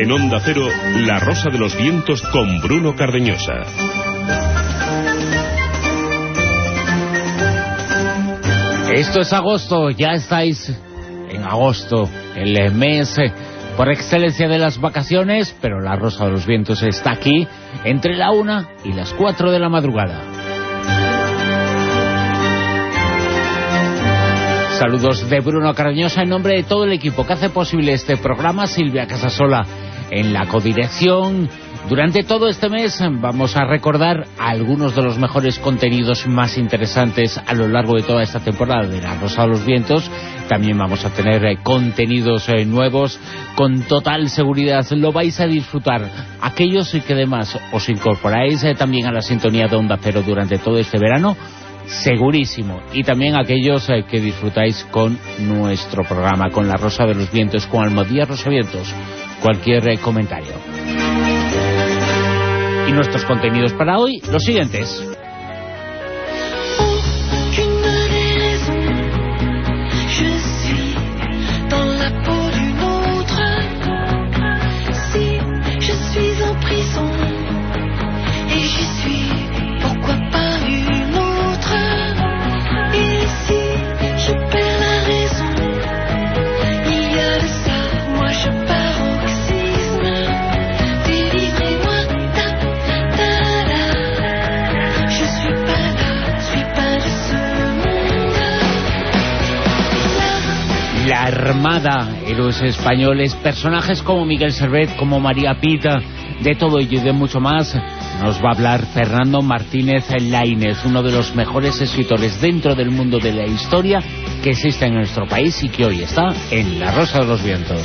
En Onda Cero, La Rosa de los Vientos con Bruno Cardeñosa. Esto es agosto, ya estáis en agosto, el mes por excelencia de las vacaciones, pero La Rosa de los Vientos está aquí entre la 1 y las 4 de la madrugada. Saludos de Bruno Cardeñosa en nombre de todo el equipo que hace posible este programa. Silvia Casasola en la codirección. Durante todo este mes vamos a recordar algunos de los mejores contenidos más interesantes a lo largo de toda esta temporada de La Rosa de los Vientos. También vamos a tener contenidos nuevos. Con total seguridad lo vais a disfrutar. Aquellos que además os incorporáis también a la sintonía de Onda Cero durante todo este verano, segurísimo. Y también aquellos que disfrutáis con nuestro programa, con La Rosa de los Vientos, con Almodía Rosavientos. Cualquier comentario. Y nuestros contenidos para hoy, los siguientes. La Armada, héroes españoles, personajes como Miguel Servet, como María Pita, de todo ello y de mucho más, nos va a hablar Fernando Martínez Lainez, uno de los mejores escritores dentro del mundo de la historia que existe en nuestro país y que hoy está en La Rosa de los Vientos.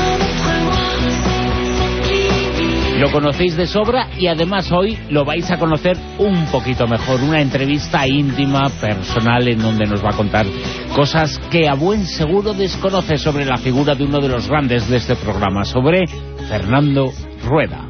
Lo conocéis de sobra y además hoy lo vais a conocer un poquito mejor. Una entrevista íntima, personal, en donde nos va a contar cosas que a buen seguro desconoce sobre la figura de uno de los grandes de este programa, sobre Fernando Rueda.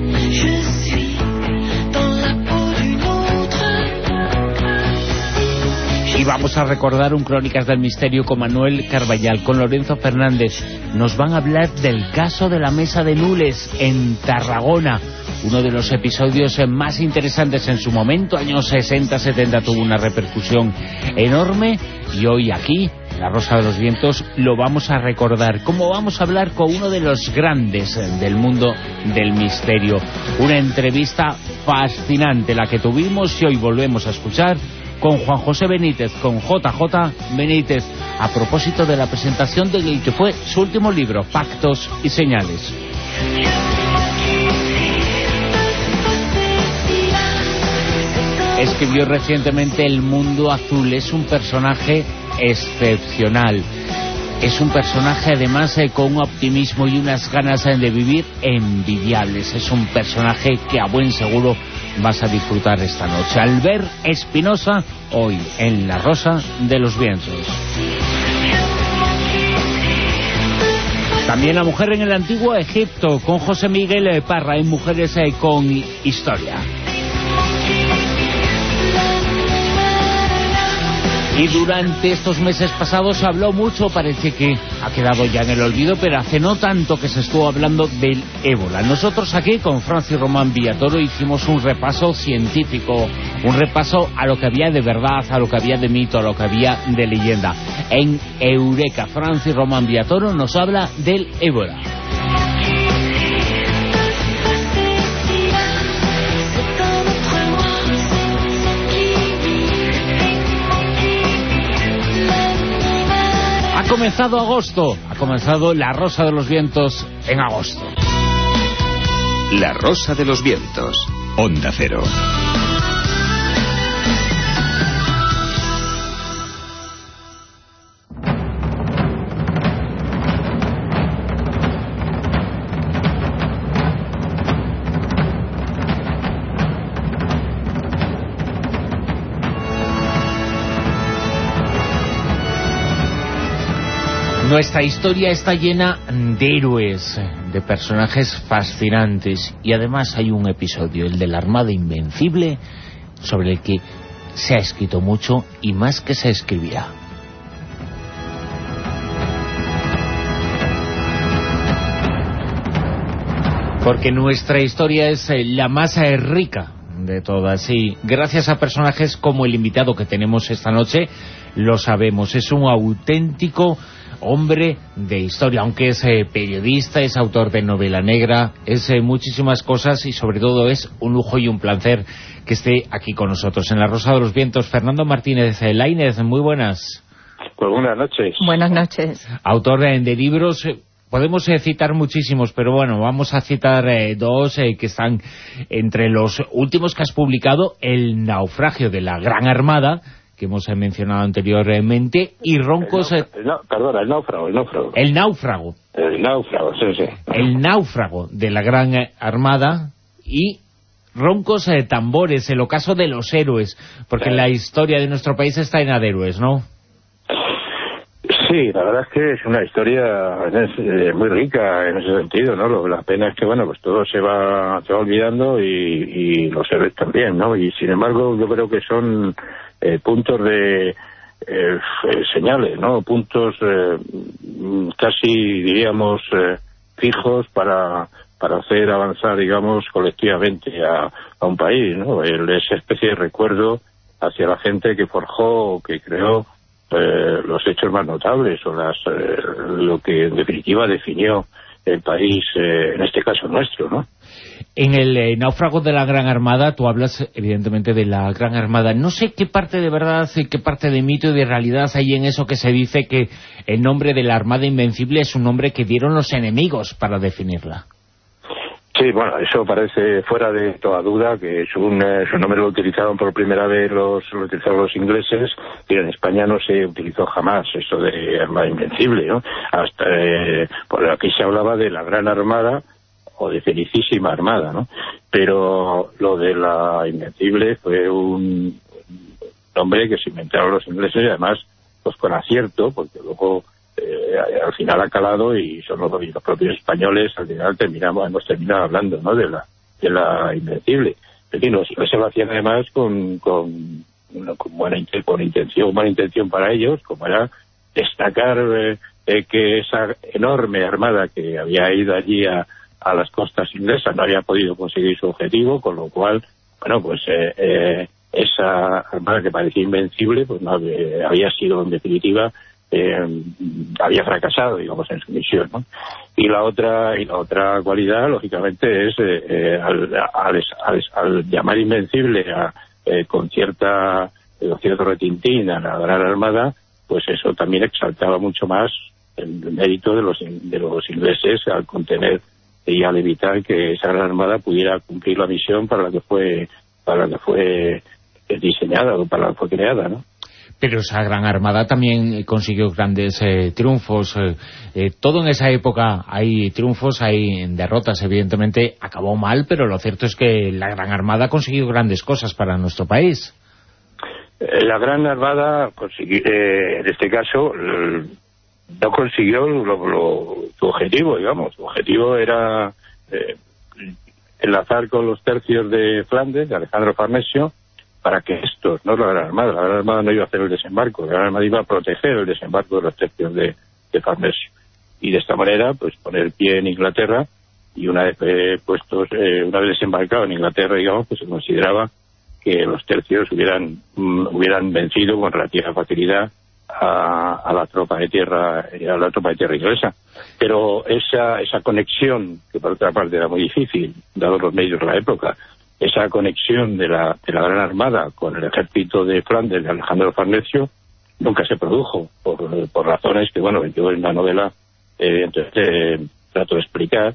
Y vamos a recordar un Crónicas del Misterio con Manuel Carballal, con Lorenzo Fernández. Nos van a hablar del caso de la Mesa de Nules en Tarragona. Uno de los episodios más interesantes en su momento, años 60-70, tuvo una repercusión enorme. Y hoy aquí, en La Rosa de los Vientos, lo vamos a recordar. Como vamos a hablar con uno de los grandes del mundo del misterio. Una entrevista fascinante la que tuvimos y hoy volvemos a escuchar con Juan José Benítez, con JJ Benítez, a propósito de la presentación del que fue su último libro, Pactos y Señales. Escribió recientemente El Mundo Azul. Es un personaje excepcional. Es un personaje además con un optimismo y unas ganas de vivir envidiables. Es un personaje que a buen seguro vas a disfrutar esta noche. Albert Espinosa, hoy en La Rosa de los Vientos. También La Mujer en el Antiguo Egipto, con José Miguel Parra, en Mujeres con Historia. Y durante estos meses pasados se habló mucho, parece que ha quedado ya en el olvido, pero hace no tanto que se estuvo hablando del ébola. Nosotros aquí con Francis Román Villatoro hicimos un repaso científico, un repaso a lo que había de verdad, a lo que había de mito, a lo que había de leyenda. En Eureka, Francis Román Villatoro nos habla del ébola. Ha comenzado agosto, ha comenzado La Rosa de los Vientos en agosto. La Rosa de los Vientos, Onda Cero. Nuestra historia está llena de héroes, de personajes fascinantes, y además hay un episodio, el de la Armada Invencible, sobre el que se ha escrito mucho y más que se escribirá. Porque nuestra historia es la más rica de todas, y gracias a personajes como el invitado que tenemos esta noche, lo sabemos, es un auténtico hombre de historia, aunque es periodista, es autor de novela negra, es muchísimas cosas, y sobre todo es un lujo y un placer que esté aquí con nosotros en La Rosa de los Vientos. Fernando Martínez Laínez, muy buenas. Pues buenas noches. Buenas noches. Autor de libros, podemos citar muchísimos, pero bueno, vamos a citar dos que están entre los últimos que has publicado: El naufragio de la Gran Armada, que hemos mencionado anteriormente, y Roncos... El náufrago. El náufrago. El náufrago, sí. El náufrago de la Gran Armada, y Roncos tambores, el ocaso de los héroes, porque la historia de nuestro país está llena de héroes, ¿no? Sí, la verdad es que es una historia muy rica en ese sentido, ¿no? La pena es que, bueno, pues todo se va olvidando y los héroes también, ¿no? Y sin embargo yo creo que son puntos de señales, ¿no? Puntos casi, diríamos, fijos para hacer avanzar, digamos, colectivamente a un país, ¿no? Esa especie de recuerdo hacia la gente que forjó, que creó los hechos más notables, o lo que en definitiva definió el país, en este caso nuestro, ¿no? En el náufrago de la Gran Armada tú hablas evidentemente de la Gran Armada. No sé qué parte de verdad y qué parte de mito y de realidad hay en eso que se dice que el nombre de la Armada Invencible es un nombre que dieron los enemigos para definirla. Sí, bueno, eso parece fuera de toda duda, que es un nombre lo utilizaron por primera vez lo utilizaron los ingleses, y en España no se utilizó jamás eso de Armada Invencible, ¿no? Hasta por aquí se hablaba de la Gran Armada o de Felicísima Armada, ¿no? Pero lo de la Invencible fue un nombre que se inventaron los ingleses, y además pues con acierto, porque luego al final ha calado, y son los propios españoles al final hemos terminado hablando, ¿no?, de la Invencible. En fin, los ingleses lo hacían además con buena intención para ellos, como era destacar que esa enorme armada que había ido allí a las costas inglesas no había podido conseguir su objetivo, con lo cual, bueno, pues esa armada que parecía invencible, pues no había sido en definitiva había fracasado, digamos, en su misión, ¿no? Y la otra cualidad, lógicamente, es al llamar invencible con cierto retintín a la Gran Armada, pues eso también exaltaba mucho más el mérito de los ingleses al contener y al evitar que esa Gran Armada pudiera cumplir la misión para la que fue diseñada o para la que fue creada, ¿no? Pero esa Gran Armada también consiguió grandes triunfos. Todo en esa época hay triunfos, hay derrotas, evidentemente. Acabó mal, pero lo cierto es que la Gran Armada consiguió grandes cosas para nuestro país. La Gran Armada consiguió, en este caso, no consiguió su objetivo, digamos. Su objetivo era enlazar con los tercios de Flandes, de Alejandro Farnesio, para que estos, no la Gran Armada no iba a hacer el desembarco, la Gran Armada iba a proteger el desembarco de los tercios de Farnesio, y de esta manera pues poner pie en Inglaterra, y una vez desembarcado en Inglaterra, digamos, pues se consideraba que los tercios hubieran vencido con relativa facilidad a la tropa de tierra inglesa. Pero esa conexión, que por otra parte era muy difícil dados los medios de la época, esa conexión de la Gran Armada con el ejército de Flandes de Alejandro Farnesio nunca se produjo, por razones que, bueno, yo en la novela entonces trato de explicar,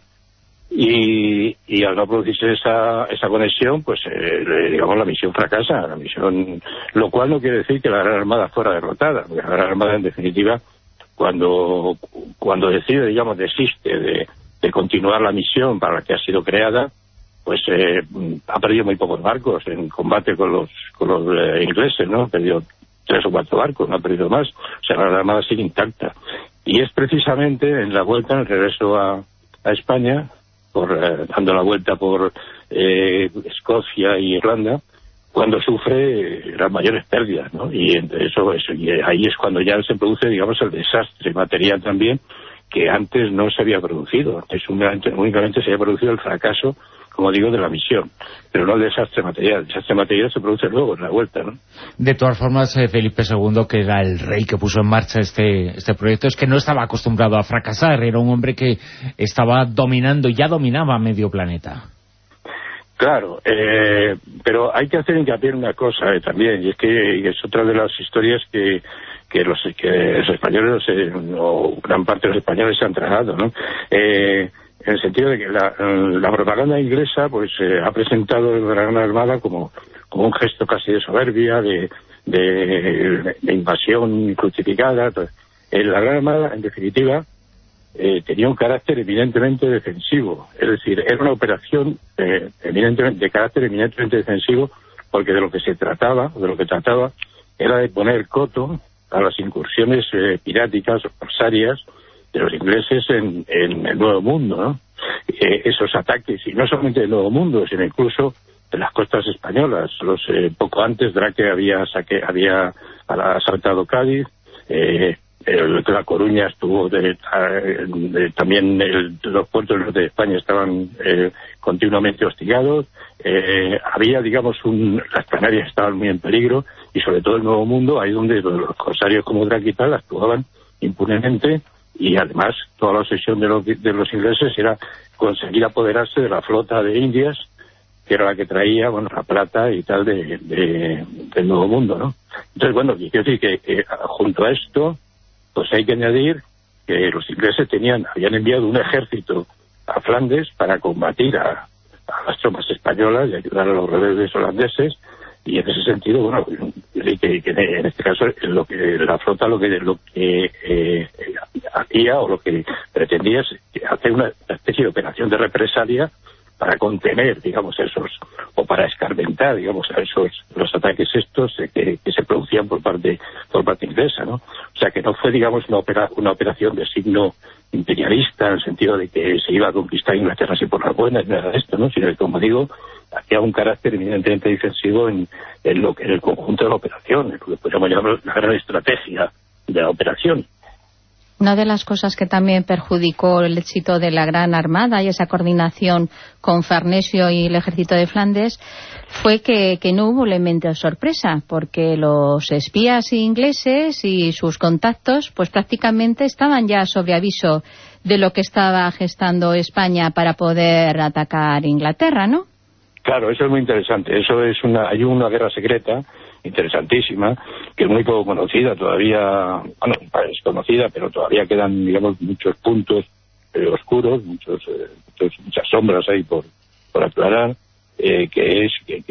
y al no producirse esa conexión, pues digamos la misión fracasa, lo cual no quiere decir que la Gran Armada fuera derrotada, porque la Gran Armada en definitiva cuando decide, digamos, desiste de continuar la misión para la que ha sido creada, pues ha perdido muy pocos barcos en combate con los ingleses, ¿no? Ha perdido 3 o 4 barcos, no ha perdido más. O sea, la Armada sigue intacta. Y es precisamente en el regreso a España, dando la vuelta por Escocia y Irlanda, cuando sufre las mayores pérdidas, ¿no? Y ahí es cuando ya se produce, digamos, el desastre material también, que antes no se había producido. Antes únicamente se había producido el fracaso, como digo, de la misión, pero no el desastre material. El desastre material se produce luego, en la vuelta, ¿no? De todas formas, Felipe II, que era el rey que puso en marcha este proyecto, es que no estaba acostumbrado a fracasar. Era un hombre que estaba dominando, ya dominaba medio planeta. Claro, pero hay que hacer hincapié en una cosa también, y es que es otra de las historias que los españoles, o gran parte de los españoles se han tragado, ¿no? En el sentido de que la propaganda inglesa pues ha presentado la Gran Armada como un gesto casi de soberbia, de invasión justificada. La Gran Armada, en definitiva, tenía un carácter eminentemente defensivo. Es decir, era una operación de carácter eminentemente defensivo, porque de lo que trataba era de poner coto a las incursiones piráticas o corsarias de los ingleses en el Nuevo Mundo, ¿no? Esos ataques, y no solamente del Nuevo Mundo, sino incluso de las costas españolas. Poco antes Drake había asaltado Cádiz, La Coruña estuvo también los puertos del norte de España estaban continuamente hostigados. Había, digamos, las Canarias estaban muy en peligro, y sobre todo el Nuevo Mundo, ahí donde los corsarios como Drake y tal actuaban impunemente. Y además toda la obsesión de los ingleses era conseguir apoderarse de la flota de Indias, que era la que traía, bueno, la plata y tal del Nuevo Mundo, ¿no? Entonces, bueno, quiero decir que junto a esto, pues hay que añadir que los ingleses habían enviado un ejército a Flandes para combatir a las tropas españolas y ayudar a los rebeldes holandeses. Y en ese sentido, bueno, que en este caso la flota lo que hacía, o lo que pretendía, es hacer una especie de operación de represalia para contener, digamos, o para escarmentar, digamos, los ataques estos que se producían por parte inglesa, ¿no? O sea, que no fue, digamos, una operación de signo imperialista, en el sentido de que se iba a conquistar Inglaterra así por las buenas, nada de esto, ¿no? Sino que, como digo, hacía un carácter eminentemente defensivo en el conjunto de la operación, en lo que podríamos llamar la gran estrategia de la operación. Una de las cosas que también perjudicó el éxito de la Gran Armada y esa coordinación con Farnesio y el ejército de Flandes fue que no hubo elemento de sorpresa, porque los espías ingleses y sus contactos pues prácticamente estaban ya sobre aviso de lo que estaba gestando España para poder atacar Inglaterra, ¿no? Claro, eso es muy interesante. Hay una guerra secreta interesantísima, que es muy poco conocida todavía. Bueno, es conocida, pero todavía quedan, digamos, muchos puntos oscuros, muchas sombras ahí por aclarar, que es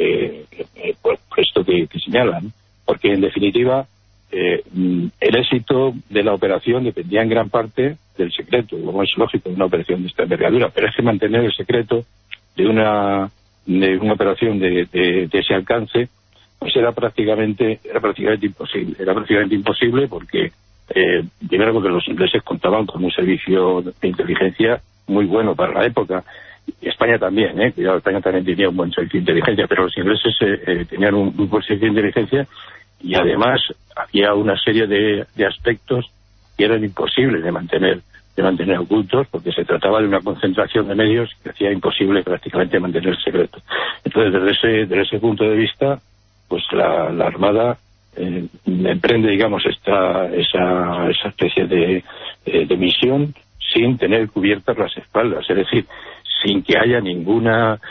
por esto que señalan, porque en definitiva el éxito de la operación dependía en gran parte del secreto, como es lógico en una operación de esta envergadura, pero es que mantener el secreto de una operación de ese alcance pues era prácticamente imposible. Era prácticamente imposible porque primero porque los ingleses contaban con un servicio de inteligencia muy bueno para la época. España también, cuidado, España también tenía un buen servicio de inteligencia, pero los ingleses tenían un buen servicio de inteligencia, y además había una serie de aspectos que eran imposibles de mantener ocultos, porque se trataba de una concentración de medios que hacía imposible prácticamente mantener el secreto. Entonces, desde ese punto de vista, pues la Armada emprende, digamos, esa especie de misión sin tener cubiertas las espaldas, es decir, sin que haya ningún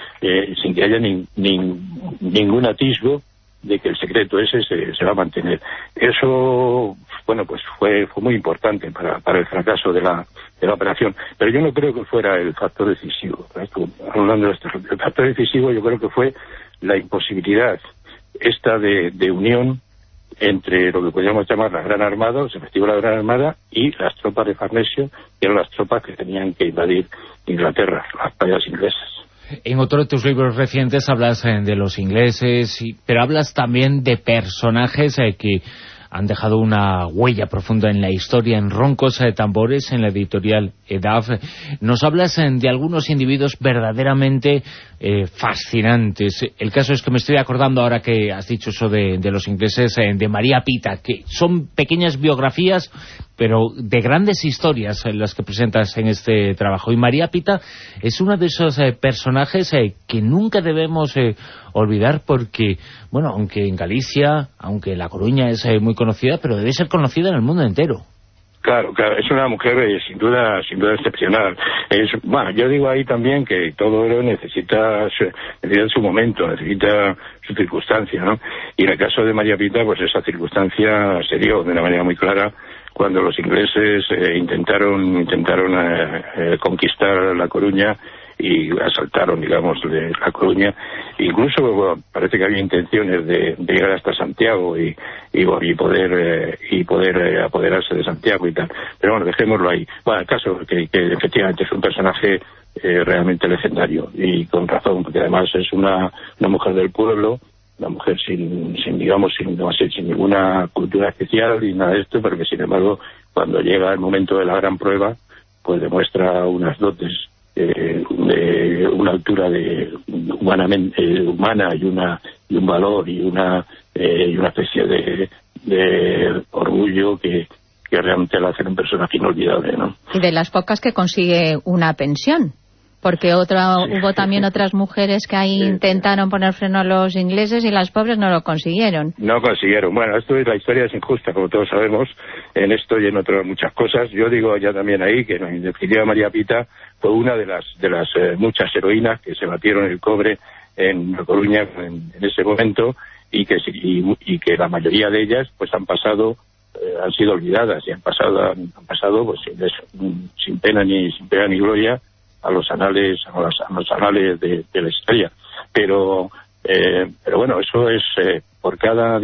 atisbo de que el secreto ese se va a mantener. Eso, bueno, pues fue muy importante para el fracaso de la operación, pero yo no creo que fuera el factor decisivo. Hablando de esto, el factor decisivo yo creo que fue la imposibilidad esta de unión entre lo que podríamos llamar la Gran Armada, los efectivos de la Gran Armada, y las tropas de Farnesio, que eran las tropas que tenían que invadir Inglaterra, las playas inglesas. En otro de tus libros recientes hablas de los ingleses, pero hablas también de personajes que han dejado una huella profunda en la historia, en Roncos Tambores, en la editorial EDAF. Nos hablas de algunos individuos verdaderamente fascinantes. El caso es que me estoy acordando ahora que has dicho eso de los ingleses, de María Pita, que son pequeñas biografías, pero de grandes historias en las que presentas en este trabajo. Y María Pita es uno de esos personajes que nunca debemos olvidar, porque, bueno, aunque en Galicia, aunque La Coruña es muy conocida, pero debe ser conocida en el mundo entero. Claro, es una mujer sin duda excepcional. Bueno, yo digo ahí también que todo héroe necesita su momento, necesita su circunstancia, ¿no? Y en el caso de María Pita, pues esa circunstancia se dio de una manera muy clara cuando los ingleses intentaron conquistar La Coruña y asaltaron, digamos, La Coruña. Incluso, bueno, parece que había intenciones de llegar hasta Santiago y poder apoderarse de Santiago y tal. Pero bueno, dejémoslo ahí. Bueno, el caso que efectivamente es un personaje realmente legendario, y con razón, porque además es una mujer del pueblo, una mujer sin ninguna cultura especial y nada de esto, pero que sin embargo, cuando llega el momento de la gran prueba, pues demuestra unas dotes de una altura humana y un valor y una especie de orgullo que realmente la hace un personaje inolvidable, ¿no? Y de las pocas que consigue una pensión, porque hubo también otras mujeres que ahí intentaron poner freno a los ingleses y las pobres no lo consiguieron. No consiguieron. Bueno, la historia es injusta, como todos sabemos, en esto y en otras muchas cosas. Yo digo ya también ahí que en definitiva María Pita fue una de las muchas heroínas que se batieron el cobre en La Coruña en ese momento, y que la mayoría de ellas pues han sido olvidadas y han pasado pues sin pena ni gloria a los anales de la historia. Pero bueno, eso es por cada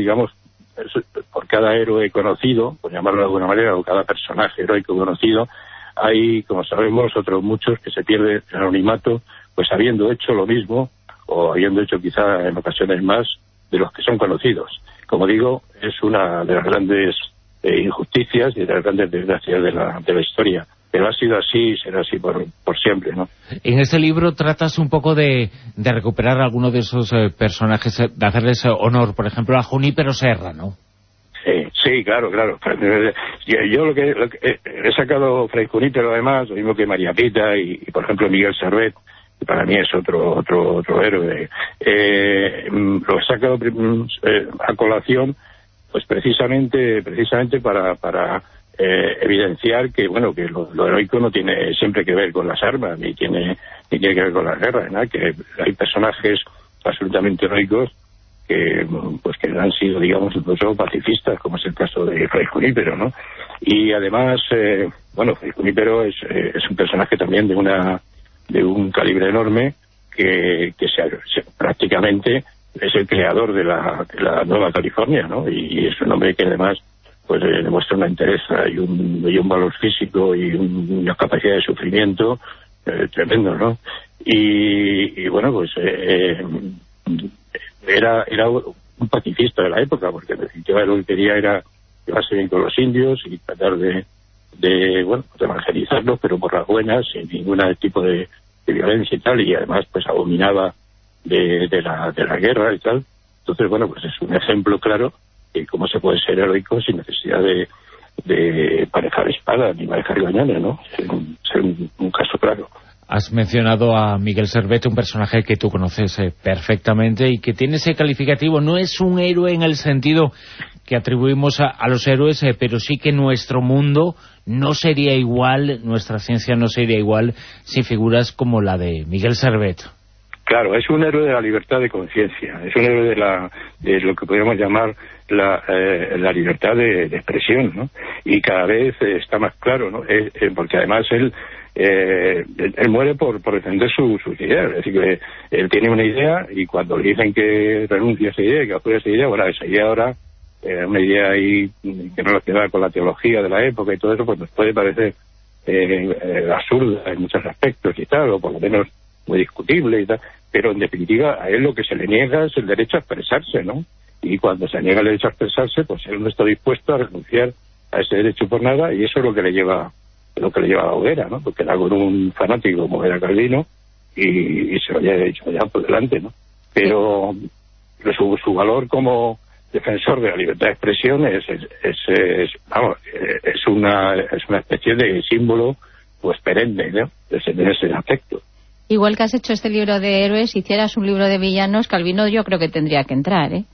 héroe conocido, por llamarlo de alguna manera, o cada personaje heroico conocido, hay, como sabemos, otros muchos que se pierden en anonimato, pues habiendo hecho lo mismo, o habiendo hecho quizá en ocasiones más de los que son conocidos. Como digo, es una de las grandes injusticias y de las grandes desgracias de la historia. Pero ha sido así y será así por siempre, ¿no? En este libro tratas un poco de recuperar algunos de esos personajes, de hacerles honor, por ejemplo, a Junípero Serra, ¿no? Sí, claro. Yo lo que he sacado Fray Junípero, además, lo mismo que María Pita y por ejemplo, Miguel Servet, que para mí es otro héroe. Lo he sacado a colación, pues precisamente para evidenciar que bueno, que lo heroico no tiene siempre que ver con las armas ni tiene que ver con las guerras, ¿no? Que hay personajes absolutamente heroicos que han sido, digamos, incluso pacifistas, como es el caso de Fray Junípero, ¿no? Y además, Fray Junípero es un personaje también de un calibre enorme que prácticamente es el creador de la Nueva California, ¿no? Y es un hombre que además pues demuestra una entereza y un valor físico y una capacidad de sufrimiento tremendo, ¿no? Y bueno, pues era un pacifista de la época, porque en definitiva lo que quería era llevarse bien con los indios y tratar de evangelizarlos, pero por las buenas, sin ningún tipo de violencia y tal, y además pues abominaba de la guerra y tal. Entonces, bueno, pues es un ejemplo claro de cómo se puede ser heroico sin necesidad de manejar espadas ni manejar cañones, ¿no? Es un caso claro. Has mencionado a Miguel Servet, un personaje que tú conoces perfectamente y que tiene ese calificativo. No es un héroe en el sentido que atribuimos a los héroes, pero sí que nuestro mundo no sería igual, nuestra ciencia no sería igual sin figuras como la de Miguel Servet. Claro, es un héroe de la libertad de conciencia, es un héroe de lo que podríamos llamar la libertad de expresión, ¿no? Y cada vez está más claro, ¿no? Porque además él muere por defender sus ideas. Es decir, que él tiene una idea y cuando le dicen que renuncie a esa idea, que apoya esa idea, bueno, esa idea ahora, una idea ahí que no relacionada con la teología de la época y todo eso, pues nos puede parecer absurda en muchos aspectos y tal, o por lo menos muy discutible y tal, pero en definitiva a él lo que se le niega es el derecho a expresarse, ¿no? Y cuando se niega el derecho a expresarse, pues él no está dispuesto a renunciar a ese derecho por nada, y eso es lo que le lleva a la hoguera, ¿no? Porque era con un fanático como era Calvino y se lo había hecho ya por delante, ¿no? Pero su valor como defensor de la libertad de expresión es una especie de símbolo pues perenne, ¿no? En ese aspecto. Igual que has hecho este libro de héroes, si hicieras un libro de villanos, Calvino yo creo que tendría que entrar, ¿eh?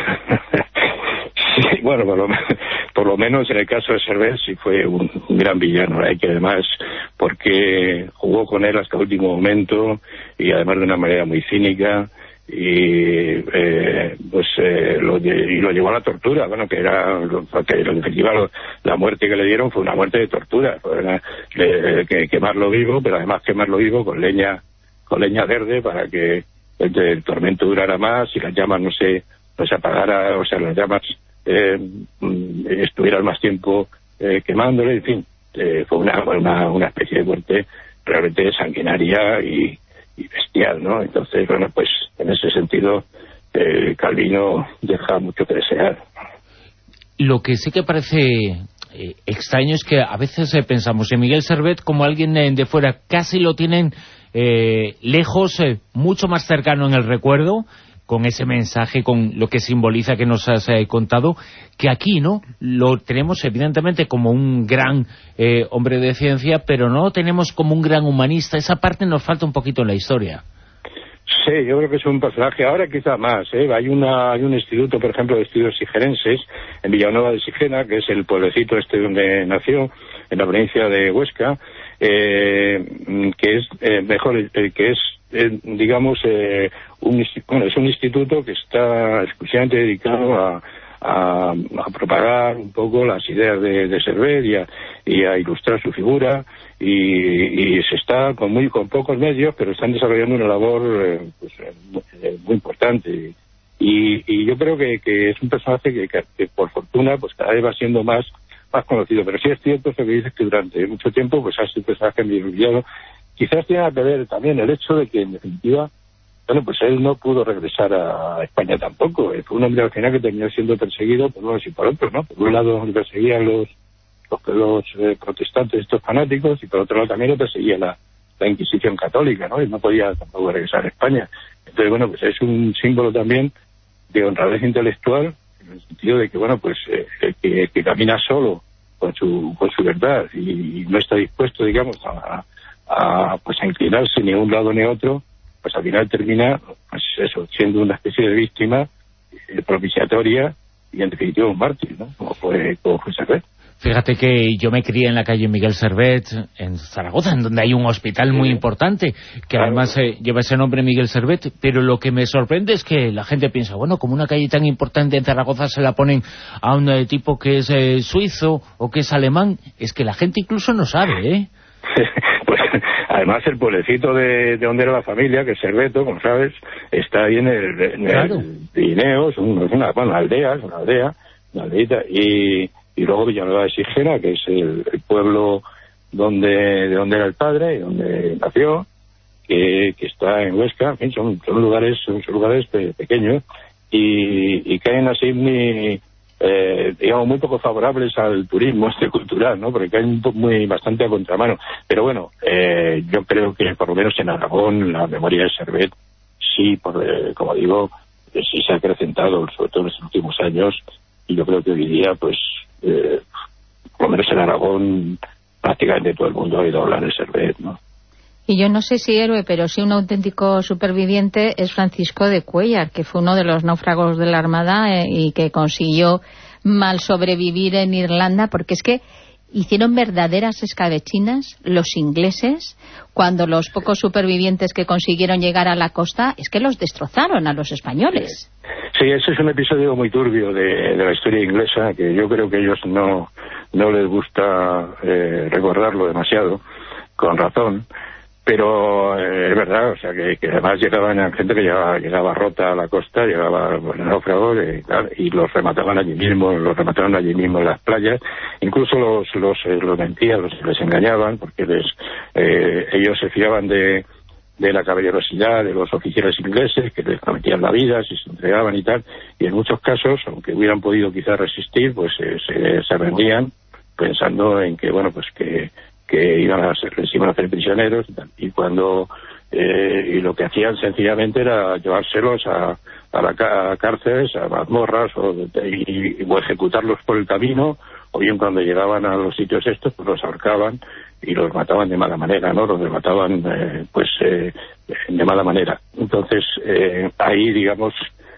Sí, bueno, por lo menos en el caso de Servet sí fue un gran villano, que además, porque jugó con él hasta el último momento y además de una manera muy cínica, y lo llevó a la tortura, bueno, que en definitiva la muerte que le dieron fue una muerte de tortura, quemarlo vivo, pero además quemarlo vivo con leña verde para que el tormento durara más y las llamas no se apagara, o sea, las llamas estuvieran más tiempo quemándole, en fin, fue una especie de muerte realmente sanguinaria y bestial, ¿no? Entonces, bueno, pues en ese sentido Calvino deja mucho que desear. Lo que sí que parece extraño es que a veces pensamos en Miguel Servet como alguien de fuera, casi lo tienen lejos, mucho más cercano en el recuerdo, con ese mensaje, con lo que simboliza que nos has contado, que aquí, ¿no? Lo tenemos evidentemente como un gran hombre de ciencia, pero no lo tenemos como un gran humanista. Esa parte nos falta un poquito en la historia. Sí, yo creo que es un personaje, ahora quizá más, hay un instituto, por ejemplo, de estudios sigerenses, en Villanueva de Sigena, que es el pueblecito donde nació, en la provincia de Huesca, que es digamos, es un instituto que está exclusivamente dedicado a propagar un poco las ideas de Servet y a ilustrar su figura, y se está con pocos medios, pero están desarrollando una labor muy importante, y yo creo que es un personaje que por fortuna pues cada vez va siendo más conocido, pero sí es cierto eso que dices, que durante mucho tiempo pues ha sido un personaje muy olvidado. Quizás tenga que ver también el hecho de que en definitiva, bueno, pues él no pudo regresar a España tampoco. Fue un hombre al final que terminó siendo perseguido por unos y por otros, ¿no? Por un lado le perseguían los protestantes, estos fanáticos, y por otro lado también lo perseguía la Inquisición católica, ¿no? Y no podía tampoco regresar a España. Entonces, bueno, pues es un símbolo también de honradez intelectual, en el sentido de que, bueno, pues que camina solo con su verdad y no está dispuesto, digamos, a inclinarse ni a un lado ni a otro, pues al final termina, pues eso, siendo una especie de víctima propiciatoria y en definitiva un mártir, ¿no? Como fue Servet. Fíjate que yo me crié en la calle Miguel Servet, en Zaragoza, en donde hay un hospital muy importante, que además lleva ese nombre, Miguel Servet, pero lo que me sorprende es que la gente piensa, bueno, como una calle tan importante en Zaragoza se la ponen a un tipo que es suizo o que es alemán, es que la gente incluso no sabe, ¿eh? Pues además el pueblecito de donde era la familia, que es Serveto, como sabes, está ahí en el Pirineo, es una aldeita, y luego Villanueva de Sigena, que es el pueblo de donde era el padre y donde nació, que está en Huesca. En fin, son lugares pequeños y caen así digamos muy poco favorables al turismo cultural, ¿no? Porque caen bastante a contramano. Pero bueno, yo creo que por lo menos en Aragón la memoria de Servet sí, como digo, sí se ha acrecentado, sobre todo en los últimos años, y yo creo que hoy día pues por lo menos en Aragón prácticamente todo el mundo ha oído hablar de Servet, ¿no? Y yo no sé si héroe, pero sí un auténtico superviviente es Francisco de Cuéllar, que fue uno de los náufragos de la Armada y que consiguió mal sobrevivir en Irlanda, porque es que hicieron verdaderas escabechinas los ingleses cuando los pocos supervivientes que consiguieron llegar a la costa es que los destrozaron a los españoles. Sí, ese es un episodio muy turbio de la historia inglesa, que yo creo que a ellos no les gusta recordarlo demasiado, con razón. Pero es verdad, o sea, que además llegaban gente que llegaba rota a la costa, llegaba náufragos y los remataban allí mismo, en las playas. Incluso los mentían, les engañaban, porque ellos se fiaban de la caballerosidad de los oficiales ingleses, que les prometían la vida si se entregaban y tal, y en muchos casos, aunque hubieran podido quizás resistir, pues se rendían pensando en que, bueno, pues que les iban a hacer prisioneros y tal. Y cuando y lo que hacían sencillamente era llevárselos a cárceles, a mazmorras, o ejecutarlos por el camino, o bien cuando llegaban a los sitios estos, pues los ahorcaban y los mataban de mala manera, ¿no? Los mataban de mala manera. Entonces, ahí, digamos,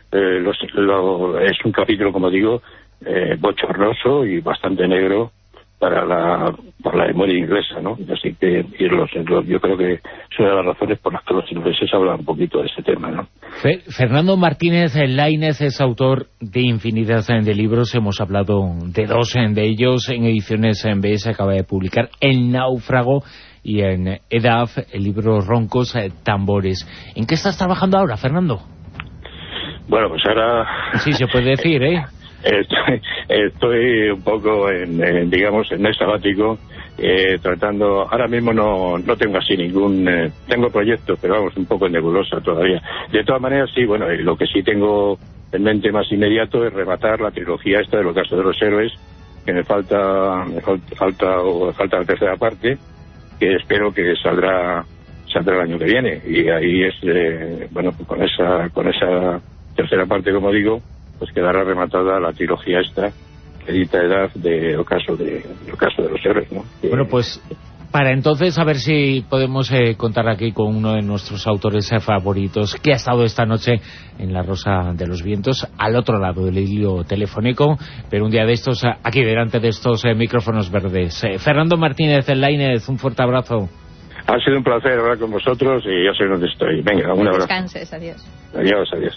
es un capítulo, como digo, bochornoso y bastante negro para la memoria inglesa, ¿no? Así que yo creo que es una de las razones por las que los ingleses hablan un poquito de ese tema, ¿no? Fernando Martínez Lainez es autor de infinidad de libros. Hemos hablado de 2 de ellos en ediciones B. Se acaba de publicar El náufrago, y en EDAF el libro Roncos Tambores. ¿En qué estás trabajando ahora, Fernando? Bueno, pues ahora... Sí, se puede decir, ¿eh? Estoy un poco en el sabático, tratando. Ahora mismo no tengo así ningún... tengo proyectos, pero vamos, un poco nebulosa todavía. De todas maneras, sí, bueno, lo que sí tengo en mente más inmediato es rematar la trilogía esta de Los casos de los héroes, que me falta la tercera parte, que espero que saldrá el año que viene. Y ahí es, con esa tercera parte, como digo, pues quedará rematada la trilogía esta que edita EDAF de Ocaso de los héroes, ¿no? Bueno, pues para entonces a ver si podemos contar aquí con uno de nuestros autores favoritos, que ha estado esta noche en La Rosa de los Vientos, al otro lado del hilo telefónico, pero un día de estos aquí delante de estos micrófonos verdes. Fernando Martínez Lainez, un fuerte abrazo. Ha sido un placer hablar con vosotros y ya sé dónde estoy. Venga, un abrazo. Descanses, adiós. Adiós.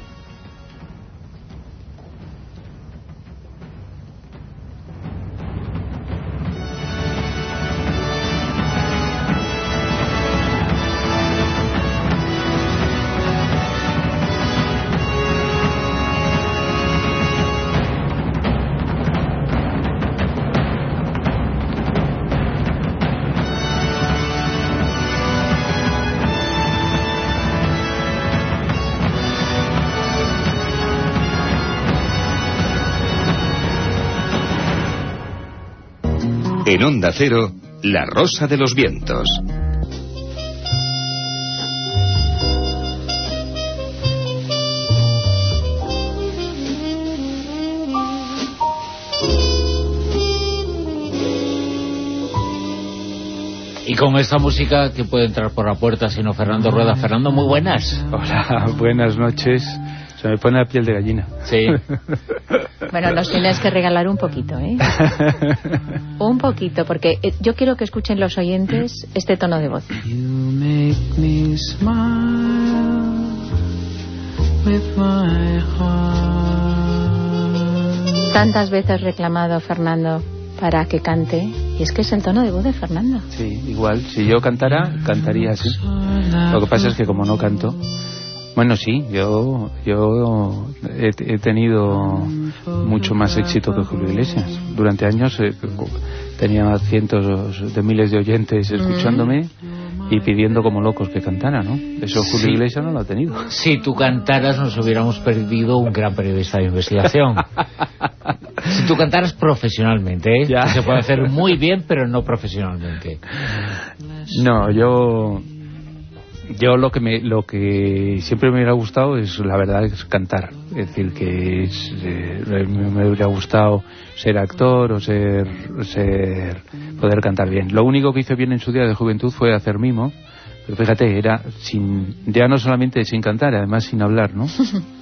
En Onda Cero, La Rosa de los Vientos. Y con esta música, que puede entrar por la puerta sino Fernando Rueda. Fernando, muy buenas. Hola, buenas noches. Se me pone la piel de gallina. Sí. Bueno, nos tienes que regalar un poquito, ¿eh? Un poquito, porque yo quiero que escuchen los oyentes este tono de voz. You make me smile with my heart. Tantas veces reclamado, Fernando, para que cante, y es que es el tono de voz de Fernando. Sí, igual, si yo cantara, cantaría así. Lo que pasa es que como no canto... Bueno, sí, yo he tenido mucho más éxito que Julio Iglesias. Durante años tenía cientos de miles de oyentes escuchándome y pidiendo como locos que cantara, ¿no? Eso Julio Iglesias no lo ha tenido. Si tú cantaras nos hubiéramos perdido un gran periodista de investigación. Si tú cantaras profesionalmente, ¿eh? Ya. Se puede hacer muy bien, pero no profesionalmente. No, yo lo que siempre me hubiera gustado es, la verdad, es cantar. Es decir, que me hubiera gustado ser actor o poder cantar bien. Lo único que hice bien en su día de juventud fue hacer mimo, pero fíjate, era ya no solamente sin cantar, además sin hablar, ¿no?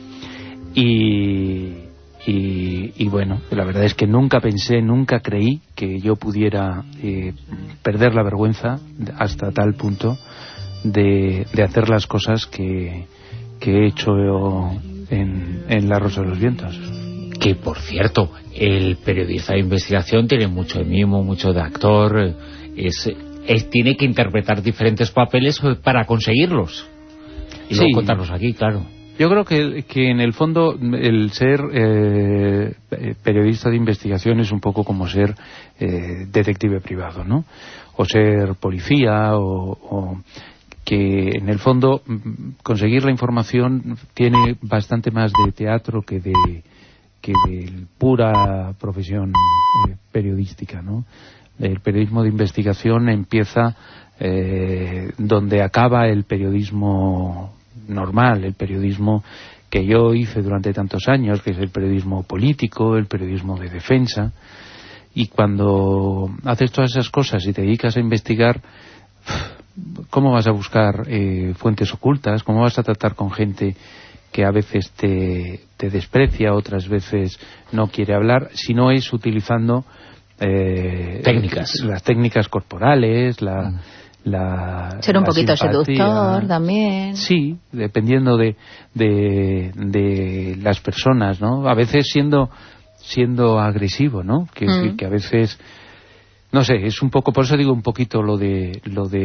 Y bueno, la verdad es que nunca creí que yo pudiera perder la vergüenza hasta tal punto de hacer las cosas que he hecho en La Rosa de los Vientos. Que, por cierto, el periodista de investigación tiene mucho de mimo, mucho de actor, tiene que interpretar diferentes papeles para conseguirlos. Y luego contarlos aquí, claro. Yo creo que en el fondo el ser periodista de investigación es un poco como ser detective privado, ¿no? O ser policía, o que en el fondo conseguir la información tiene bastante más de teatro que de pura profesión periodística, ¿no? El periodismo de investigación empieza donde acaba el periodismo normal, el periodismo que yo hice durante tantos años, que es el periodismo político, el periodismo de defensa. Y cuando haces todas esas cosas y te dedicas a investigar, ¿cómo vas a buscar fuentes ocultas? ¿Cómo vas a tratar con gente que a veces te desprecia, otras veces no quiere hablar, si no es utilizando técnicas, las técnicas corporales, ser un poquito seductor también. Sí, dependiendo de las personas, ¿no? A veces siendo agresivo, ¿no? Quiero decir que a veces, no sé, es un poco, por eso digo un poquito lo de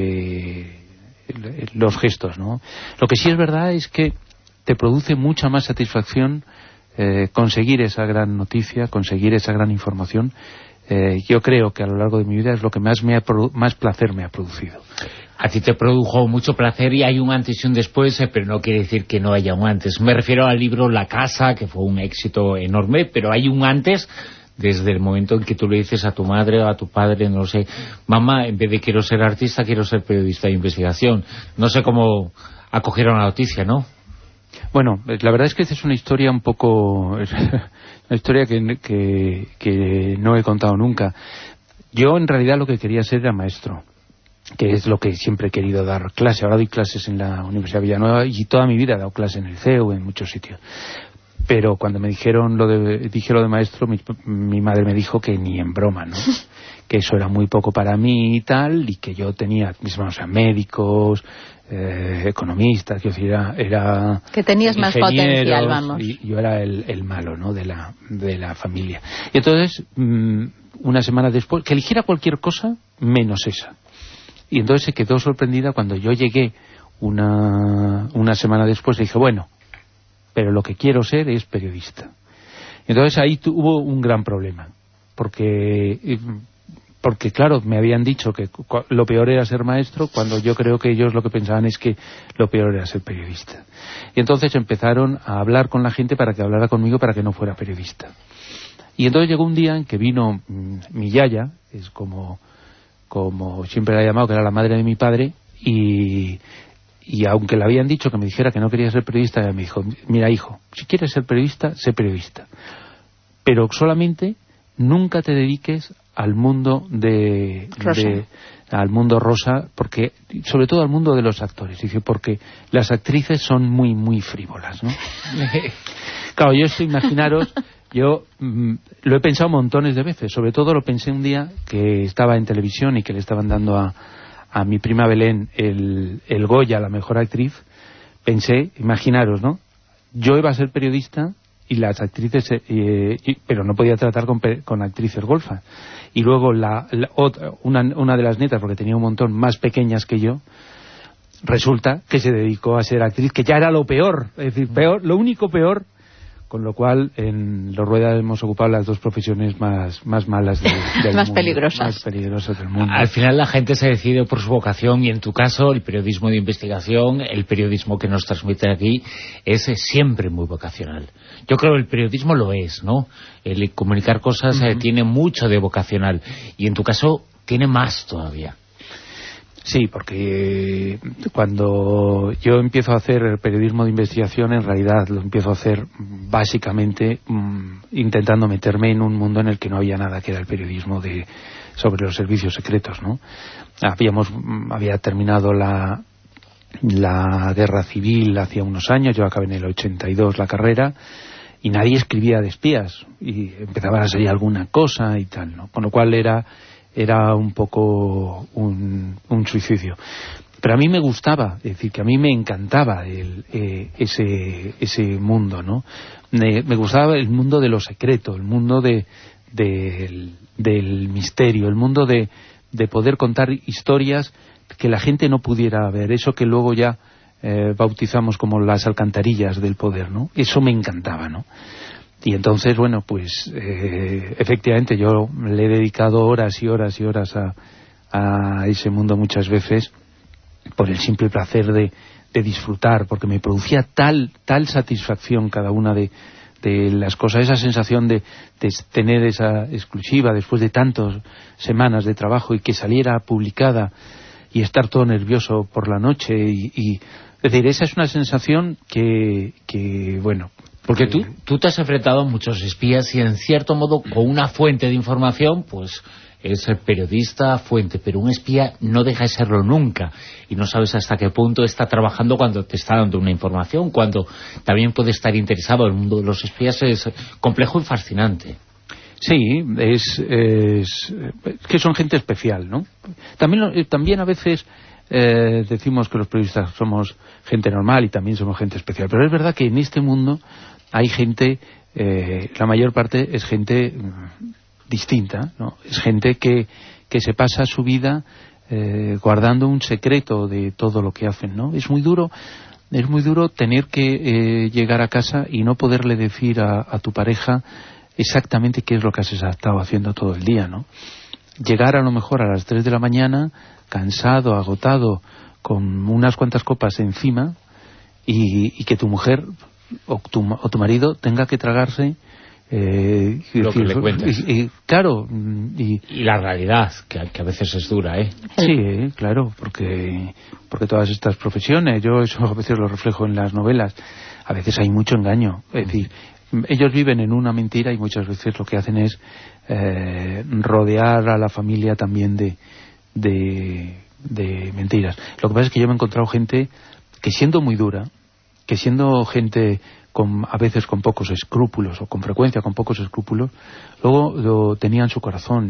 los gestos, ¿no? Lo que sí es verdad es que te produce mucha más satisfacción conseguir esa gran noticia, conseguir esa gran información. Yo creo que a lo largo de mi vida es lo que más placer me ha producido. A ti te produjo mucho placer y hay un antes y un después, pero no quiere decir que no haya un antes. Me refiero al libro La Casa, que fue un éxito enorme, pero hay un antes desde el momento en que tú le dices a tu madre o a tu padre, no sé, mamá, en vez de quiero ser artista, quiero ser periodista de investigación. No sé cómo acogieron la noticia, ¿no? Bueno, la verdad es que esta es una historia un poco... una historia que no he contado nunca. Yo en realidad lo que quería ser era maestro, que es lo que siempre he querido, dar clase. Ahora doy clases en la Universidad de Villanueva y toda mi vida he dado clases en el CEU, en muchos sitios. Pero cuando me dijeron dije lo de maestro, mi madre me dijo que ni en broma, ¿no? Que eso era muy poco para mí y tal, y que yo tenía mis hermanos médicos, economistas, que era que tenías más potencial, vamos. Y yo era el malo, ¿no? de la familia. Y entonces, una semana después, que eligiera cualquier cosa menos esa. Y entonces se quedó sorprendida cuando yo llegué una semana después. Le dije, bueno, pero lo que quiero ser es periodista. Y entonces ahí hubo un gran problema, porque claro, me habían dicho que lo peor era ser maestro, cuando yo creo que ellos lo que pensaban es que lo peor era ser periodista. Y entonces empezaron a hablar con la gente para que hablara conmigo para que no fuera periodista. Y entonces llegó un día en que vino mi yaya, es como siempre la he llamado, que era la madre de mi padre, y aunque le habían dicho que me dijera que no quería ser periodista, ella me dijo, mira hijo, si quieres ser periodista, sé periodista, pero solamente nunca te dediques al mundo al mundo rosa, porque sobre todo al mundo de los actores, dice, porque las actrices son muy muy frívolas, ¿no? Claro, imaginaros, yo lo he pensado montones de veces, sobre todo lo pensé un día que estaba en televisión y que le estaban dando a mi prima Belén el Goya, la mejor actriz. Pensé, imaginaros, ¿no? Yo iba a ser periodista y las actrices, pero no podía tratar con actrices golfas. Y luego una de las nietas, porque tenía un montón más pequeñas que yo, resulta que se dedicó a ser actriz, que ya era lo peor, es decir, lo único peor. Con lo cual, en Los Rueda hemos ocupado las dos profesiones más malas del más mundo. Peligrosas. Más peligrosas del mundo. Al final la gente se decide por su vocación, y en tu caso, el periodismo de investigación, el periodismo que nos transmite aquí, es siempre muy vocacional. Yo creo que el periodismo lo es, ¿no? El comunicar cosas tiene mucho de vocacional, y en tu caso tiene más todavía. Sí, porque cuando yo empiezo a hacer periodismo de investigación, en realidad lo empiezo a hacer básicamente intentando meterme en un mundo en el que no había nada, que era el periodismo sobre los servicios secretos, ¿no? Había terminado la guerra civil hacía unos años, yo acabé en el 82 la carrera, y nadie escribía de espías, y empezaba a salir alguna cosa y tal, ¿no? Con lo cual era un poco un suicidio. Pero a mí me gustaba, es decir, que a mí me encantaba ese mundo, ¿no? Me gustaba el mundo de lo secreto, el mundo del misterio, el mundo de poder contar historias que la gente no pudiera ver, eso que luego ya bautizamos como las alcantarillas del poder, ¿no? Eso me encantaba, ¿no? Y entonces, bueno, pues efectivamente yo le he dedicado horas y horas y horas a ese mundo muchas veces por el simple placer de disfrutar, porque me producía tal satisfacción cada una de las cosas, esa sensación de tener esa exclusiva después de tantas semanas de trabajo y que saliera publicada y estar todo nervioso por la noche es decir, esa es una sensación que bueno... Porque tú te has enfrentado a muchos espías y en cierto modo con una fuente de información, pues es el periodista fuente, pero un espía no deja de serlo nunca y no sabes hasta qué punto está trabajando cuando te está dando una información, cuando también puede estar interesado. El mundo de los espías es complejo y fascinante. Sí, es que son gente especial, ¿no? También a veces decimos que los periodistas somos gente normal y también somos gente especial, pero es verdad que en este mundo hay gente, la mayor parte es gente distinta, ¿no? Es gente que se pasa su vida guardando un secreto de todo lo que hacen, ¿no? Es muy duro tener que llegar a casa y no poderle decir a tu pareja exactamente qué es lo que has estado haciendo todo el día, ¿no? Llegar a lo mejor a las 3 de la mañana, cansado, agotado, con unas cuantas copas encima, y que tu mujer o tu marido tenga que tragarse lo que le cuentas. Claro. Y la realidad, que a veces es dura, ¿eh? Sí, claro, porque todas estas profesiones, yo eso a veces lo reflejo en las novelas, a veces hay mucho engaño. Es decir, ellos viven en una mentira y muchas veces lo que hacen es rodear a la familia también de mentiras. Lo que pasa es que yo me he encontrado gente que siendo muy dura, que siendo gente a veces con pocos escrúpulos, o con frecuencia con pocos escrúpulos, luego tenían su corazón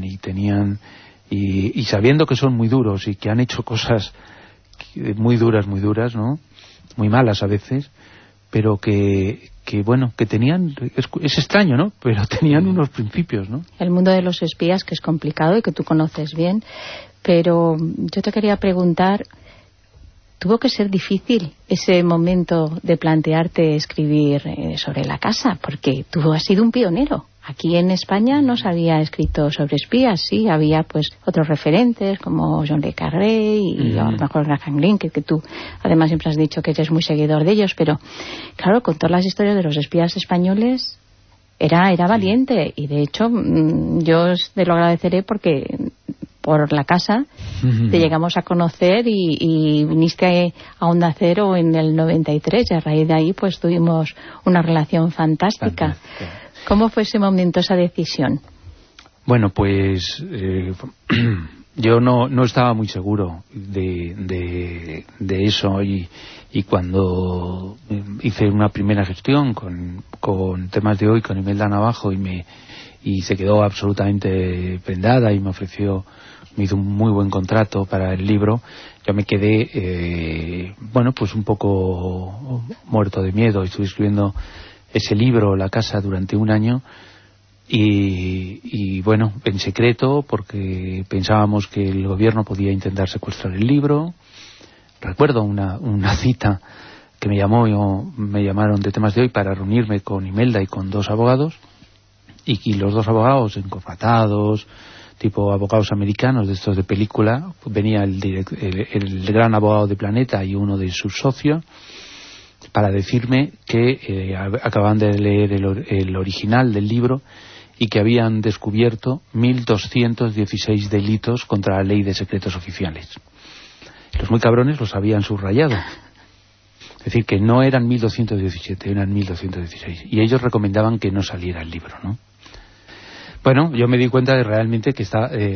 y sabiendo que son muy duros y que han hecho cosas muy duras, ¿no? Muy malas a veces, pero que bueno, que tenían, es extraño, ¿no? Pero tenían unos principios, ¿no? El mundo de los espías, que es complicado y que tú conoces bien, pero yo te quería preguntar, ¿tuvo que ser difícil ese momento de plantearte escribir sobre la casa? Porque tú has sido un pionero. Aquí en España no se había escrito sobre espías, sí, había pues otros referentes como John le Carré y a lo mejor Graham Greene, que tú además siempre has dicho que eres muy seguidor de ellos, pero claro, con todas las historias de los espías españoles era valiente, y de hecho yo te lo agradeceré porque por la casa te llegamos a conocer y viniste a Onda Cero en el 93 y a raíz de ahí pues tuvimos una relación fantástica. ¿Cómo fue ese momento, esa decisión? Bueno, pues yo no estaba muy seguro de eso y cuando hice una primera gestión con Temas de Hoy, con Imelda Navajo, y se quedó absolutamente prendada y me hizo un muy buen contrato para el libro, yo me quedé pues un poco muerto de miedo. Estuve escribiendo ese libro, La casa, durante un año y bueno, en secreto, porque pensábamos que el gobierno podía intentar secuestrar el libro. Recuerdo una cita que me llamaron de Temas de Hoy para reunirme con Imelda y con 2 abogados, y los 2 abogados encorbatados, tipo abogados americanos de estos de película. Venía el gran abogado de Planeta y uno de sus socios para decirme que acababan de leer el original del libro y que habían descubierto 1.216 delitos contra la ley de secretos oficiales. Los muy cabrones los habían subrayado. Es decir, que no eran 1.217, eran 1.216. Y ellos recomendaban que no saliera el libro, ¿no? Bueno, yo me di cuenta de realmente que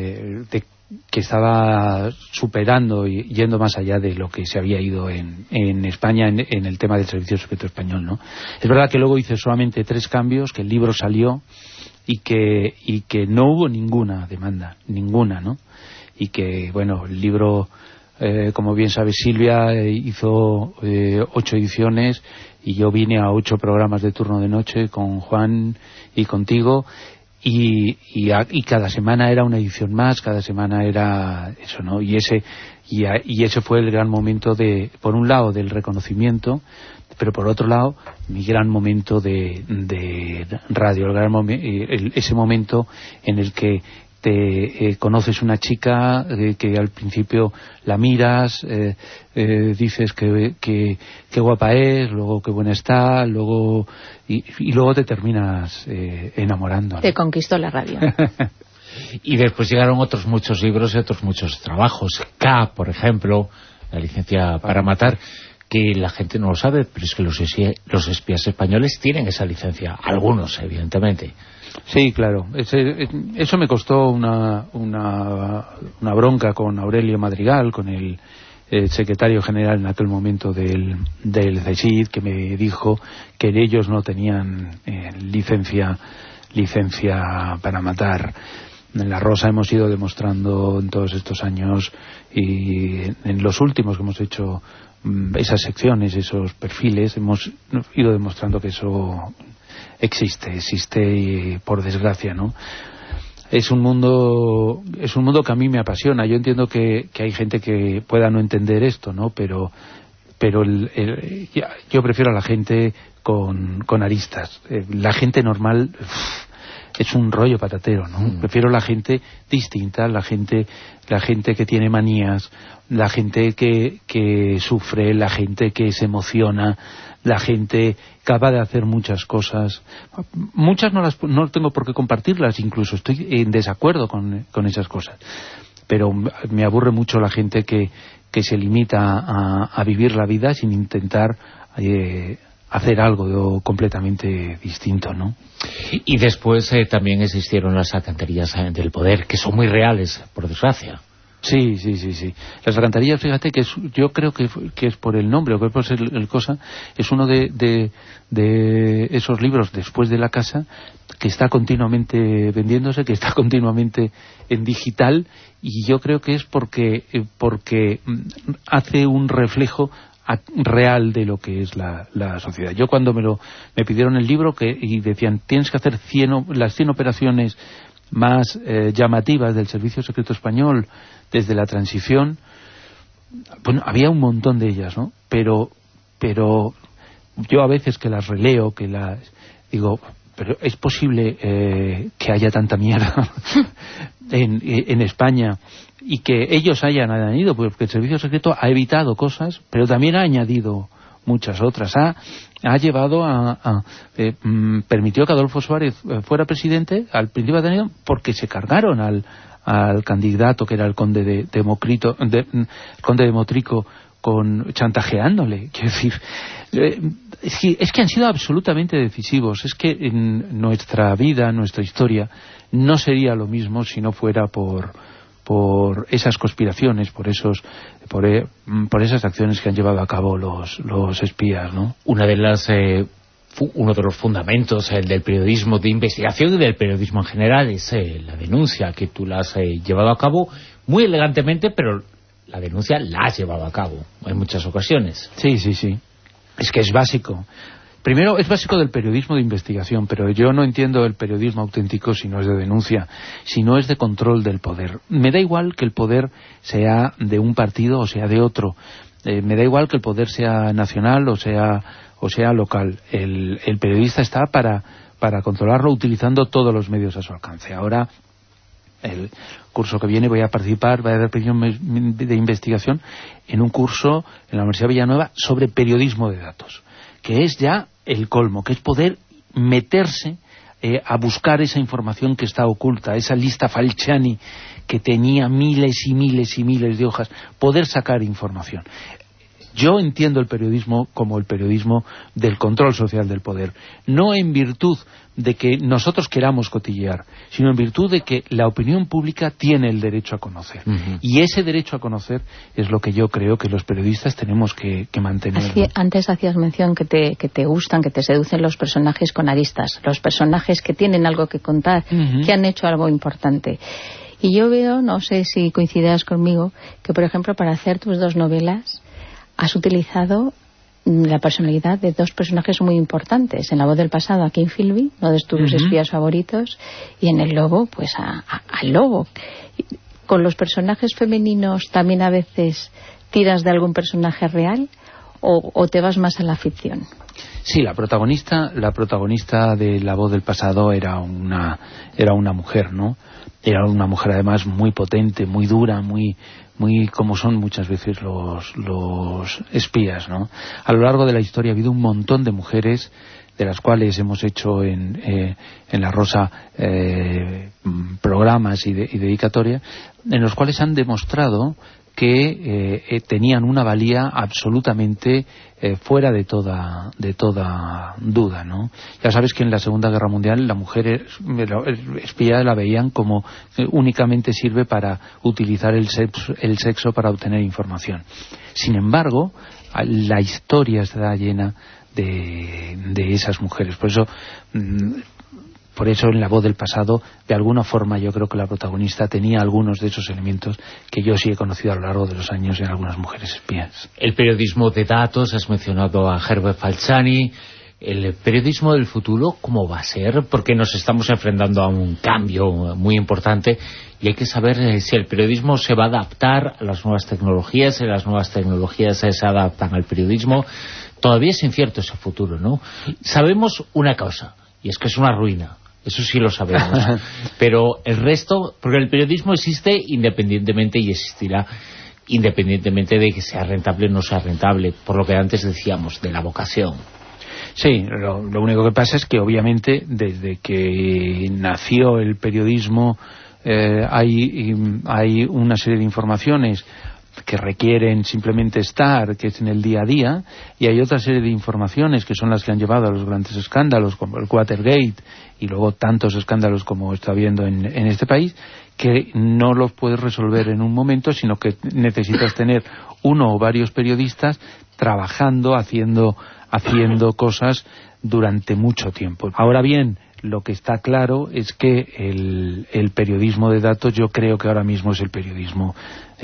estaba superando y yendo más allá de lo que se había ido en España en el tema del Servicio Secreto Español, ¿no? Es verdad que luego hice solamente 3 cambios, que el libro salió y que no hubo ninguna demanda, ninguna, ¿no? Y que, bueno, el libro, como bien sabe Silvia, hizo 8 ediciones y yo vine a 8 programas de turno de noche con Juan y contigo. Y cada semana era una edición más, cada semana era eso, ¿no? Y ese fue el gran momento por un lado, del reconocimiento, pero por otro lado, mi gran momento de radio, ese momento en el que te conoces una chica que al principio la miras, dices que guapa es, luego que buena está, luego y luego te terminas enamorando, ¿no? Te conquistó la radio. Y después llegaron otros muchos libros y otros muchos trabajos. K, por ejemplo, la licencia para matar, que la gente no lo sabe, pero es que los espías españoles tienen esa licencia. Algunos, evidentemente. Sí, claro. Eso me costó una bronca con Aurelio Madrigal, con el secretario general en aquel momento del CSIC, que me dijo que ellos no tenían licencia para matar. En La Rosa hemos ido demostrando en todos estos años, y en los últimos que hemos hecho esas secciones, esos perfiles, hemos ido demostrando que eso existe y por desgracia, ¿no? Es un mundo que a mí me apasiona. Yo entiendo que hay gente que pueda no entender esto, ¿no? Pero yo prefiero a la gente con aristas. La gente normal es un rollo patatero, ¿no? Prefiero la gente distinta, la gente que tiene manías, la gente que sufre, la gente que se emociona, la gente capaz de hacer muchas cosas. Muchas no tengo por qué compartirlas, incluso estoy en desacuerdo con esas cosas. Pero me aburre mucho la gente que se limita a vivir la vida sin intentar hacer algo completamente distinto, ¿no? Y después también existieron las alcantarillas del poder, que son muy reales, por desgracia. Sí. Las alcantarillas, fíjate que yo creo que es por el nombre, o que es por el cosa, es uno de esos libros después de la casa, que está continuamente vendiéndose, que está continuamente en digital, y yo creo que es porque hace un reflejo real de lo que es la sociedad. Yo cuando me pidieron el libro y decían, tienes que hacer las 100 operaciones más llamativas del Servicio Secreto Español desde la transición, bueno, había un montón de ellas, ¿no? Pero yo a veces que las releo, digo, pero es posible que haya tanta mierda en España, y que ellos hayan añadido, porque el Servicio Secreto ha evitado cosas, pero también ha añadido muchas otras. Ha llevado permitió que Adolfo Suárez fuera presidente al principio de Ateneo, porque se cargaron al candidato que era el conde conde de Motrico, chantajeándole. Quiero decir, es que han sido absolutamente decisivos. Es que en nuestra vida, nuestra historia, no sería lo mismo si no fuera por esas conspiraciones, por esas acciones que han llevado a cabo los espías, ¿no? Uno de los fundamentos del periodismo de investigación y del periodismo en general es la denuncia, que tú la has llevado a cabo muy elegantemente, pero la denuncia la has llevado a cabo en muchas ocasiones. Sí. Es que es básico. Primero, es básico del periodismo de investigación, pero yo no entiendo el periodismo auténtico si no es de denuncia, si no es de control del poder. Me da igual que el poder sea de un partido o sea de otro. Me da igual que el poder sea nacional o sea local. El periodista está para controlarlo utilizando todos los medios a su alcance. Ahora, el curso que viene voy a participar, va a haber periodismo de investigación en un curso en la Universidad de Villanueva sobre periodismo de datos, que es ya el colmo, que es poder meterse a buscar esa información que está oculta, esa lista Falciani que tenía miles y miles y miles de hojas, poder sacar información. Yo entiendo el periodismo como el periodismo del control social del poder, no en virtud de que nosotros queramos cotillear, sino en virtud de que la opinión pública tiene el derecho a conocer. Y ese derecho a conocer es lo que yo creo que los periodistas tenemos que mantener. Antes hacías mención que te gustan, que te seducen los personajes con aristas, los personajes que tienen algo que contar, que han hecho algo importante. Y yo veo, no sé si coincidas conmigo, que por ejemplo para hacer tus 2 novelas has utilizado la personalidad de 2 personajes muy importantes. En La voz del pasado, a King Philby, uno de tus espías favoritos, y en El lobo, pues al lobo. ¿Con los personajes femeninos también a veces tiras de algún personaje real o te vas más a la ficción? Sí, la protagonista de La voz del pasado era una mujer, ¿no? Era una mujer además muy potente, muy dura, muy como son muchas veces los espías, ¿no? A lo largo de la historia ha habido un montón de mujeres de las cuales hemos hecho en La Rosa programas y dedicatoria, en los cuales han demostrado que tenían una valía absolutamente fuera de toda duda, ¿no? Ya sabes que en la Segunda Guerra Mundial la mujer espía la veían como únicamente sirve para utilizar el sexo para obtener información. Sin embargo, la historia está llena de esas mujeres. Por eso en La Voz del Pasado, de alguna forma, yo creo que la protagonista tenía algunos de esos elementos que yo sí he conocido a lo largo de los años en algunas mujeres espías. El periodismo de datos, has mencionado a Herbert Falciani. ¿El periodismo del futuro cómo va a ser? Porque nos estamos enfrentando a un cambio muy importante y hay que saber si el periodismo se va a adaptar a las nuevas tecnologías, si las nuevas tecnologías se adaptan al periodismo. Todavía es incierto ese futuro, ¿no? Sabemos una cosa, y es que es una ruina. Eso sí lo sabemos. Pero el resto, porque el periodismo existe independientemente y existirá independientemente de que sea rentable o no sea rentable, por lo que antes decíamos, de la vocación. Sí, lo único que pasa es que obviamente desde que nació el periodismo hay una serie de informaciones que requieren simplemente estar, que es en el día a día, y hay otra serie de informaciones que son las que han llevado a los grandes escándalos como el Watergate y luego tantos escándalos como está habiendo en este país, que no los puedes resolver en un momento, sino que necesitas tener uno o varios periodistas trabajando, haciendo cosas durante mucho tiempo. Ahora bien, lo que está claro es que el periodismo de datos, yo creo que ahora mismo es el periodismo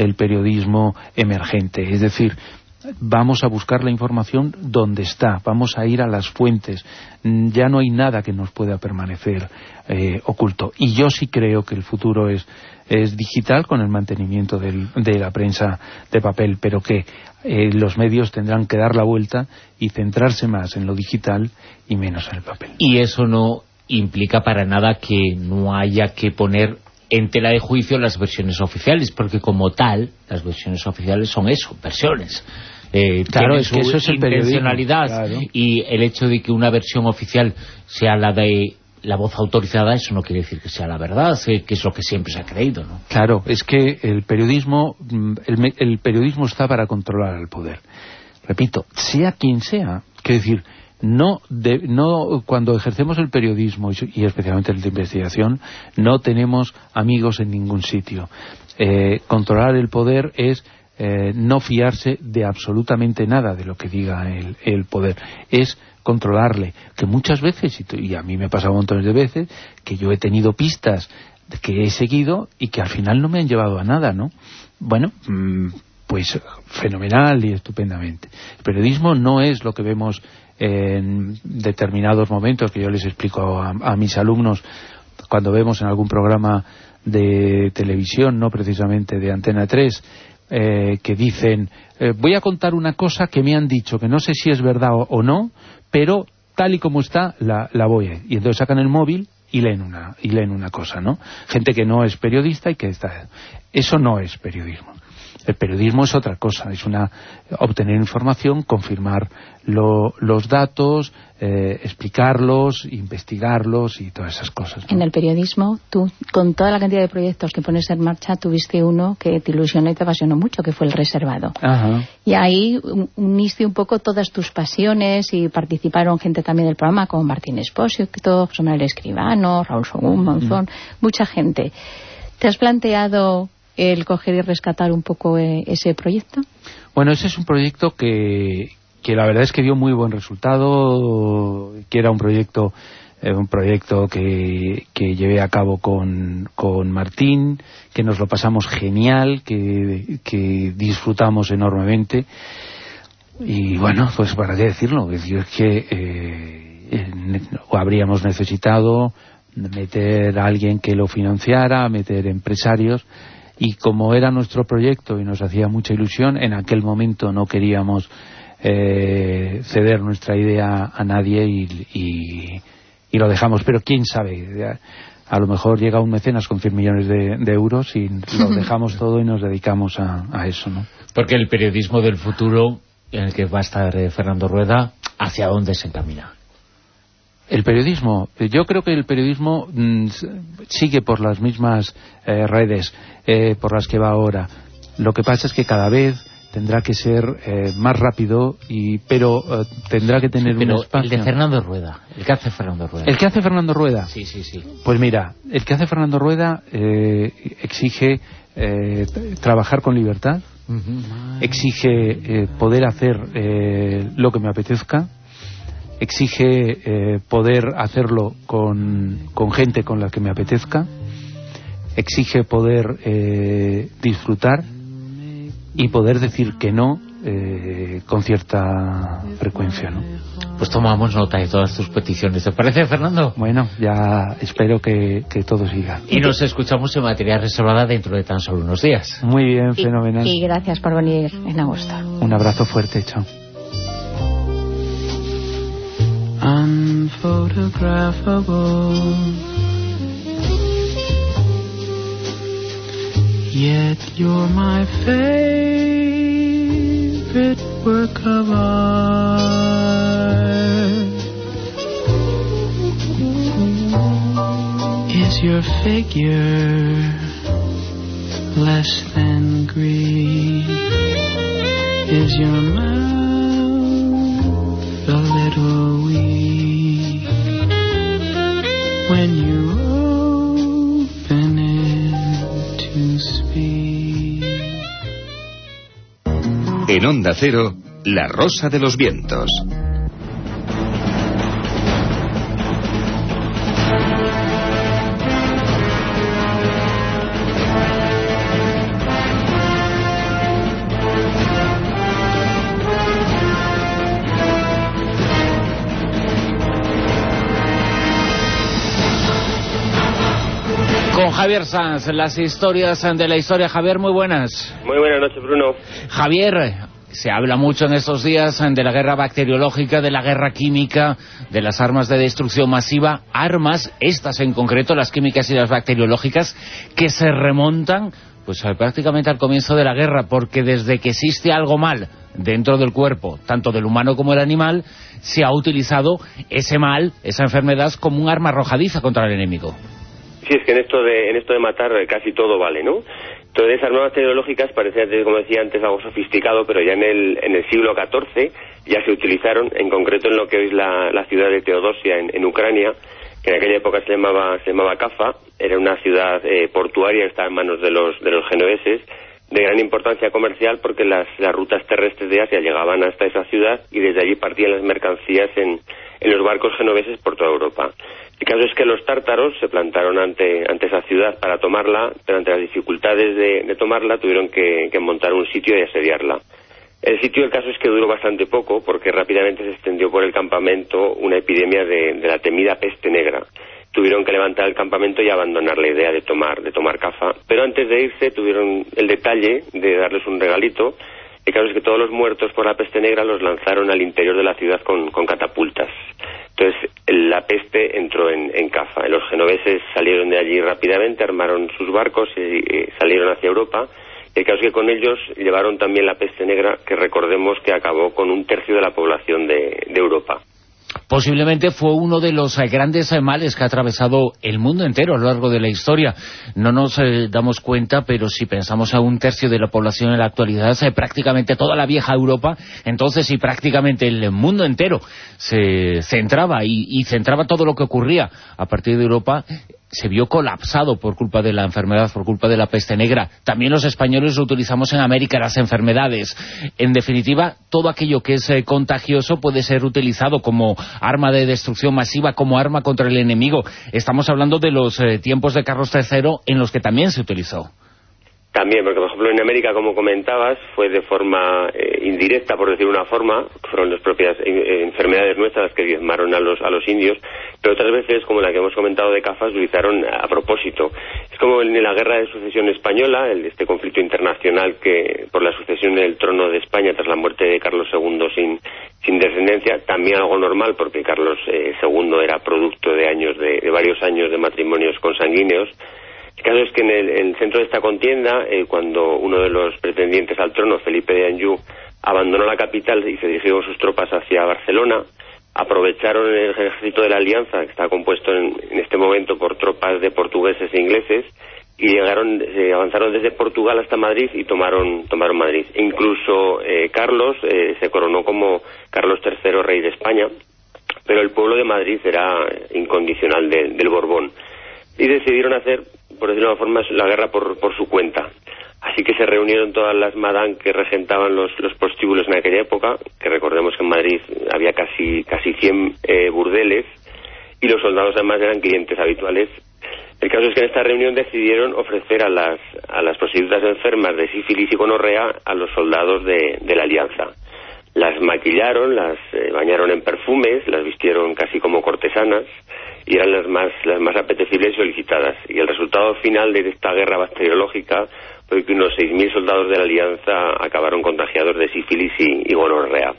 emergente. Es decir, vamos a buscar la información donde está, vamos a ir a las fuentes. Ya no hay nada que nos pueda permanecer oculto. Y yo sí creo que el futuro es digital, con el mantenimiento de la prensa de papel, pero que los medios tendrán que dar la vuelta y centrarse más en lo digital y menos en el papel. Y eso no implica para nada que no haya que poner en tela de juicio las versiones oficiales, porque como tal, las versiones oficiales son eso, versiones. Claro, es que eso es el intencionalidad, claro. Y el hecho de que una versión oficial sea la de la voz autorizada, eso no quiere decir que sea la verdad, que es lo que siempre se ha creído, ¿no? Claro, es que el periodismo está para controlar al poder. Repito, sea quien sea, quiero decir, no cuando ejercemos el periodismo y especialmente el de investigación, no tenemos amigos en ningún sitio. Controlar el poder es no fiarse de absolutamente nada de lo que diga el poder, es controlarle, que muchas veces, y a mí me ha pasado montones de veces, que yo he tenido pistas que he seguido y que al final no me han llevado a nada, ¿no? Bueno, pues fenomenal y estupendamente. El periodismo no es lo que vemos en determinados momentos, que yo les explico a mis alumnos cuando vemos en algún programa de televisión, no precisamente de Antena 3, que dicen, voy a contar una cosa que me han dicho, que no sé si es verdad o no, pero tal y como está, la voy a... Y entonces sacan el móvil y leen una cosa, ¿no? Gente que no es periodista y que está... Eso no es periodismo. El periodismo es otra cosa, es obtener información, confirmar los datos, explicarlos, investigarlos y todas esas cosas, ¿no? En el periodismo, tú, con toda la cantidad de proyectos que pones en marcha, tuviste uno que te ilusionó y te apasionó mucho, que fue El Reservado. Ajá. Y ahí uniste un poco todas tus pasiones y participaron gente también del programa, como Martín Espósito, José Manuel Escribano, Raúl Sogún, Monzón, mucha gente. ¿Te has planteado el coger y rescatar un poco ese proyecto? Bueno, ese es un proyecto que la verdad es que dio muy buen resultado, que era un proyecto que llevé a cabo con Martín, que nos lo pasamos genial, que disfrutamos enormemente. Y bueno, pues para qué decirlo, es que habríamos necesitado meter a alguien que lo financiara, meter empresarios. Y como era nuestro proyecto y nos hacía mucha ilusión, en aquel momento no queríamos ceder nuestra idea a nadie y lo dejamos. Pero quién sabe, a lo mejor llega un mecenas con 100 millones de euros y lo dejamos todo y nos dedicamos a eso, ¿no? Porque el periodismo del futuro, en el que va a estar Fernando Rueda, ¿hacia dónde se encamina? El periodismo, yo creo que el periodismo sigue por las mismas redes por las que va ahora. Lo que pasa es que cada vez tendrá que ser más rápido, pero tendrá que tener un espacio. El de Fernando Rueda, el que hace Fernando Rueda. ¿El que hace Fernando Rueda? Sí. Pues mira, el que hace Fernando Rueda exige trabajar con libertad, exige poder hacer lo que me apetezca, exige poder hacerlo con gente con la que me apetezca, exige poder disfrutar y poder decir que no con cierta frecuencia, ¿no? Pues tomamos nota de todas tus peticiones. ¿Te parece, Fernando? Bueno, ya espero que todo siga. Y nos escuchamos en Materia Reservada dentro de tan solo unos días. Muy bien, fenomenal. Y gracias por venir en agosto. Un abrazo fuerte, chao. Unphotographable, yet you're my favorite work of art. Is your figure less than Greek? Is your mouth a little weak when you open it to speak? En Onda Cero, La Rosa de los Vientos. Con Javier Sanz, las historias de la historia. Javier, muy buenas. Muy buenas noches, Bruno. Javier, se habla mucho en estos días de la guerra bacteriológica, de la guerra química, de las armas de destrucción masiva, armas, estas en concreto, las químicas y las bacteriológicas, que se remontan pues prácticamente al comienzo de la guerra, porque desde que existe algo mal dentro del cuerpo, tanto del humano como del animal, se ha utilizado ese mal, esa enfermedad, como un arma arrojadiza contra el enemigo. Sí, es que en esto de matar casi todo vale, ¿no? Entonces, esas armas tecnológicas parecían, como decía antes, algo sofisticado, pero ya en el siglo XIV ya se utilizaron, en concreto en lo que hoy es la ciudad de Teodosia, en Ucrania, que en aquella época se llamaba Cafa. Era una ciudad portuaria que estaba en manos de los genoveses, de gran importancia comercial, porque las rutas terrestres de Asia llegaban hasta esa ciudad y desde allí partían las mercancías en los barcos genoveses por toda Europa. El caso es que los tártaros se plantaron ante esa ciudad para tomarla, pero ante las dificultades de tomarla tuvieron que montar un sitio y asediarla. El sitio, el caso es que duró bastante poco, porque rápidamente se extendió por el campamento una epidemia de la temida peste negra. Tuvieron que levantar el campamento y abandonar la idea de tomar Cafa, pero antes de irse tuvieron el detalle de darles un regalito. El caso es que todos los muertos por la peste negra los lanzaron al interior de la ciudad con catapultas. Entonces la peste entró en Cafa. Los genoveses salieron de allí rápidamente, armaron sus barcos y salieron hacia Europa. El caso es que con ellos llevaron también la peste negra, que recordemos que acabó con 1/3 de la población de Europa. Posiblemente fue uno de los grandes males que ha atravesado el mundo entero a lo largo de la historia. No nos damos cuenta, pero si pensamos a 1/3 de la población en la actualidad, prácticamente toda la vieja Europa, entonces sí, prácticamente el mundo entero se centraba y centraba todo lo que ocurría a partir de Europa, se vio colapsado por culpa de la enfermedad, por culpa de la peste negra. También los españoles lo utilizamos en América, las enfermedades. En definitiva, todo aquello que es contagioso puede ser utilizado como arma de destrucción masiva, como arma contra el enemigo. Estamos hablando de los tiempos de Carlos III, en los que también se utilizó. También, porque por ejemplo en América, como comentabas, fue de forma indirecta, por decir una forma, fueron las propias enfermedades nuestras las que diezmaron a los indios, pero otras veces, como la que hemos comentado de Cafa, se utilizaron a propósito. Es como en la guerra de sucesión española, este conflicto internacional que por la sucesión del trono de España tras la muerte de Carlos II sin descendencia, también algo normal, porque Carlos II era producto de varios años de matrimonios consanguíneos. El caso es que en el centro de esta contienda, cuando uno de los pretendientes al trono, Felipe de Anjou, abandonó la capital y se dirigió con sus tropas hacia Barcelona, aprovecharon el ejército de la Alianza, que está compuesto en este momento por tropas de portugueses e ingleses, y avanzaron desde Portugal hasta Madrid y tomaron Madrid. E incluso Carlos se coronó como Carlos III, rey de España, pero el pueblo de Madrid era incondicional del Borbón. Y decidieron hacer, por decirlo de alguna forma, la guerra por su cuenta. Así que se reunieron todas las madame que regentaban los prostíbulos en aquella época, que recordemos que en Madrid había casi 100 burdeles, y los soldados además eran clientes habituales. El caso es que en esta reunión decidieron ofrecer a las prostitutas enfermas de sífilis y gonorrea a los soldados de la Alianza. Las maquillaron, las bañaron en perfumes, las vistieron casi como cortesanas, y eran las más apetecibles y solicitadas. Y el resultado final de esta guerra bacteriológica fue que unos 6.000 soldados de la Alianza acabaron contagiados de sífilis y gonorrea.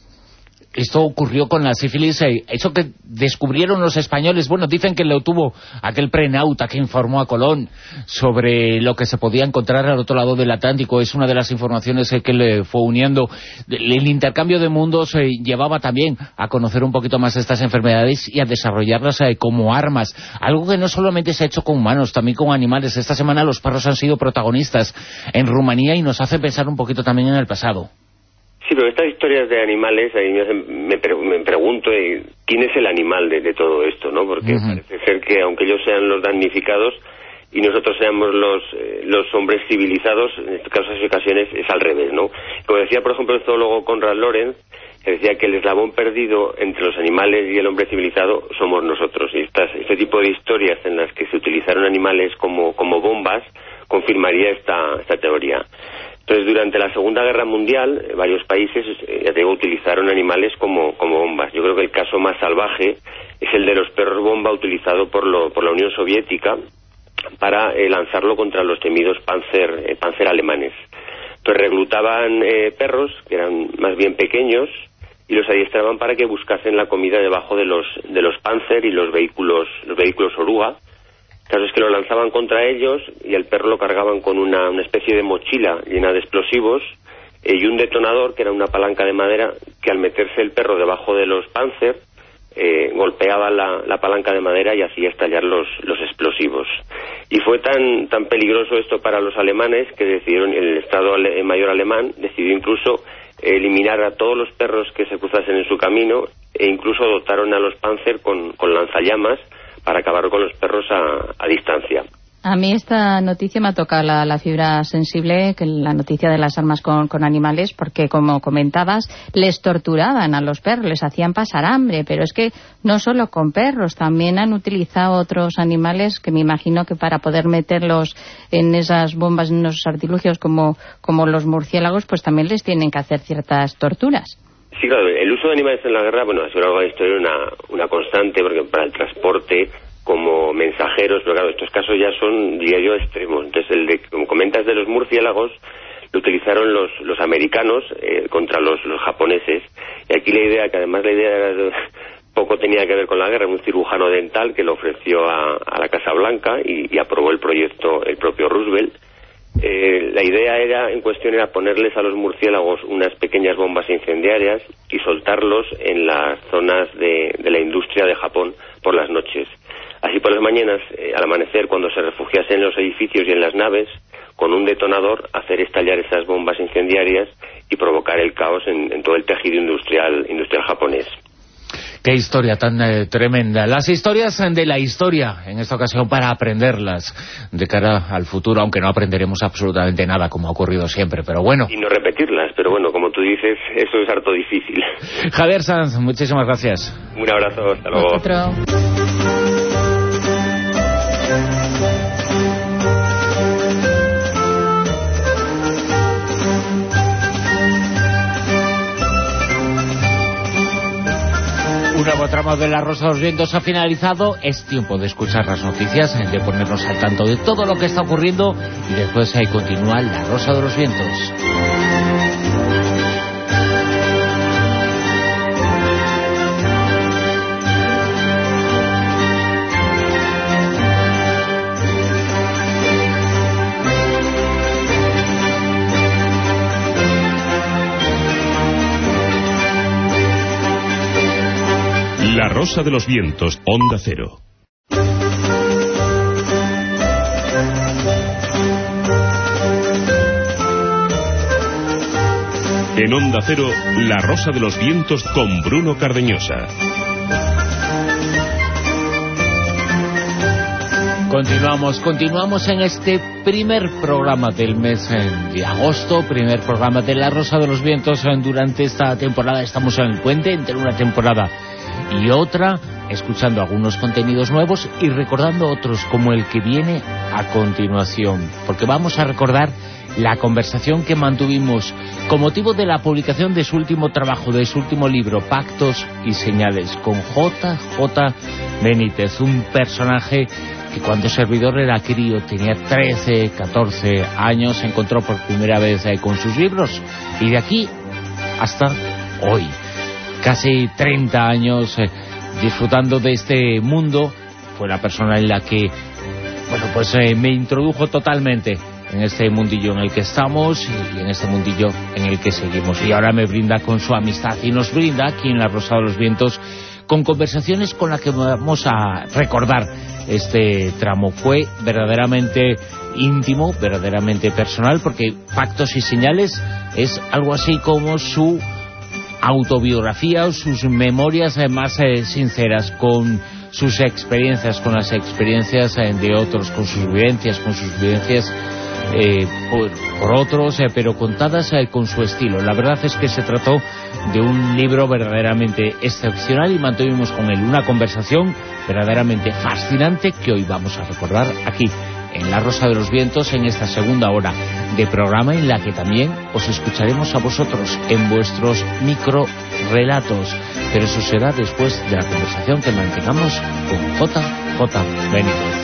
Esto ocurrió con la sífilis, eso que descubrieron los españoles. Bueno, dicen que lo tuvo aquel prenauta que informó a Colón sobre lo que se podía encontrar al otro lado del Atlántico. Es una de las informaciones que le fue uniendo. El intercambio de mundos llevaba también a conocer un poquito más estas enfermedades y a desarrollarlas como armas. Algo que no solamente se ha hecho con humanos, también con animales. Esta semana los perros han sido protagonistas en Rumanía y nos hace pensar un poquito también en el pasado. Sí, pero estas historias de animales, ahí me pregunto quién es el animal de todo esto, ¿no? Porque parece ser que aunque ellos sean los damnificados y nosotros seamos los hombres civilizados, en este caso en ocasiones es al revés, ¿no? Como decía, por ejemplo, el zoólogo Konrad Lorenz, que decía que el eslabón perdido entre los animales y el hombre civilizado somos nosotros. Y este tipo de historias en las que se utilizaron animales como bombas confirmaría esta teoría. Entonces, durante la Segunda Guerra Mundial, varios países, ya te digo, utilizaron animales como bombas. Yo creo que el caso más salvaje es el de los perros bomba utilizado por la Unión Soviética para lanzarlo contra los temidos Panzer alemanes. Entonces, reclutaban perros, que eran más bien pequeños, y los adiestraban para que buscasen la comida debajo de los Panzer y los vehículos oruga. El caso es que lo lanzaban contra ellos y el perro lo cargaban con una especie de mochila llena de explosivos y un detonador, que era una palanca de madera, que al meterse el perro debajo de los Panzer golpeaba la palanca de madera y hacía estallar los explosivos. Y fue tan peligroso esto para los alemanes que decidieron, el Estado Mayor alemán decidió incluso eliminar a todos los perros que se cruzasen en su camino, e incluso dotaron a los Panzer con lanzallamas para acabar con los perros a distancia. A mí esta noticia me ha tocado la fibra sensible, que la noticia de las armas con animales, porque como comentabas, les torturaban a los perros, les hacían pasar hambre, pero es que no solo con perros, también han utilizado otros animales que me imagino que para poder meterlos en esas bombas, en esos artilugios como los murciélagos, pues también les tienen que hacer ciertas torturas. Sí, claro, el uso de animales en la guerra, bueno, ha sido algo de la historia una constante, porque para el transporte, como mensajeros, pero claro, estos casos ya son, diría yo, extremos. Entonces, como comentas, de los murciélagos, lo utilizaron los americanos contra los japoneses. Y aquí la idea, que además la idea era, poco tenía que ver con la guerra, un cirujano dental que lo ofreció a la Casa Blanca y aprobó el proyecto el propio Roosevelt. La idea en cuestión era ponerles a los murciélagos unas pequeñas bombas incendiarias y soltarlos en las zonas de la industria de Japón por las noches. Así por las mañanas, al amanecer, cuando se refugiasen en los edificios y en las naves, con un detonador hacer estallar esas bombas incendiarias y provocar el caos en todo el tejido industrial japonés. Qué historia tan tremenda. Las historias de la historia, en esta ocasión para aprenderlas de cara al futuro, aunque no aprenderemos absolutamente nada, como ha ocurrido siempre, pero bueno. Y no repetirlas, pero bueno, como tú dices, eso es harto difícil. Javier Sanz, muchísimas gracias. Un abrazo, hasta luego. Un nuevo tramo de La Rosa de los Vientos ha finalizado. Es tiempo de escuchar las noticias, de ponernos al tanto de todo lo que está ocurriendo y después ahí continúa La Rosa de los Vientos. Rosa de los Vientos, Onda Cero. En Onda Cero, La Rosa de los Vientos con Bruno Cardeñosa. Continuamos en este primer programa del mes de agosto, primer programa de La Rosa de los Vientos. Durante esta temporada estamos en el puente entre una temporada y otra, escuchando algunos contenidos nuevos y recordando otros como el que viene a continuación, porque vamos a recordar la conversación que mantuvimos con motivo de la publicación de su último trabajo, de su último libro, Pactos y Señales, con J.J. Benítez, un personaje que cuando servidor era crío, tenía 13, 14 años, se encontró por primera vez con sus libros, y de aquí hasta hoy, casi 30 años disfrutando de este mundo. Fue la persona en la que, bueno, pues me introdujo totalmente en este mundillo en el que estamos y en este mundillo en el que seguimos. Y ahora me brinda con su amistad y nos brinda aquí en La Rosa de los Vientos con conversaciones con las que vamos a recordar este tramo. Fue verdaderamente íntimo, verdaderamente personal, porque Pactos y Señales es algo así como su autobiografía o sus memorias más sinceras, con sus experiencias, con las experiencias de otros, con sus vivencias por otros, pero contadas con su estilo. La verdad es que se trató de un libro verdaderamente excepcional y mantuvimos con él una conversación verdaderamente fascinante que hoy vamos a recordar aquí en La Rosa de los Vientos, en esta segunda hora de programa, en la que también os escucharemos a vosotros en vuestros microrelatos, pero eso será después de la conversación que mantengamos con J.J. Benítez.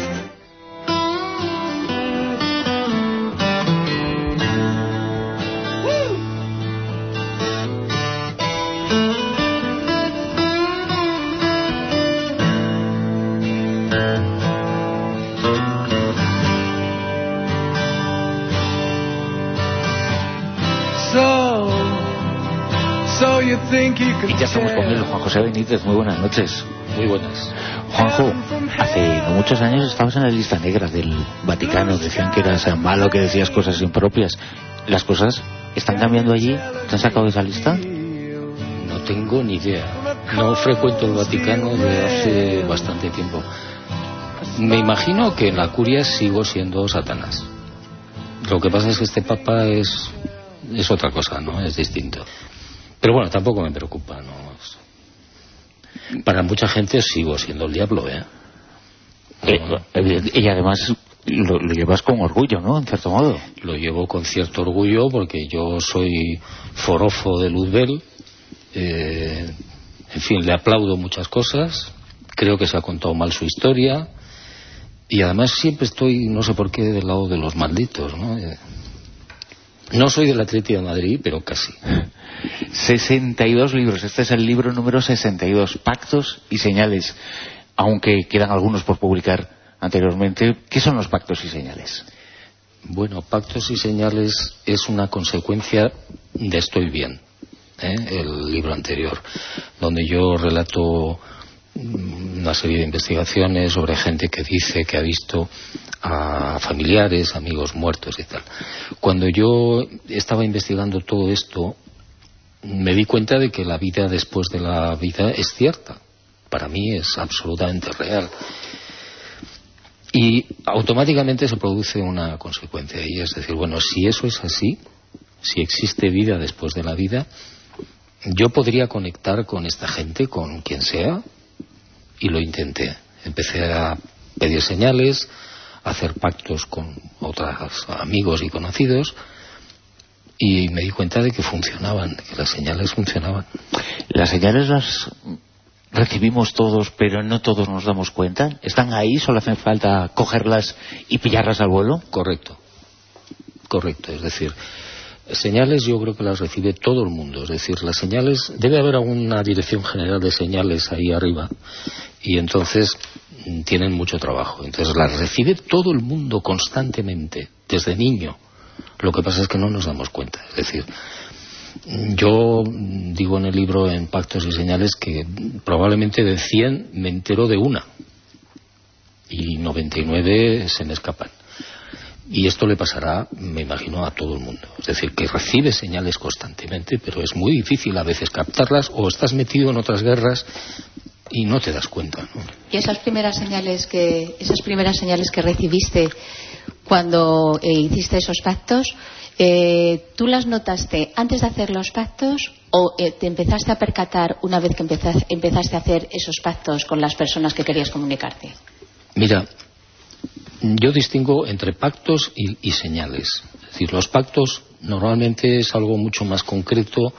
Y ya estamos con él, Juan José Benítez. Muy buenas noches. Muy buenas. Juanjo, hace no muchos años estabas en la lista negra del Vaticano. Decían que eras malo, que decías cosas impropias. ¿Las cosas están cambiando allí? ¿Te han sacado de esa lista? No tengo ni idea. No frecuento el Vaticano desde hace bastante tiempo. Me imagino que en la curia sigo siendo Satanás. Lo que pasa es que este papa es otra cosa, ¿no? Es distinto. Pero bueno, tampoco me preocupa, ¿no? Para mucha gente sigo siendo el diablo, ¿eh? Y además lo llevas con orgullo, ¿no? En cierto modo. Lo llevo con cierto orgullo porque yo soy forofo de Luzbel. En fin, le aplaudo muchas cosas. Creo que se ha contado mal su historia. Y además siempre estoy, no sé por qué, del lado de los malditos, ¿no? No soy del Atlético de Madrid, pero casi. 62 libros. Este es el libro número 62, Pactos y Señales. Aunque quedan algunos por publicar anteriormente. ¿Qué son los pactos y señales? Bueno, Pactos y Señales es una consecuencia de Estoy Bien, el libro anterior, donde yo relato una serie de investigaciones sobre gente que dice que ha visto a familiares, amigos muertos y tal. Cuando yo estaba investigando todo esto, me di cuenta de que la vida después de la vida es cierta. Para mí es absolutamente real. Y automáticamente se produce una consecuencia. Y es decir, bueno, si eso es así, si existe vida después de la vida, yo podría conectar con esta gente, con quien sea, y lo intenté. Empecé a pedir señales, a hacer pactos con otros amigos y conocidos, y me di cuenta de que funcionaban, que las señales funcionaban. Las señales las recibimos todos, pero no todos nos damos cuenta. ¿Están ahí? ¿Solo hace falta cogerlas y pillarlas al vuelo? Correcto. Es decir, señales yo creo que las recibe todo el mundo. Es decir, las señales, debe haber alguna dirección general de señales ahí arriba, y entonces tienen mucho trabajo. Entonces las recibe todo el mundo constantemente, desde niño. Lo que pasa es que no nos damos cuenta. Es decir, Yo digo en el libro, en Pactos y Señales, que probablemente de 100 me entero de una y 99 se me escapan. Y esto le pasará, me imagino, a todo el mundo. Es decir, que recibes señales constantemente, pero es muy difícil a veces captarlas, o estás metido en otras guerras y no te das cuenta, ¿no? Y esas primeras señales que recibiste cuando hiciste esos pactos, ¿tú las notaste antes de hacer los pactos o te empezaste a percatar una vez que empezaste a hacer esos pactos con las personas que querías comunicarte? Mira, yo distingo entre pactos y señales. Es decir, los pactos normalmente es algo mucho más concreto.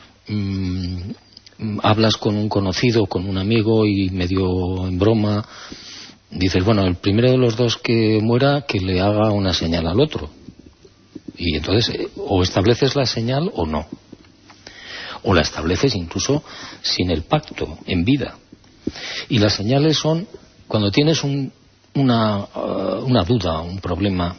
Hablas con un conocido, con un amigo y medio en broma dices, bueno, el primero de los dos que muera, que le haga una señal al otro. Y entonces o estableces la señal o no. O la estableces incluso sin el pacto, en vida. Y las señales son cuando tienes una duda, un problema,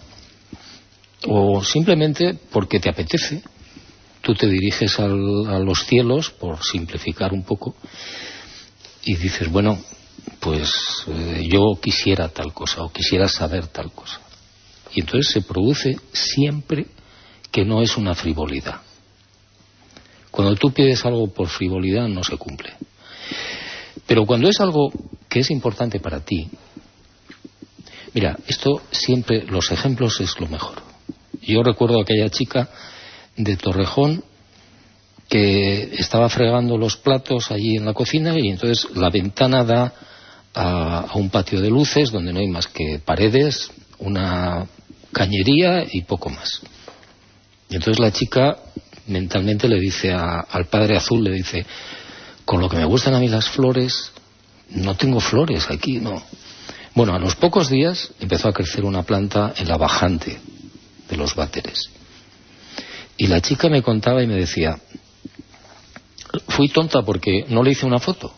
o simplemente porque te apetece. Tú te diriges a los cielos, por simplificar un poco, y dices, bueno, pues yo quisiera tal cosa, o quisiera saber tal cosa. Y entonces se produce siempre que no es una frivolidad. Cuando tú pides algo por frivolidad no se cumple. Pero cuando es algo que es importante para ti, mira, esto siempre, los ejemplos es lo mejor. Yo recuerdo aquella chica de Torrejón que estaba fregando los platos allí en la cocina y entonces la ventana da a un patio de luces donde no hay más que paredes, una cañería y poco más. Y entonces la chica mentalmente le dice al padre azul, le dice, con lo que me gustan a mí las flores, no tengo flores aquí, no. Bueno, a los pocos días empezó a crecer una planta en la bajante de los váteres. Y la chica me contaba y me decía, fui tonta porque no le hice una foto.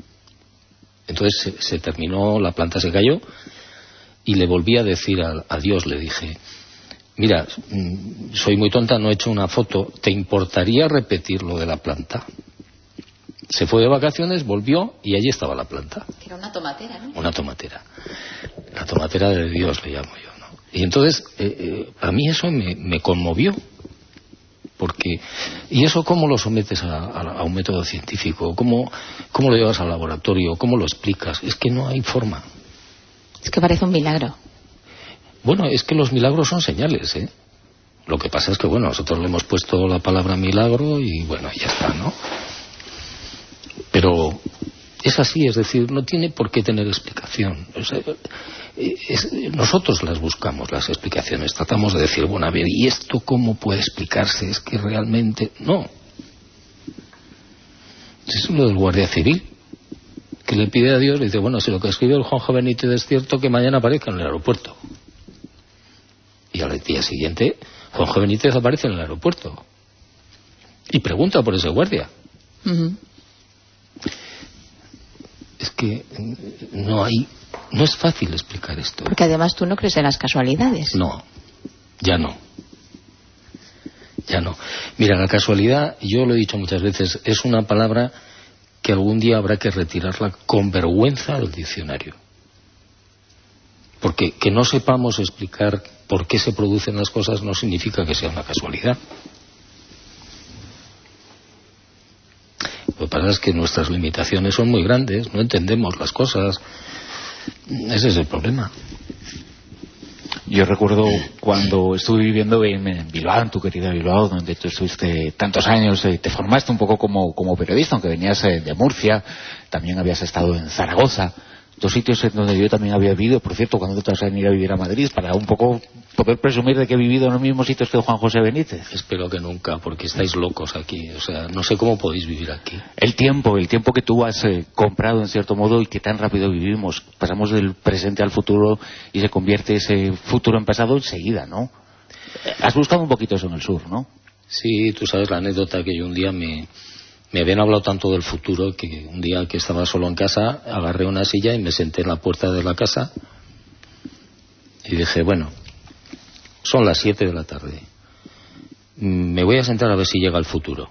Entonces se terminó, la planta se cayó y le volví a decir a Dios, le dije, mira, soy muy tonta, no he hecho una foto, ¿te importaría repetir lo de la planta? Se fue de vacaciones, volvió y allí estaba la planta. Era una tomatera, ¿no? Una tomatera. La tomatera de Dios le llamo yo, ¿no? Y entonces, a mí eso me conmovió. Porque, ¿y eso cómo lo sometes a un método científico? ¿Cómo lo llevas al laboratorio? ¿Cómo lo explicas? Es que no hay forma. Es que parece un milagro. Bueno, es que los milagros son señales, ¿eh? Lo que pasa es que, bueno, nosotros le hemos puesto la palabra milagro y, bueno, ya está, ¿no? Pero es así, es decir, no tiene por qué tener explicación. O sea, nosotros las buscamos, las explicaciones. Tratamos de decir, bueno, a ver, ¿y esto cómo puede explicarse? Es que realmente no. Es lo del guardia civil, que le pide a Dios, le dice, bueno, si lo que escribe el Juanjo Benítez es cierto, que mañana aparezca en el aeropuerto. Y al día siguiente, Juanjo Benítez aparece en el aeropuerto. Y pregunta por ese guardia. Uh-huh. Es que no es fácil explicar esto. Porque además tú no crees en las casualidades. No, ya no. Ya no. Mira, la casualidad, yo lo he dicho muchas veces, es una palabra que algún día habrá que retirarla con vergüenza del diccionario. Porque que no sepamos explicar por qué se producen las cosas no significa que sea una casualidad. Lo que pasa es que nuestras limitaciones son muy grandes, no entendemos las cosas. Ese es el problema. Yo recuerdo cuando estuve viviendo en Bilbao, en tu querida Bilbao, donde tú estuviste tantos años, te formaste un poco como periodista, aunque venías de Murcia, también habías estado en Zaragoza, dos sitios en donde yo también había vivido. Por cierto, cuando te vas a venir a vivir a Madrid, para un poco poder presumir de que he vivido en los mismos sitios que Juan José Benítez. Espero que nunca, porque estáis locos aquí. O sea, no sé cómo podéis vivir aquí. El tiempo que tú has comprado en cierto modo y que tan rápido vivimos. Pasamos del presente al futuro y se convierte ese futuro en pasado enseguida, ¿no? Has buscado un poquito eso en el sur, ¿no? Sí, tú sabes la anécdota que yo un día me habían hablado tanto del futuro que un día que estaba solo en casa agarré una silla y me senté en la puerta de la casa y dije, bueno, son las 7 de la tarde. me voy a sentar a ver si llega el futuro.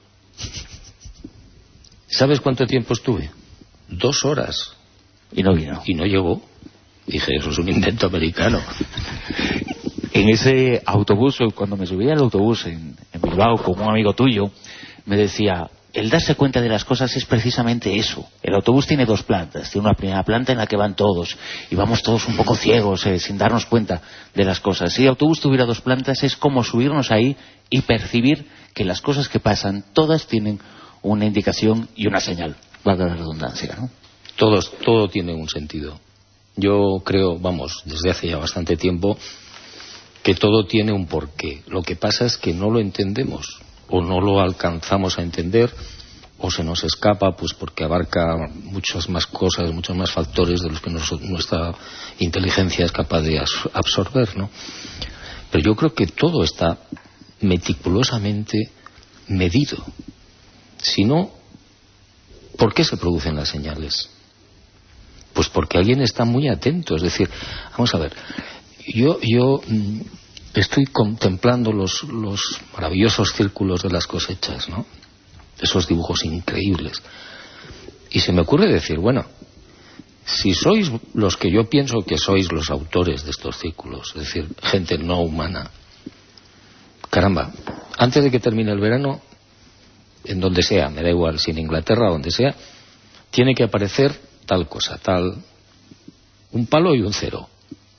¿Sabes cuánto tiempo estuve? 2 horas. Y no vino. Y no llegó. Dije, eso es un invento americano. En ese autobús, cuando me subía al autobús en Bilbao con un amigo tuyo, me decía, el darse cuenta de las cosas es precisamente eso. El autobús tiene 2 plantas. Tiene una primera planta en la que van todos, y vamos todos un poco ciegos, sin darnos cuenta de las cosas. Si el autobús tuviera 2 plantas, es como subirnos ahí y percibir que las cosas que pasan, todas tienen una indicación y una señal. Valga la redundancia, ¿no? Todo tiene un sentido. Yo creo, desde hace ya bastante tiempo, que todo tiene un porqué. Lo que pasa es que no lo entendemos, o no lo alcanzamos a entender, o se nos escapa, pues porque abarca muchas más cosas, muchos más factores de los que nuestra inteligencia es capaz de absorber, ¿no? Pero yo creo que todo está meticulosamente medido. Si no, ¿por qué se producen las señales? Pues porque alguien está muy atento. Es decir, vamos a ver, yo estoy contemplando los maravillosos círculos de las cosechas, ¿no? Esos dibujos increíbles. Y se me ocurre decir, bueno, si sois los que yo pienso que sois los autores de estos círculos, es decir, gente no humana, caramba, antes de que termine el verano, en donde sea, me da igual, si en Inglaterra o donde sea, tiene que aparecer tal cosa, un palo y un 0.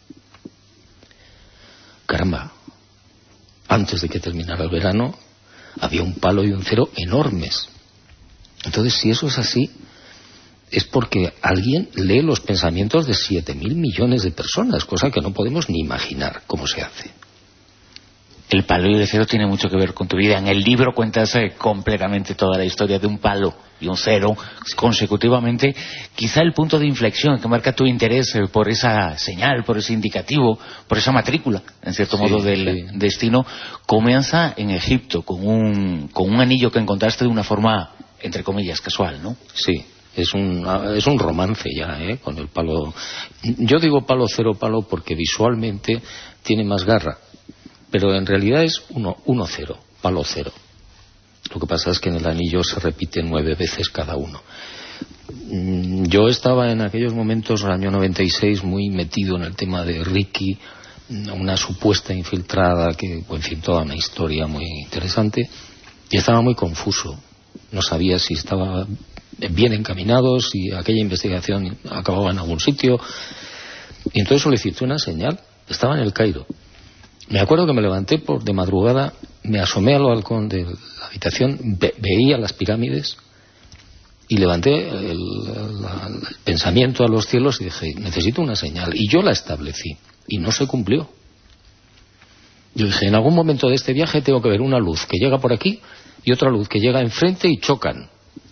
Caramba, antes de que terminara el verano había un palo y un 0 enormes. Entonces, si eso es así, es porque alguien lee los pensamientos de 7.000 millones de personas, cosa que no podemos ni imaginar cómo se hace. El palo y el 0 tiene mucho que ver con tu vida. En el libro cuentas completamente toda la historia de un palo y un 0 consecutivamente. Quizá el punto de inflexión que marca tu interés por esa señal, por ese indicativo, por esa matrícula, en cierto modo, del destino, comienza en Egipto, con un anillo que encontraste de una forma, entre comillas, casual, ¿no? Sí. Es un romance ya, con el palo. Yo digo palo 0 palo porque visualmente tiene más garra. Pero en realidad es 1-0, palo 0. Lo que pasa es que en el anillo se repite 9 veces cada uno. Yo estaba en aquellos momentos, en el año 96, muy metido en el tema de Ricky, una supuesta infiltrada, en fin, toda una historia muy interesante, y estaba muy confuso. No sabía si estaba bien encaminado, si aquella investigación acababa en algún sitio. Y entonces solicité una señal. Estaba en el Cairo. Me acuerdo que me levanté de madrugada, me asomé al balcón de la habitación, veía las pirámides y levanté el pensamiento a los cielos y dije, necesito una señal. Y yo la establecí y no se cumplió. Yo dije, en algún momento de este viaje tengo que ver una luz que llega por aquí y otra luz que llega enfrente y chocan.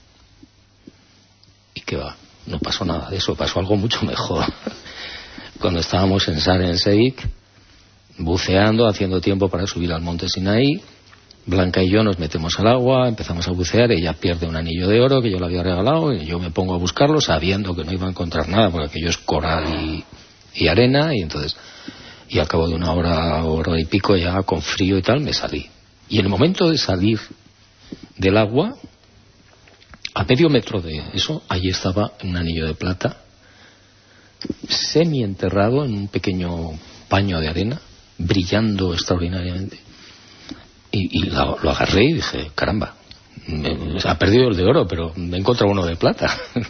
¿Y qué va? No pasó nada de eso, pasó algo mucho mejor. Cuando estábamos en Sharm el Sheikh, buceando, haciendo tiempo para subir al monte Sinaí, Blanca y yo nos metemos al agua, empezamos a bucear, ella pierde un anillo de oro que yo le había regalado y yo me pongo a buscarlo sabiendo que no iba a encontrar nada porque aquello es coral y arena, y entonces, y al cabo de una hora y pico, ya con frío y tal, me salí. Y en el momento de salir del agua, a medio metro de eso, allí estaba un anillo de plata semi enterrado en un pequeño paño de arena, brillando extraordinariamente, y lo agarré y dije, caramba, ha perdido el de oro, pero me he encontrado uno de plata.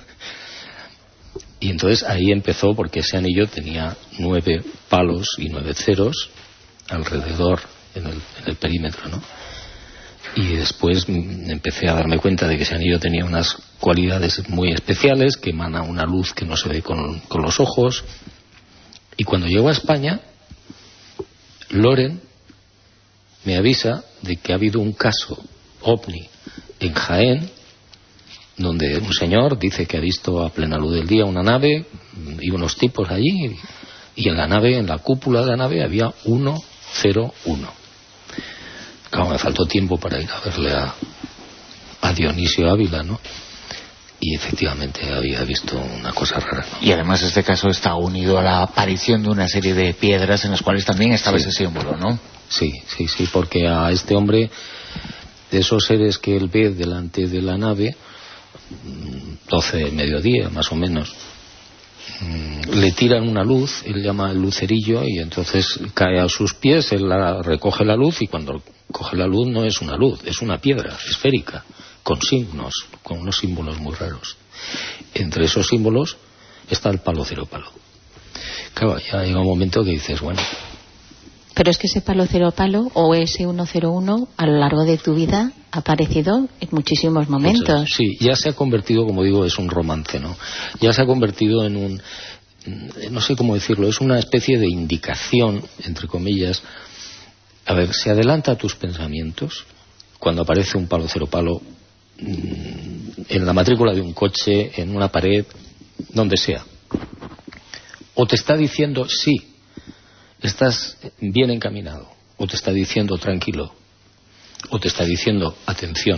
Y entonces ahí empezó, porque ese anillo tenía 9 palos y 9 ceros alrededor en el perímetro, ¿no? Y después empecé a darme cuenta de que ese anillo tenía unas cualidades muy especiales, que emana una luz que no se ve con los ojos. Y cuando llego a España, Loren me avisa de que ha habido un caso ovni en Jaén, donde un señor dice que ha visto a plena luz del día una nave y unos tipos allí, y en la nave, en la cúpula de la nave, había 101. Claro, me faltó tiempo para ir a verle a Dionisio Ávila, ¿no? y efectivamente había visto una cosa rara. Y además este caso está unido a la aparición de una serie de piedras en las cuales también estaba ese símbolo, ¿no? Sí, porque a este hombre, de esos seres que él ve delante de la nave, 12 del mediodía más o menos, le tiran una luz, él llama el lucerillo, y entonces cae a sus pies, él recoge la luz, y cuando coge la luz no es una luz, es una piedra esférica, con signos, con unos símbolos muy raros. Entre esos símbolos está el palo cero palo. Claro, ya llega un momento que dices, bueno... Pero es que ese palo cero palo, o ese 101, a lo largo de tu vida ha aparecido en muchísimos momentos. Sí, ya se ha convertido, como digo, es un romance, ¿no? Ya se ha convertido en un... no sé cómo decirlo, es una especie de indicación, entre comillas. A ver, se adelanta a tus pensamientos cuando aparece un palo cero palo en la matrícula de un coche, en una pared, donde sea. O te está diciendo sí, estás bien encaminado, o te está diciendo tranquilo, o te está diciendo atención.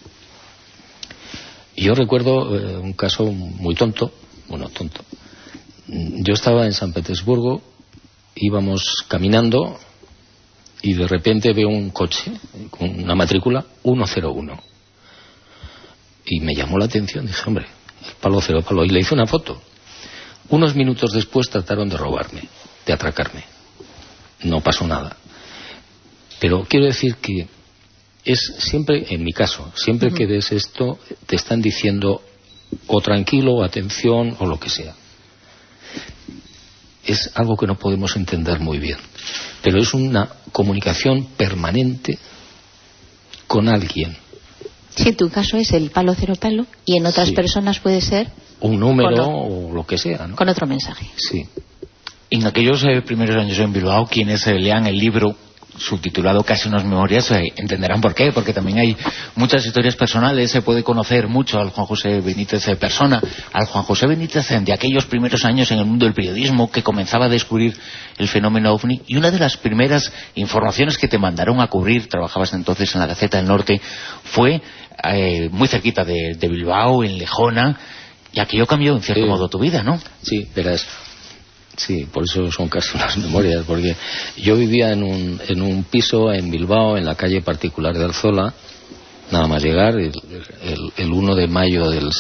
Y yo recuerdo un caso muy tonto. Yo estaba en San Petersburgo, íbamos caminando y de repente veo un coche con una matrícula 101 y me llamó la atención. Dije, hombre, el palo cero palo, y le hice una foto. Unos minutos después trataron de robarme, de atracarme. No pasó nada. Pero quiero decir que es siempre, en mi caso, siempre que ves esto, te están diciendo o tranquilo, o atención, o lo que sea. Es algo que no podemos entender muy bien, pero es una comunicación permanente con alguien. Sí, en tu caso es el palo cero palo, y en otras personas puede ser un número o lo que sea, ¿no? Con otro mensaje. Sí. En aquellos primeros años en Bilbao, quienes lean el libro subtitulado Casi unas memorias entenderán por qué, porque también hay muchas historias personales. Se puede conocer mucho al Juan José Benítez persona, al Juan José Benítez de aquellos primeros años en el mundo del periodismo, que comenzaba a descubrir el fenómeno OVNI, y una de las primeras informaciones que te mandaron a cubrir, trabajabas entonces en la Gaceta del Norte, fue muy cerquita de Bilbao, en Lejona, y aquello cambió en cierto modo tu vida, ¿no? Sí, verás. Sí, por eso son casi unas memorias, porque yo vivía en un piso en Bilbao, en la calle particular de Alzola, nada más llegar, el 1 de mayo del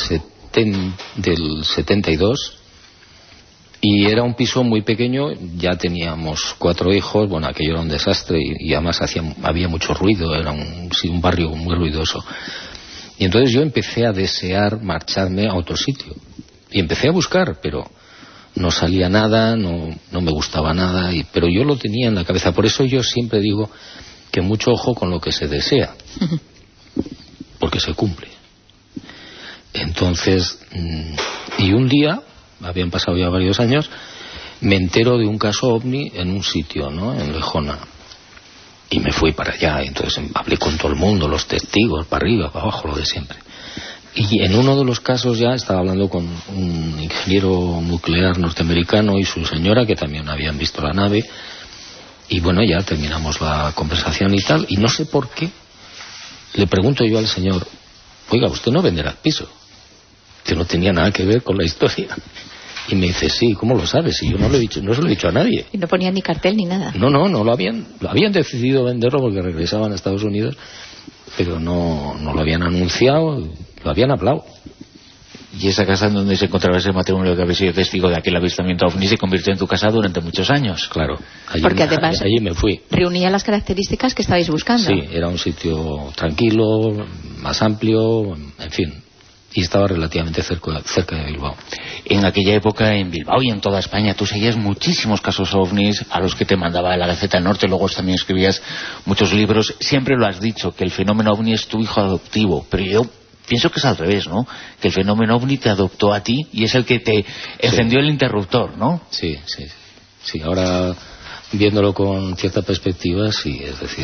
72, y era un piso muy pequeño. Ya teníamos 4 hijos, bueno, aquello era un desastre, y además había mucho ruido, era un barrio muy ruidoso. Y entonces yo empecé a desear marcharme a otro sitio, y empecé a buscar, pero no salía nada, no me gustaba nada, pero yo lo tenía en la cabeza. Por eso yo siempre digo que mucho ojo con lo que se desea, porque se cumple. Entonces, y un día, habían pasado ya varios años, me entero de un caso OVNI en un sitio, ¿no?, en Lejona, y me fui para allá. Entonces hablé con todo el mundo, los testigos, para arriba, para abajo, lo de siempre. Y en uno de los casos ya estaba hablando con un ingeniero nuclear norteamericano y su señora, que también habían visto la nave, y bueno, ya terminamos la conversación y tal, y no sé por qué le pregunto yo al señor, oiga, ¿usted no venderá el piso? Que no tenía nada que ver con la historia. Y me dice, sí, ¿cómo lo sabes? Y yo no se lo he dicho a nadie. Y no ponía ni cartel ni nada. No lo habían decidido venderlo porque regresaban a Estados Unidos, pero no lo habían anunciado, lo habían hablado. Y esa casa en donde se encontraba ese matrimonio que había sido testigo de aquel avistamiento OVNI se convirtió en tu casa durante muchos años. Claro. Porque además allí me fui. Reunía las características que estabais buscando. Sí, era un sitio tranquilo, más amplio, en fin. Y estaba relativamente cerca de Bilbao. En aquella época, en Bilbao y en toda España, tú seguías muchísimos casos OVNIs a los que te mandaba la Gaceta del Norte. Luego también escribías muchos libros. Siempre lo has dicho, que el fenómeno OVNI es tu hijo adoptivo. Pero yo pienso que es al revés, ¿no? Que el fenómeno OVNI te adoptó a ti y es el que te encendió el interruptor, ¿no? Sí. Ahora, viéndolo con cierta perspectiva, sí. Es decir,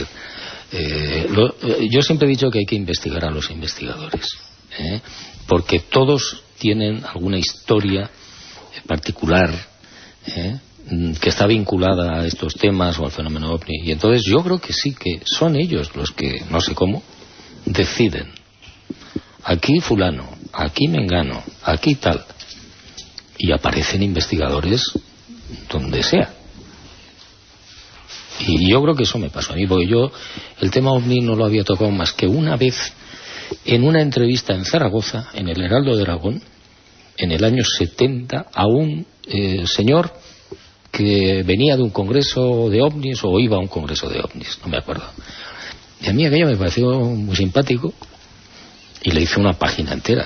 yo siempre he dicho que hay que investigar a los investigadores, porque todos tienen alguna historia particular que está vinculada a estos temas o al fenómeno OVNI, y entonces yo creo que sí, que son ellos los que, no sé cómo, deciden. Aquí fulano, aquí Mengano, aquí tal. Y aparecen investigadores donde sea. Y yo creo que eso me pasó a mí, porque yo el tema OVNI no lo había tocado más que una vez en una entrevista en Zaragoza, en el Heraldo de Aragón, en el año 70, a un señor que venía de un congreso de OVNIs o iba a un congreso de OVNIs, no me acuerdo. Y a mí aquello me pareció muy simpático y le hice una página entera.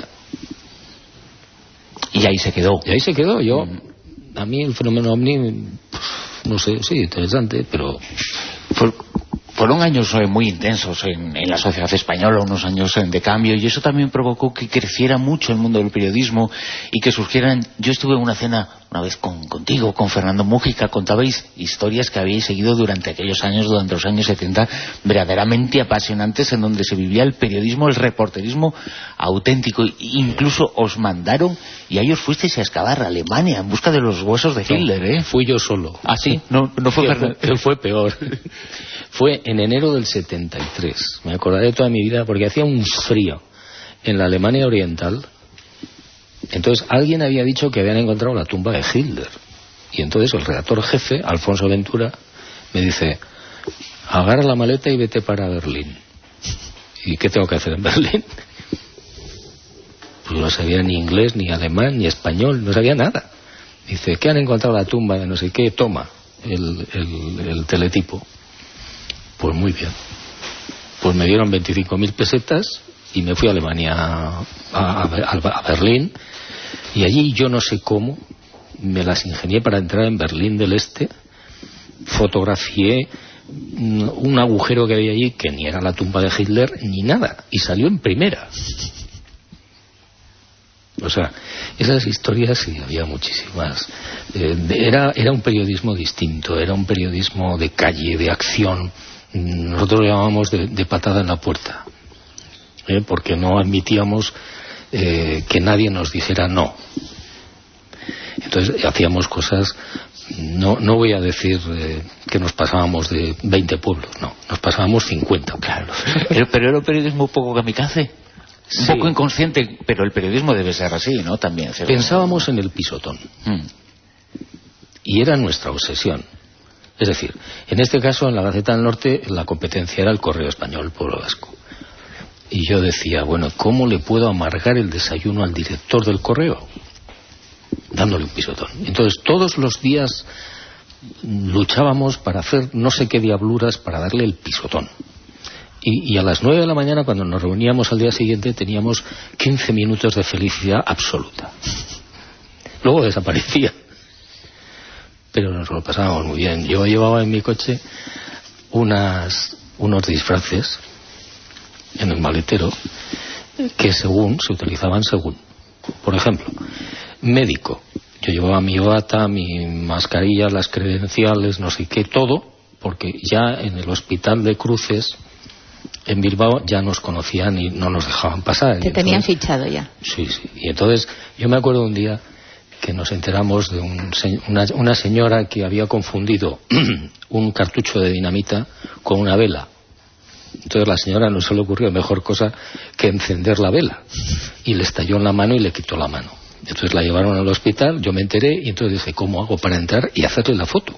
Y ahí se quedó. Y ahí se quedó. Yo, a mí el fenómeno OVNI, no sé, sí, interesante, pero... Fueron años muy intensos en la sociedad española, unos años de cambio, y eso también provocó que creciera mucho el mundo del periodismo y que surgieran... Yo estuve en una cena una vez contigo, con Fernando Mújica, contabais historias que habíais seguido durante aquellos años, durante los años 70, verdaderamente apasionantes, en donde se vivía el periodismo, el reporterismo auténtico. Incluso os mandaron, y ahí os fuisteis a excavar a Alemania en busca de los huesos de Hitler, ¿eh? Fui yo solo. ¿Ah, sí? No fue Fernando. Él fue peor. Fue en enero del 73. Me acordaré toda mi vida porque hacía un frío en la Alemania Oriental. Entonces alguien había dicho que habían encontrado la tumba de Hitler. Y entonces el redactor jefe, Alfonso Ventura, me dice: agarra la maleta y vete para Berlín. ¿Y qué tengo que hacer en Berlín? Pues no sabía ni inglés, ni alemán, ni español, no sabía nada. Dice: ¿qué han encontrado la tumba de no sé qué? Toma el teletipo. Pues muy bien. Pues me dieron 25.000 pesetas y me fui a Alemania, a Berlín, y allí yo no sé cómo me las ingenié para entrar en Berlín del Este. Fotografié un agujero que había allí que ni era la tumba de Hitler ni nada, y salió en primera. O sea, esas historias sí, había muchísimas. Era un periodismo distinto, era un periodismo de calle, de acción. Nosotros lo llamábamos de patada en la puerta, porque no admitíamos que nadie nos dijera no. Entonces hacíamos cosas, no voy a decir que nos pasábamos de 20 pueblos, no, nos pasábamos 50. Claro. Pero era un periodismo un poco kamikaze, un poco inconsciente, pero el periodismo debe ser así, ¿no? También. Pensábamos en el pisotón. Y era nuestra obsesión. Es decir, en este caso, en la Gaceta del Norte, la competencia era el Correo Español, el Pueblo Vasco. Y yo decía, bueno, ¿cómo le puedo amargar el desayuno al director del Correo? Dándole un pisotón. Entonces, todos los días luchábamos para hacer no sé qué diabluras para darle el pisotón. Y a las 9 de la mañana, cuando nos reuníamos al día siguiente, teníamos 15 minutos de felicidad absoluta. Luego desaparecía. Pero nos lo pasábamos muy bien. Yo llevaba en mi coche unos disfraces en el maletero que se utilizaban según. Por ejemplo, médico. Yo llevaba mi bata, mi mascarilla, las credenciales, no sé qué, todo, porque ya en el hospital de Cruces, en Bilbao, ya nos conocían y no nos dejaban pasar. Te tenían fichado ya. Sí. Y entonces, yo me acuerdo un día que nos enteramos de una señora que había confundido un cartucho de dinamita con una vela. Entonces la señora no se le ocurrió mejor cosa que encender la vela, y le estalló en la mano y le quitó la mano. Entonces la llevaron al hospital, yo me enteré, y entonces dije, ¿cómo hago para entrar y hacerle la foto?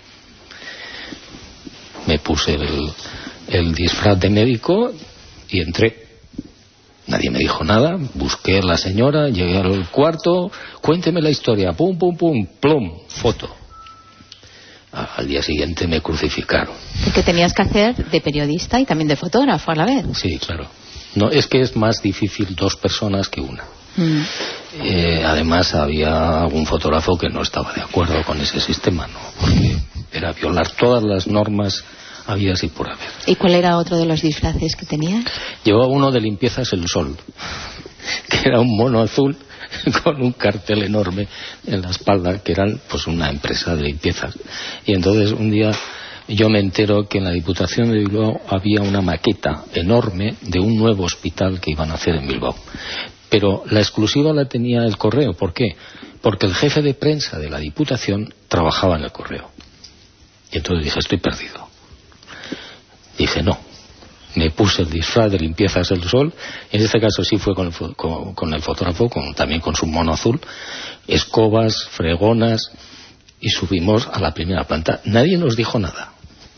Me puse el disfraz de médico y entré. Nadie me dijo nada, busqué a la señora, llegué al cuarto, cuénteme la historia, pum, pum, pum, plum, foto. Al día siguiente me crucificaron. ¿Qué tenías que hacer de periodista y también de fotógrafo a la vez? Sí, claro. No, es que es más difícil 2 personas que una. Además había algún fotógrafo que no estaba de acuerdo con ese sistema, ¿no? Porque era violar todas las normas habidas y por haber. ¿Y cuál era otro de los disfraces que tenías? Llevaba uno de Limpiezas El Sol, que era un mono azul con un cartel enorme en la espalda, que era pues una empresa de limpiezas. Y entonces un día yo me entero que en la Diputación de Bilbao había una maqueta enorme de un nuevo hospital que iban a hacer en Bilbao. Pero la exclusiva la tenía el Correo. ¿Por qué? Porque el jefe de prensa de la Diputación trabajaba en el Correo. Y entonces dije, estoy perdido. Dije, no, me puse el disfraz de limpiezas del sol. En este caso sí fue con el fotógrafo, también con su mono azul, escobas, fregonas, y subimos a la primera planta. Nadie nos dijo nada.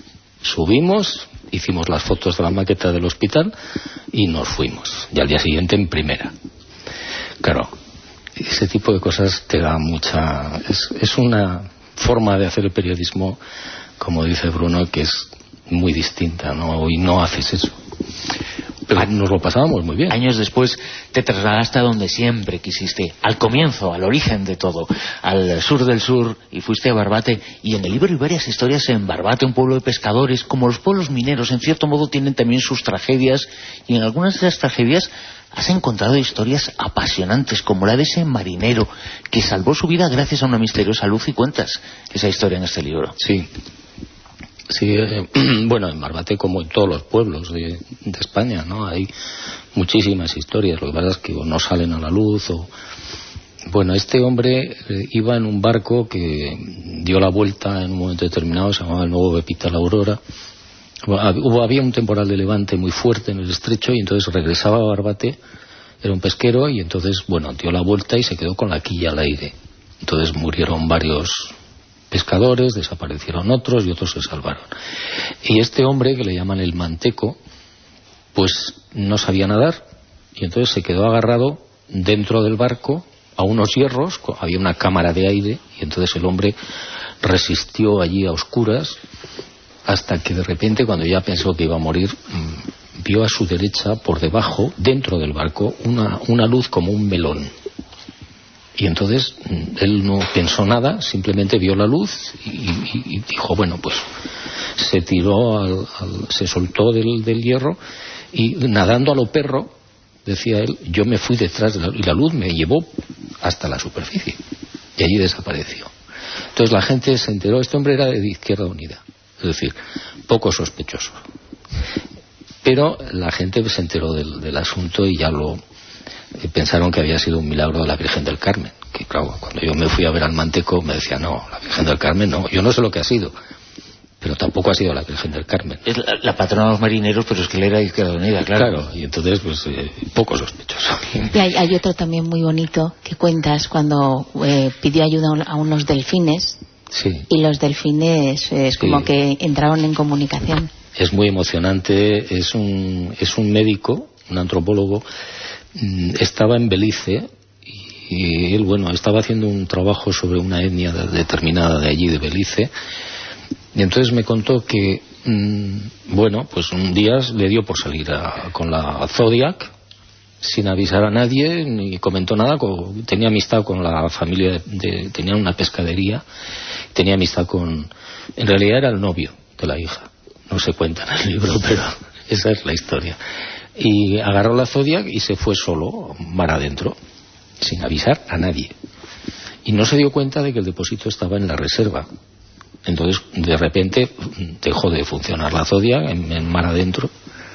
Subimos, hicimos las fotos de la maqueta del hospital y nos fuimos. Y al día siguiente en primera. Claro, ese tipo de cosas te da mucha... Es una forma de hacer el periodismo, como dice Bruno, que es muy distinta, ¿no? Hoy no haces eso. Pero nos lo pasábamos muy bien. Años después te trasladaste a donde siempre quisiste, al comienzo, al origen de todo, al sur del sur, y fuiste a Barbate. Y en el libro hay varias historias en Barbate, un pueblo de pescadores. Como los pueblos mineros, en cierto modo tienen también sus tragedias, y en algunas de esas tragedias has encontrado historias apasionantes, como la de ese marinero que salvó su vida gracias a una misteriosa luz, y cuentas esa historia en este libro. Sí. Sí, bueno, en Barbate, como en todos los pueblos de España, ¿no? Hay muchísimas historias. Lo que pasa es que no salen a la luz. Bueno, este hombre iba en un barco que dio la vuelta en un momento determinado, se llamaba el Nuevo Pepita la Aurora. Había un temporal de levante muy fuerte en el estrecho y entonces regresaba a Barbate. Era un pesquero y entonces, bueno, dio la vuelta y se quedó con la quilla al aire. Entonces murieron varios pescadores, desaparecieron otros y otros se salvaron. Y este hombre, que le llaman el manteco, pues no sabía nadar y entonces se quedó agarrado dentro del barco a unos hierros. Había una cámara de aire y entonces el hombre resistió allí a oscuras hasta que de repente, cuando ya pensó que iba a morir, vio a su derecha, por debajo, dentro del barco, una luz como un melón. Y entonces él no pensó nada, simplemente vio la luz y dijo, bueno, pues se tiró, se soltó del hierro y nadando a lo perro, decía él, yo me fui detrás de y la luz me llevó hasta la superficie y allí desapareció. Entonces la gente se enteró, este hombre era de Izquierda Unida, es decir, poco sospechoso. Pero la gente se enteró del asunto y ya pensaron que había sido un milagro de la Virgen del Carmen, que claro, cuando yo me fui a ver al manteco me decía, no, la Virgen del Carmen no, yo no sé lo que ha sido, pero tampoco ha sido la Virgen del Carmen. Es la patrona de los marineros, pero es que él era de Izquierda Unida, claro. Claro, y entonces pues poco sospechoso. Y hay otro también muy bonito que cuentas cuando pidió ayuda a unos delfines. Sí. Y los delfines como que entraron en comunicación. Es muy emocionante, es un médico, un antropólogo. Estaba en Belice y él, bueno, estaba haciendo un trabajo sobre una etnia determinada de allí, de Belice, y entonces me contó que, bueno, pues un día le dio por salir con la Zodiac sin avisar a nadie, ni comentó nada. Tenía amistad con la familia, tenía una pescadería, tenía amistad en realidad era el novio de la hija, no se cuenta en el libro, pero esa es la historia. Y agarró la Zodiac y se fue solo, mar adentro, sin avisar a nadie. Y no se dio cuenta de que el depósito estaba en la reserva. Entonces, de repente, dejó de funcionar la Zodiac en mar adentro.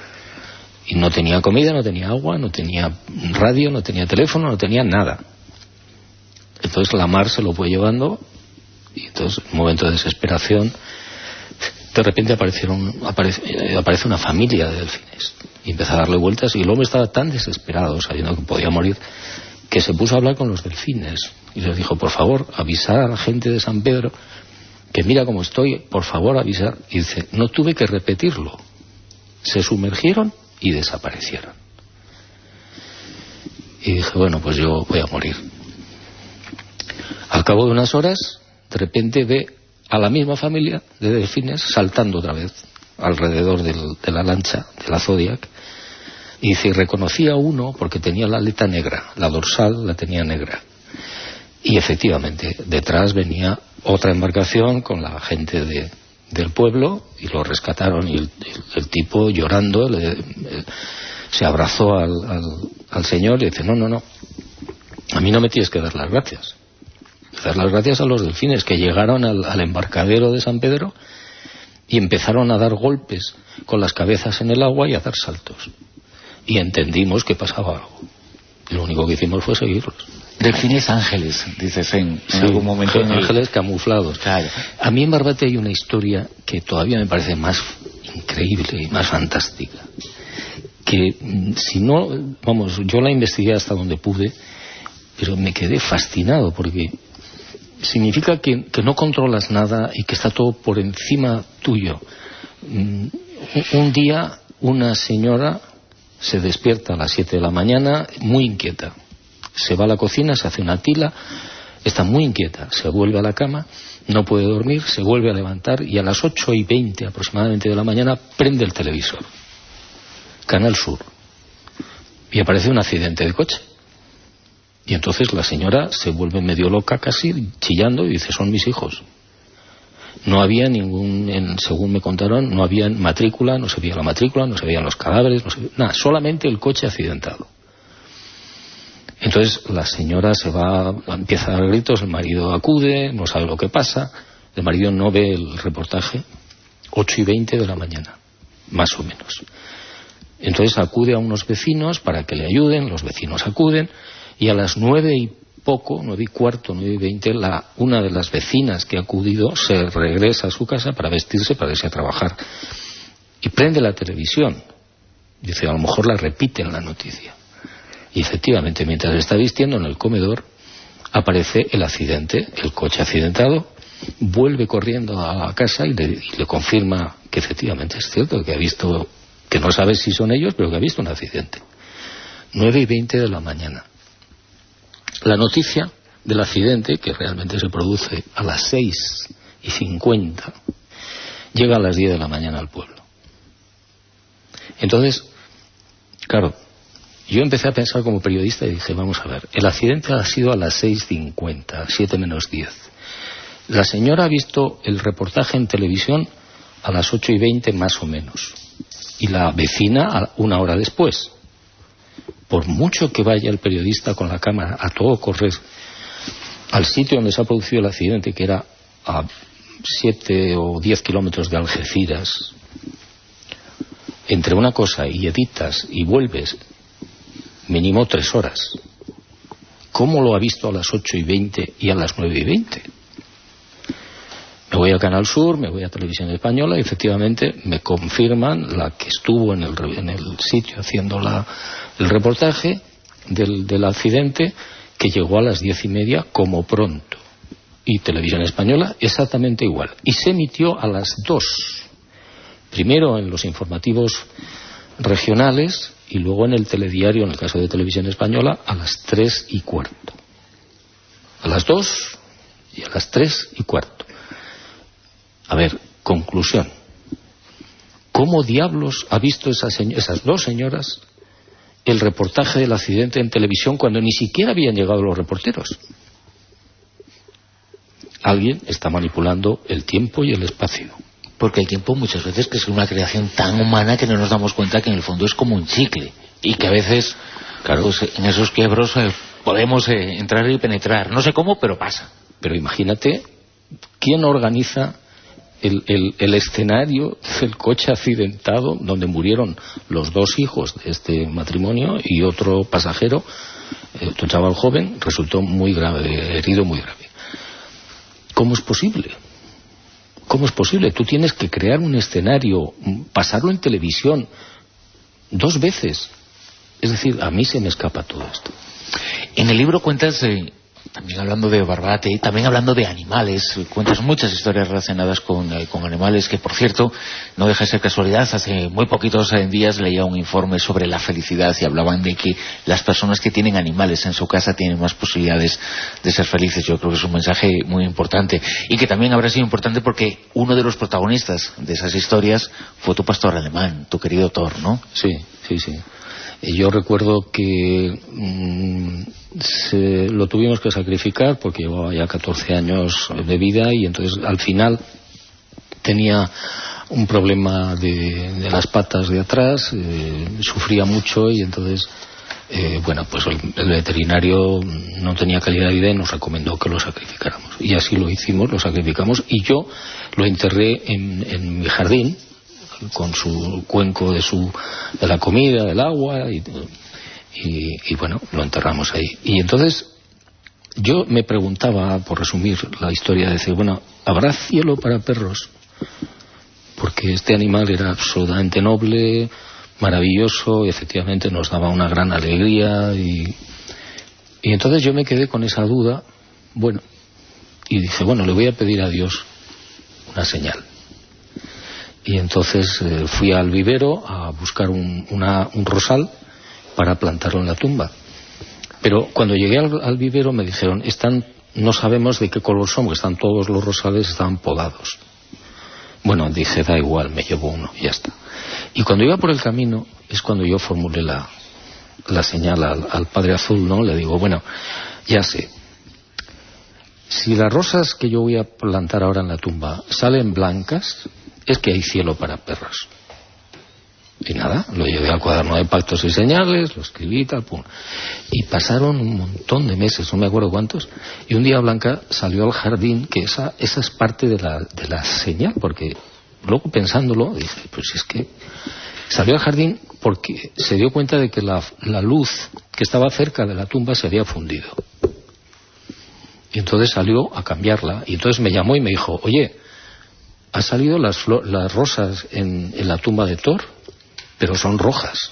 Y no tenía comida, no tenía agua, no tenía radio, no tenía teléfono, no tenía nada. Entonces la mar se lo fue llevando y entonces, en un momento de desesperación, de repente aparece una familia de delfines y empieza a darle vueltas y el hombre estaba tan desesperado sabiendo que podía morir que se puso a hablar con los delfines y les dijo, por favor, avisar a la gente de San Pedro que mira cómo estoy, por favor avisar. Y dice, no tuve que repetirlo, se sumergieron y desaparecieron. Y dije, bueno, pues yo voy a morir. Al cabo de unas horas, de repente ve a la misma familia de delfines saltando otra vez alrededor de la lancha, de la Zodiac, y dice, reconocía a uno porque tenía la aleta negra, la dorsal la tenía negra. Y efectivamente, detrás venía otra embarcación con la gente del pueblo y lo rescataron y el tipo llorando se abrazó al señor y dice, no, a mí no me tienes que dar las gracias. Dar las gracias a los delfines que llegaron al embarcadero de San Pedro y empezaron a dar golpes con las cabezas en el agua y a dar saltos. Y entendimos que pasaba algo. Y lo único que hicimos fue seguirlos. Delfines ángeles, dices en algún momento. Ángeles camuflados. Claro. A mí en Barbate hay una historia que todavía me parece más increíble y más fantástica, que si no, vamos, yo la investigué hasta donde pude, pero me quedé fascinado, porque significa que no controlas nada y que está todo por encima tuyo. Un día una señora se despierta a las 7 de la mañana muy inquieta, se va a la cocina, se hace una tila, está muy inquieta, se vuelve a la cama, no puede dormir, se vuelve a levantar y a las 8:20 aproximadamente de la mañana prende el televisor, Canal Sur, y aparece un accidente de coche. Y entonces la señora se vuelve medio loca casi, chillando, y dice: son mis hijos. No había según me contaron, no había matrícula, no se veía la matrícula, no se veían los cadáveres, nada, solamente el coche accidentado. Entonces la señora se va, empieza a dar gritos, el marido acude, no sabe lo que pasa, el marido no ve el reportaje, 8:20 de la mañana, más o menos. Entonces acude a unos vecinos para que le ayuden, los vecinos acuden, y a las 9:15, 9:20, una de las vecinas que ha acudido se regresa a su casa para vestirse, para irse a trabajar, y prende la televisión. Dice, a lo mejor la repiten la noticia. Y efectivamente, mientras está vistiendo en el comedor, aparece el accidente, el coche accidentado, vuelve corriendo a la casa y le confirma que efectivamente es cierto, que ha visto, que no sabe si son ellos, pero que ha visto un accidente. 9:20 de la mañana. La noticia del accidente, que realmente se produce a las 6:50, llega a las 10 de la mañana al pueblo. Entonces, claro, yo empecé a pensar como periodista y dije, vamos a ver, el accidente ha sido a las 6:50, 7 menos 10. La señora ha visto el reportaje en televisión a las 8:20 más o menos, y la vecina una hora después. Por mucho que vaya el periodista con la cámara a todo correr al sitio donde se ha producido el accidente, que era a 7 o 10 kilómetros de Algeciras, entre una cosa y editas y vuelves, mínimo 3 horas. ¿Cómo lo ha visto a las 8:20 y a las 9:20? Me voy a Canal Sur, me voy a Televisión Española y efectivamente me confirman, la que estuvo en el sitio haciendo el reportaje del accidente, que llegó a las 10:30 como pronto. Y Televisión Española exactamente igual. Y se emitió a las 2. Primero en los informativos regionales y luego en el telediario, en el caso de Televisión Española, a las 3:15. A las 2 y a las 3:15. A ver, conclusión. ¿Cómo diablos ha visto esas dos señoras el reportaje del accidente en televisión cuando ni siquiera habían llegado los reporteros? Alguien está manipulando el tiempo y el espacio. Porque el tiempo muchas veces que es una creación tan humana que no nos damos cuenta que en el fondo es como un chicle y que a veces, claro, en esos quiebros podemos entrar y penetrar. No sé cómo, pero pasa. Pero imagínate, ¿quién organiza el escenario del coche accidentado donde murieron los 2 hijos de este matrimonio y otro pasajero, otro chaval joven, resultó muy grave, herido muy grave? ¿Cómo es posible? ¿Cómo es posible? Tú tienes que crear un escenario, pasarlo en televisión 2 veces. Es decir, a mí se me escapa todo esto. En el libro cuentas, también hablando de Barbate, y también hablando de animales, cuentas muchas historias relacionadas con animales, que por cierto, no deja de ser casualidad. Hace muy poquitos días leía un informe sobre la felicidad y hablaban de que las personas que tienen animales en su casa tienen más posibilidades de ser felices. Yo creo que es un mensaje muy importante, y que también habrá sido importante porque uno de los protagonistas de esas historias fue tu pastor alemán, tu querido Thor, ¿no? Sí. Yo recuerdo que lo tuvimos que sacrificar porque llevaba ya 14 años de vida, y entonces al final tenía un problema de las patas de atrás, sufría mucho, y entonces pues el veterinario no tenía calidad de vida y nos recomendó que lo sacrificáramos, y así lo hicimos, lo sacrificamos, y yo lo enterré en mi jardín con su cuenco de la comida, del agua, y bueno, lo enterramos ahí. Y entonces yo me preguntaba, por resumir la historia, decir, bueno, ¿habrá cielo para perros? porque este animal era absolutamente noble, maravilloso, y efectivamente nos daba una gran alegría, y entonces yo me quedé con esa duda, bueno, y dije, bueno, le voy a pedir a Dios una señal. Y entonces fui al vivero a buscar un rosal para plantarlo en la tumba. Pero cuando llegué al vivero me dijeron, no sabemos de qué color son, porque están todos los rosales, estaban podados. Bueno, dije, da igual, me llevo uno y ya está. Y cuando iba por el camino es cuando yo formulé la señal al Padre Azul, ¿no? Le digo, bueno, ya sé, si las rosas que yo voy a plantar ahora en la tumba salen blancas, es que hay cielo para perros. Y nada, lo llevé al cuaderno de pactos y señales, lo escribí, tal, pum. Y pasaron un montón de meses, no me acuerdo cuántos, y un día Blanca salió al jardín, que esa es parte de la señal, porque luego pensándolo, dije, pues es que salió al jardín porque se dio cuenta de que la luz que estaba cerca de la tumba se había fundido. Y entonces salió a cambiarla, y entonces me llamó y me dijo, oye, ¿ha salido las rosas en la tumba de Thor? Pero son rojas.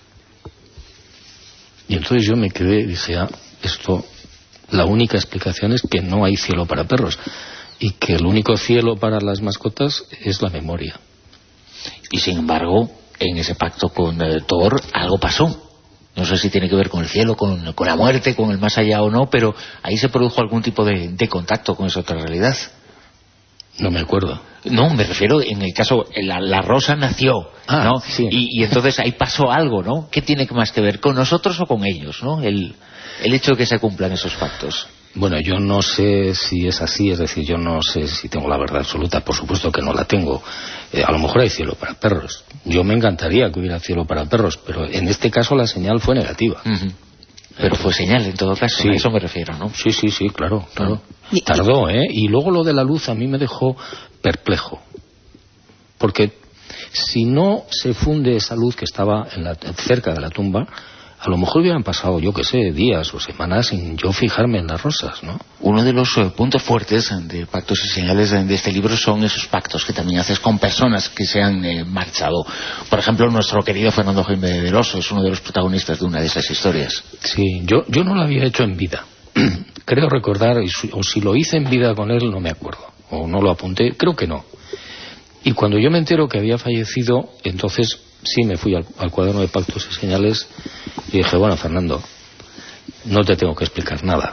Y entonces yo me quedé y dije, esto, la única explicación es que no hay cielo para perros, y que el único cielo para las mascotas es la memoria. Y sin embargo, en ese pacto con Thor algo pasó. No sé si tiene que ver con el cielo, con la muerte, con el más allá o no, pero ahí se produjo algún tipo de contacto con esa otra realidad. No me acuerdo. No, me refiero, en el caso, la rosa nació, ¿no? Sí. Y entonces ahí pasó algo, ¿no? ¿Qué tiene más que ver, con nosotros o con ellos, ¿no? El hecho de que se cumplan esos pactos. Bueno, yo no sé si es así, es decir, yo no sé si tengo la verdad absoluta, por supuesto que no la tengo. A lo mejor hay cielo para perros. Yo me encantaría que hubiera cielo para perros, pero en este caso la señal fue negativa. Uh-huh. Pero fue señal en todo caso, sí. A eso me refiero, ¿no? Sí, claro. Tardó, ¿eh? Y luego lo de la luz a mí me dejó perplejo. Porque si no se funde esa luz que estaba cerca de la tumba, a lo mejor hubieran pasado, yo qué sé, días o semanas sin yo fijarme en las rosas, ¿no? Uno de los puntos fuertes de Pactos y Señales de este libro son esos pactos que también haces con personas que se han marchado. Por ejemplo, nuestro querido Fernando Jaime del Oso es uno de los protagonistas de una de esas historias. Sí, yo no lo había hecho en vida. Creo recordar, o si lo hice en vida con él, no me acuerdo. O no lo apunté, creo que no. Y cuando yo me entero que había fallecido, entonces sí me fui al cuaderno de Pactos y Señales y dije, bueno, Fernando, no te tengo que explicar nada.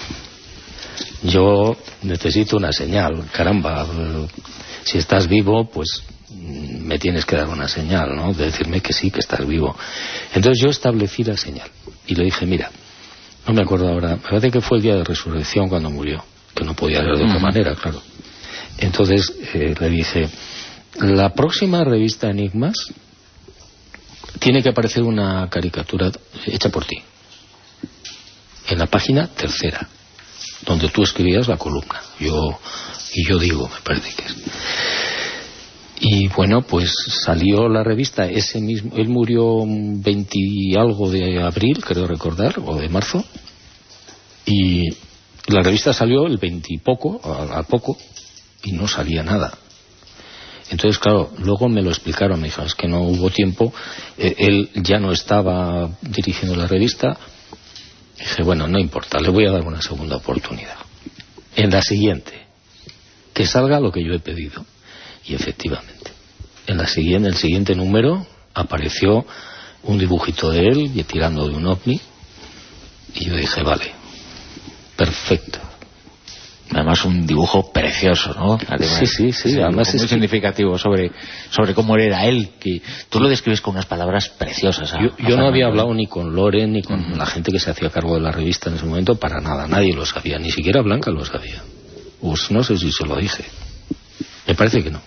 Yo necesito una señal, caramba. Si estás vivo, pues me tienes que dar una señal, ¿no? De decirme que sí, que estás vivo. Entonces yo establecí la señal y le dije, mira, no me acuerdo ahora, me parece que fue el día de resurrección cuando murió, que no podía ser de otra manera, claro. Entonces le dije, la próxima revista Enigmas tiene que aparecer una caricatura hecha por ti en la página 3, donde tú escribías la columna. Yo digo, me parece que es. Y bueno, pues salió la revista ese mismo, él murió 20 y algo de abril, creo recordar, o de marzo, y la revista salió el 20 y poco, a poco, y no salía nada. Entonces, claro, luego me lo explicaron, me dijeron, es que no hubo tiempo, él ya no estaba dirigiendo la revista. Dije, bueno, no importa, le voy a dar una segunda oportunidad. En la siguiente, que salga lo que yo he pedido. Y efectivamente, en el siguiente número apareció un dibujito de él y tirando de un ovni, y yo dije, vale, perfecto. Además un dibujo precioso, ¿no? Además, sí. Además es muy significativo sobre cómo era él, que tú lo describes con unas palabras preciosas. Yo no había hablado ni con Loren ni con la gente que se hacía cargo de la revista en ese momento, para nada, nadie lo sabía, ni siquiera Blanca lo sabía. Pues no sé si se lo dije, me parece que no.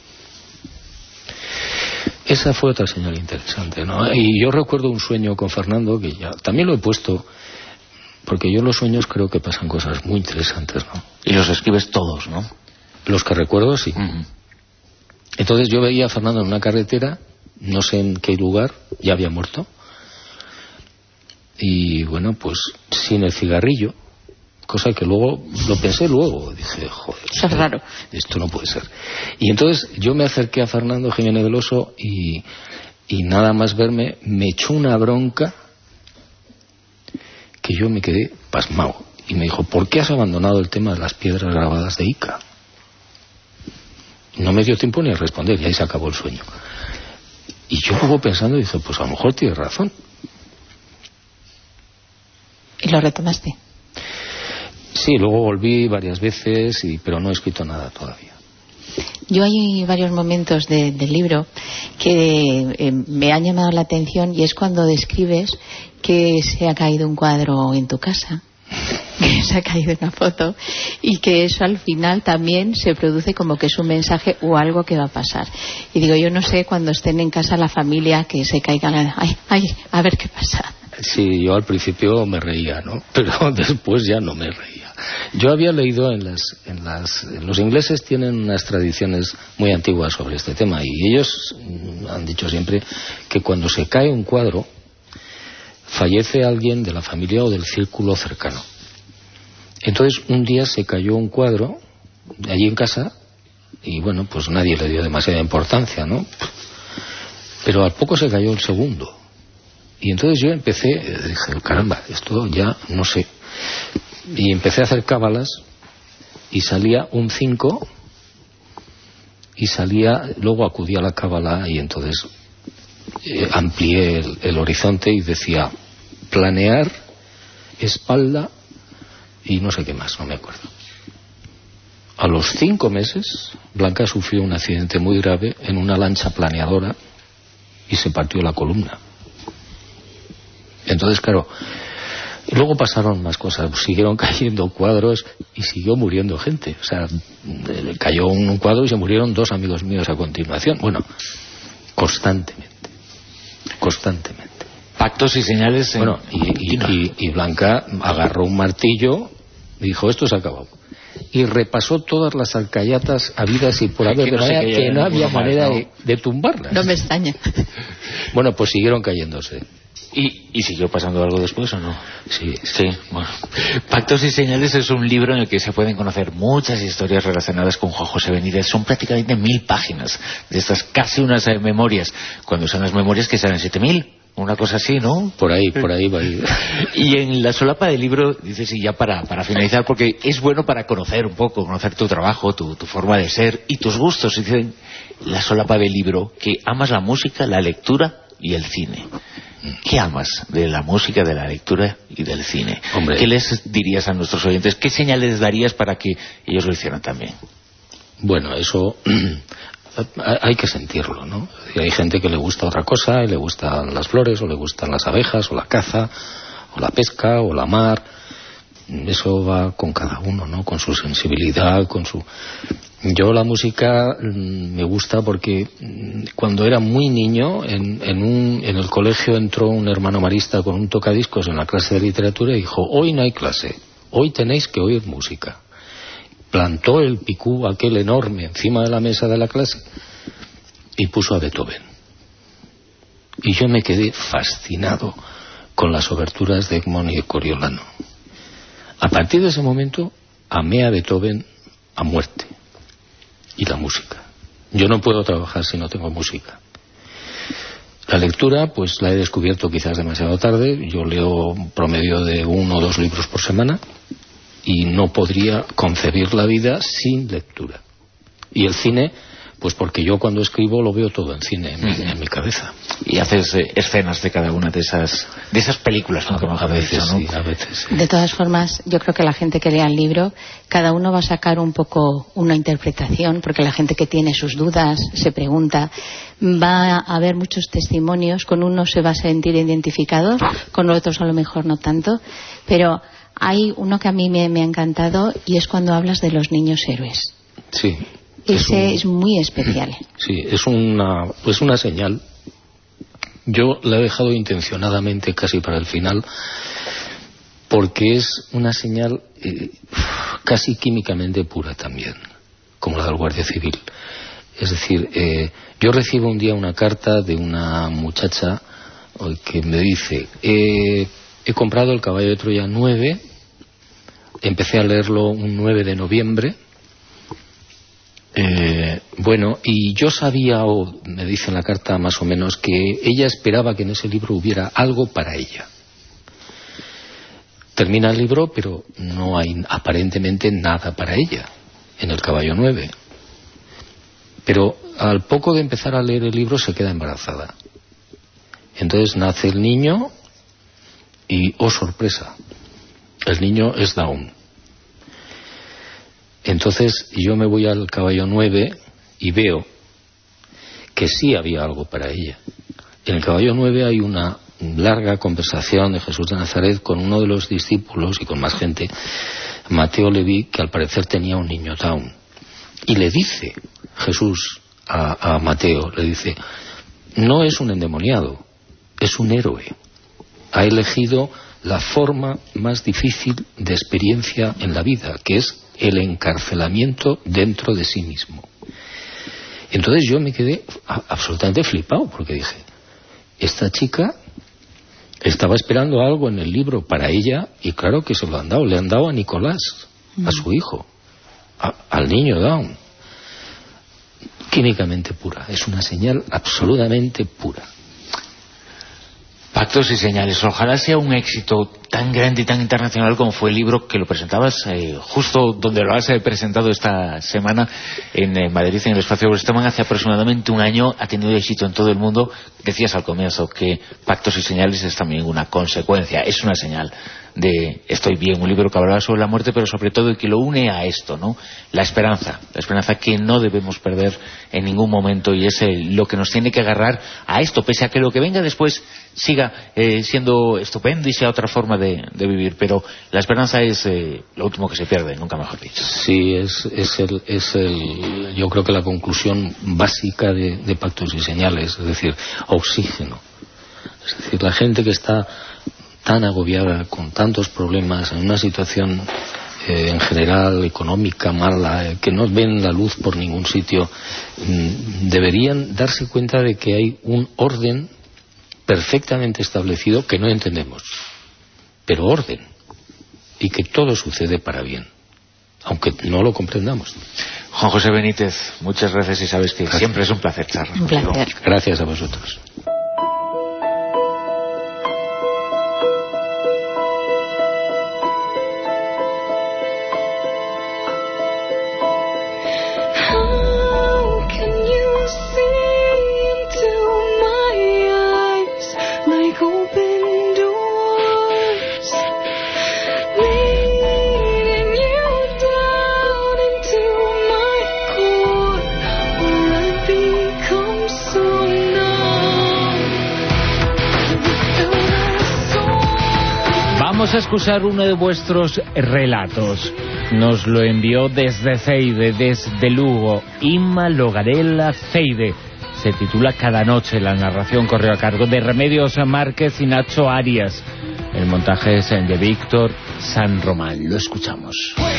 Esa fue otra señal interesante, ¿no? Y yo recuerdo un sueño con Fernando, que ya también lo he puesto, porque yo en los sueños creo que pasan cosas muy interesantes, ¿no? Y los escribes todos, ¿no? Los que recuerdo, sí. Entonces yo veía a Fernando en una carretera, no sé en qué lugar, ya había muerto, y bueno, pues sin el cigarrillo, cosa que luego lo pensé luego, dije, joder, eso es raro, esto no puede ser. Y entonces yo me acerqué a Fernando Jiménez del Oso y nada más verme me echó una bronca que yo me quedé pasmado y me dijo, ¿por qué has abandonado el tema de las piedras grabadas de Ica? No me dio tiempo ni a responder y ahí se acabó el sueño. Y yo luego pensando dije, pues a lo mejor tienes razón. ¿Y lo retomaste? Sí, luego volví varias veces, pero no he escrito nada todavía. Yo hay varios momentos del libro que me han llamado la atención, y es cuando describes que se ha caído un cuadro en tu casa, que se ha caído una foto, y que eso al final también se produce como que es un mensaje o algo que va a pasar. Y digo, yo no sé, cuando estén en casa la familia, que se caigan, ay, a ver qué pasa. Sí, yo al principio me reía, ¿no? Pero después ya no me reía. Yo había leído los ingleses tienen unas tradiciones muy antiguas sobre este tema, y ellos han dicho siempre que cuando se cae un cuadro fallece alguien de la familia o del círculo cercano. Entonces un día se cayó un cuadro allí en casa y bueno, pues nadie le dio demasiada importancia, ¿no? Pero al poco se cayó el segundo. Y entonces yo dije, caramba, esto ya no sé. Y empecé a hacer cábalas y salía un 5 y luego acudí a la cábala y entonces amplié el horizonte y decía planear, espalda y no sé qué más, no me acuerdo. A los 5 meses Blanca sufrió un accidente muy grave en una lancha planeadora y se partió la columna. Entonces, claro, luego pasaron más cosas, siguieron cayendo cuadros y siguió muriendo gente. O sea, cayó un cuadro y se murieron 2 amigos míos a continuación. Bueno, constantemente. Pactos y señales. Bueno, y Blanca agarró un martillo y dijo, esto se ha acabado. Y repasó todas las alcayatas habidas y por haber, de manera que no había manera de tumbarlas. No me extraña. Bueno, pues siguieron cayéndose. ¿Y siguió pasando algo después o no? Sí. Bueno. Pactos y señales es un libro en el que se pueden conocer muchas historias relacionadas con Juan José Benítez. Son prácticamente 1000 páginas de estas, casi unas memorias. Cuando son las memorias que salen 7000, una cosa así, ¿no? Por ahí va a ir. Y en la solapa del libro, dices, y ya para finalizar, porque es bueno para conocer un poco, conocer tu trabajo, tu forma de ser y tus gustos. Dicen, la solapa del libro, que amas la música, la lectura y el cine. ¿Qué amas de la música, de la lectura y del cine? Hombre. ¿Qué les dirías a nuestros oyentes? ¿Qué señales darías para que ellos lo hicieran también? Bueno, eso hay que sentirlo, ¿no? Hay gente que le gusta otra cosa, y le gustan las flores, o le gustan las abejas, o la caza, o la pesca, o la mar. Eso va con cada uno, ¿no? Con su sensibilidad, Yo la música me gusta porque cuando era muy niño en el colegio entró un hermano marista con un tocadiscos en la clase de literatura y dijo, hoy no hay clase, hoy tenéis que oír música. Plantó el picú aquel enorme encima de la mesa de la clase y puso a Beethoven. Y yo me quedé fascinado con las oberturas de Egmont y de Coriolano. A partir de ese momento amé a Beethoven a muerte. Y la música. Yo no puedo trabajar si no tengo música. La lectura, pues la he descubierto quizás demasiado tarde. Yo leo un promedio de 1 o 2 libros por semana y no podría concebir la vida sin lectura. Y el cine, pues porque yo cuando escribo lo veo todo en cine, en mi cabeza. Y haces escenas de cada una de esas películas, ¿no? A veces, ¿no? Sí, a veces. Sí. De todas formas, yo creo que la gente que lea el libro, cada uno va a sacar un poco una interpretación, porque la gente que tiene sus dudas, se pregunta, va a haber muchos testimonios, con unos se va a sentir identificado, con otros a lo mejor no tanto, pero hay uno que a mí me ha encantado y es cuando hablas de los niños héroes. Sí. Ese es muy especial. Sí, es una señal. Yo la he dejado intencionadamente casi para el final porque es una señal casi químicamente pura también, como la del Guardia Civil. Es decir, yo recibo un día una carta de una muchacha que me dice, he comprado el caballo de Troya 9 empecé a leerlo un 9 de noviembre. Bueno, y yo sabía, o me dice en la carta más o menos, que ella esperaba que en ese libro hubiera algo para ella. Termina el libro, pero no hay aparentemente nada para ella en El caballo 9. Pero al poco de empezar a leer el libro se queda embarazada. Entonces nace el niño y, oh sorpresa, el niño es Down. Entonces yo me voy al caballo 9 y veo que sí había algo para ella. En el caballo 9 hay una larga conversación de Jesús de Nazaret con uno de los discípulos y con más gente, Mateo Leví, que al parecer tenía un niño Down. Y le dice Jesús a Mateo, le dice, no es un endemoniado, es un héroe. Ha elegido la forma más difícil de experiencia en la vida, que es el encarcelamiento dentro de sí mismo. Entonces yo me quedé absolutamente flipado, porque dije, esta chica estaba esperando algo en el libro para ella, y claro que se lo han dado. Le han dado a Nicolás, a su hijo, al niño Down. Químicamente pura, es una señal absolutamente pura. Pactos y señales. Ojalá sea un éxito tan grande y tan internacional como fue el libro que lo presentabas justo donde lo has presentado esta semana en Madrid, en el Espacio Esteban. Hace aproximadamente un año ha tenido éxito en todo el mundo. Decías al comienzo que Pactos y señales es también una consecuencia, es una señal de Estoy bien, un libro que hablaba sobre la muerte, pero sobre todo que lo une a esto, ¿no? La esperanza que no debemos perder en ningún momento, y es lo que nos tiene que agarrar a esto, pese a que lo que venga después siga siendo estupendo y sea otra forma de vivir, pero la esperanza es lo último que se pierde, nunca mejor dicho. Sí, yo creo que la conclusión básica de Pactos y señales, es decir, oxígeno. Es decir, la gente que está tan agobiada, con tantos problemas, en una situación en general económica mala, que no ven la luz por ningún sitio, deberían darse cuenta de que hay un orden perfectamente establecido que no entendemos, pero orden, y que todo sucede para bien, aunque no lo comprendamos. Juan José Benítez, muchas gracias, y sabes que siempre es un placer charlar. Un placer. Gracias a vosotros. Vamos a escuchar uno de vuestros relatos. Nos lo envió desde Ceide, desde Lugo, Inma Logarela Ceide. Se titula Cada noche. La narración corrió a cargo de Remedios Márquez y Nacho Arias. El montaje es de Víctor San Román. Lo escuchamos.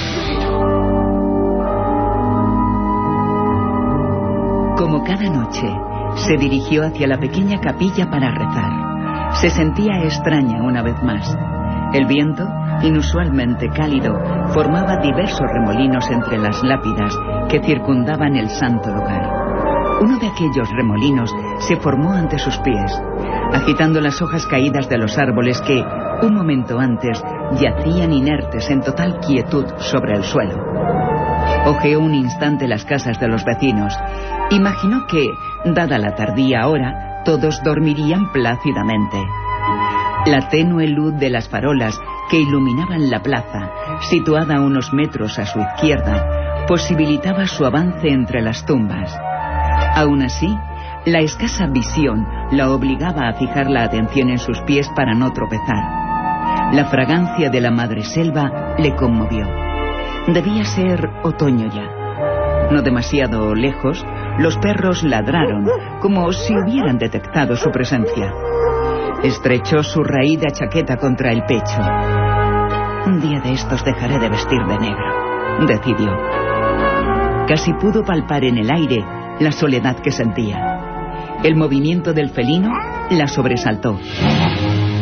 Como cada noche, se dirigió hacia la pequeña capilla para rezar. Se sentía extraña una vez más. El viento, inusualmente cálido, formaba diversos remolinos entre las lápidas que circundaban el santo lugar. Uno de aquellos remolinos se formó ante sus pies, agitando las hojas caídas de los árboles que, un momento antes, yacían inertes en total quietud sobre el suelo. Ojeó un instante las casas de los vecinos. Imaginó que, dada la tardía hora, todos dormirían plácidamente. La tenue luz de las farolas que iluminaban la plaza, situada a unos metros a su izquierda, posibilitaba su avance entre las tumbas. Aún así, la escasa visión la obligaba a fijar la atención en sus pies para no tropezar. La fragancia de la madreselva le conmovió. Debía ser otoño ya. No demasiado lejos, los perros ladraron, como si hubieran detectado su presencia. Estrechó su raída chaqueta contra el pecho. Un día de estos dejaré de vestir de negro, decidió. Casi pudo palpar en el aire la soledad que sentía. El movimiento del felino la sobresaltó.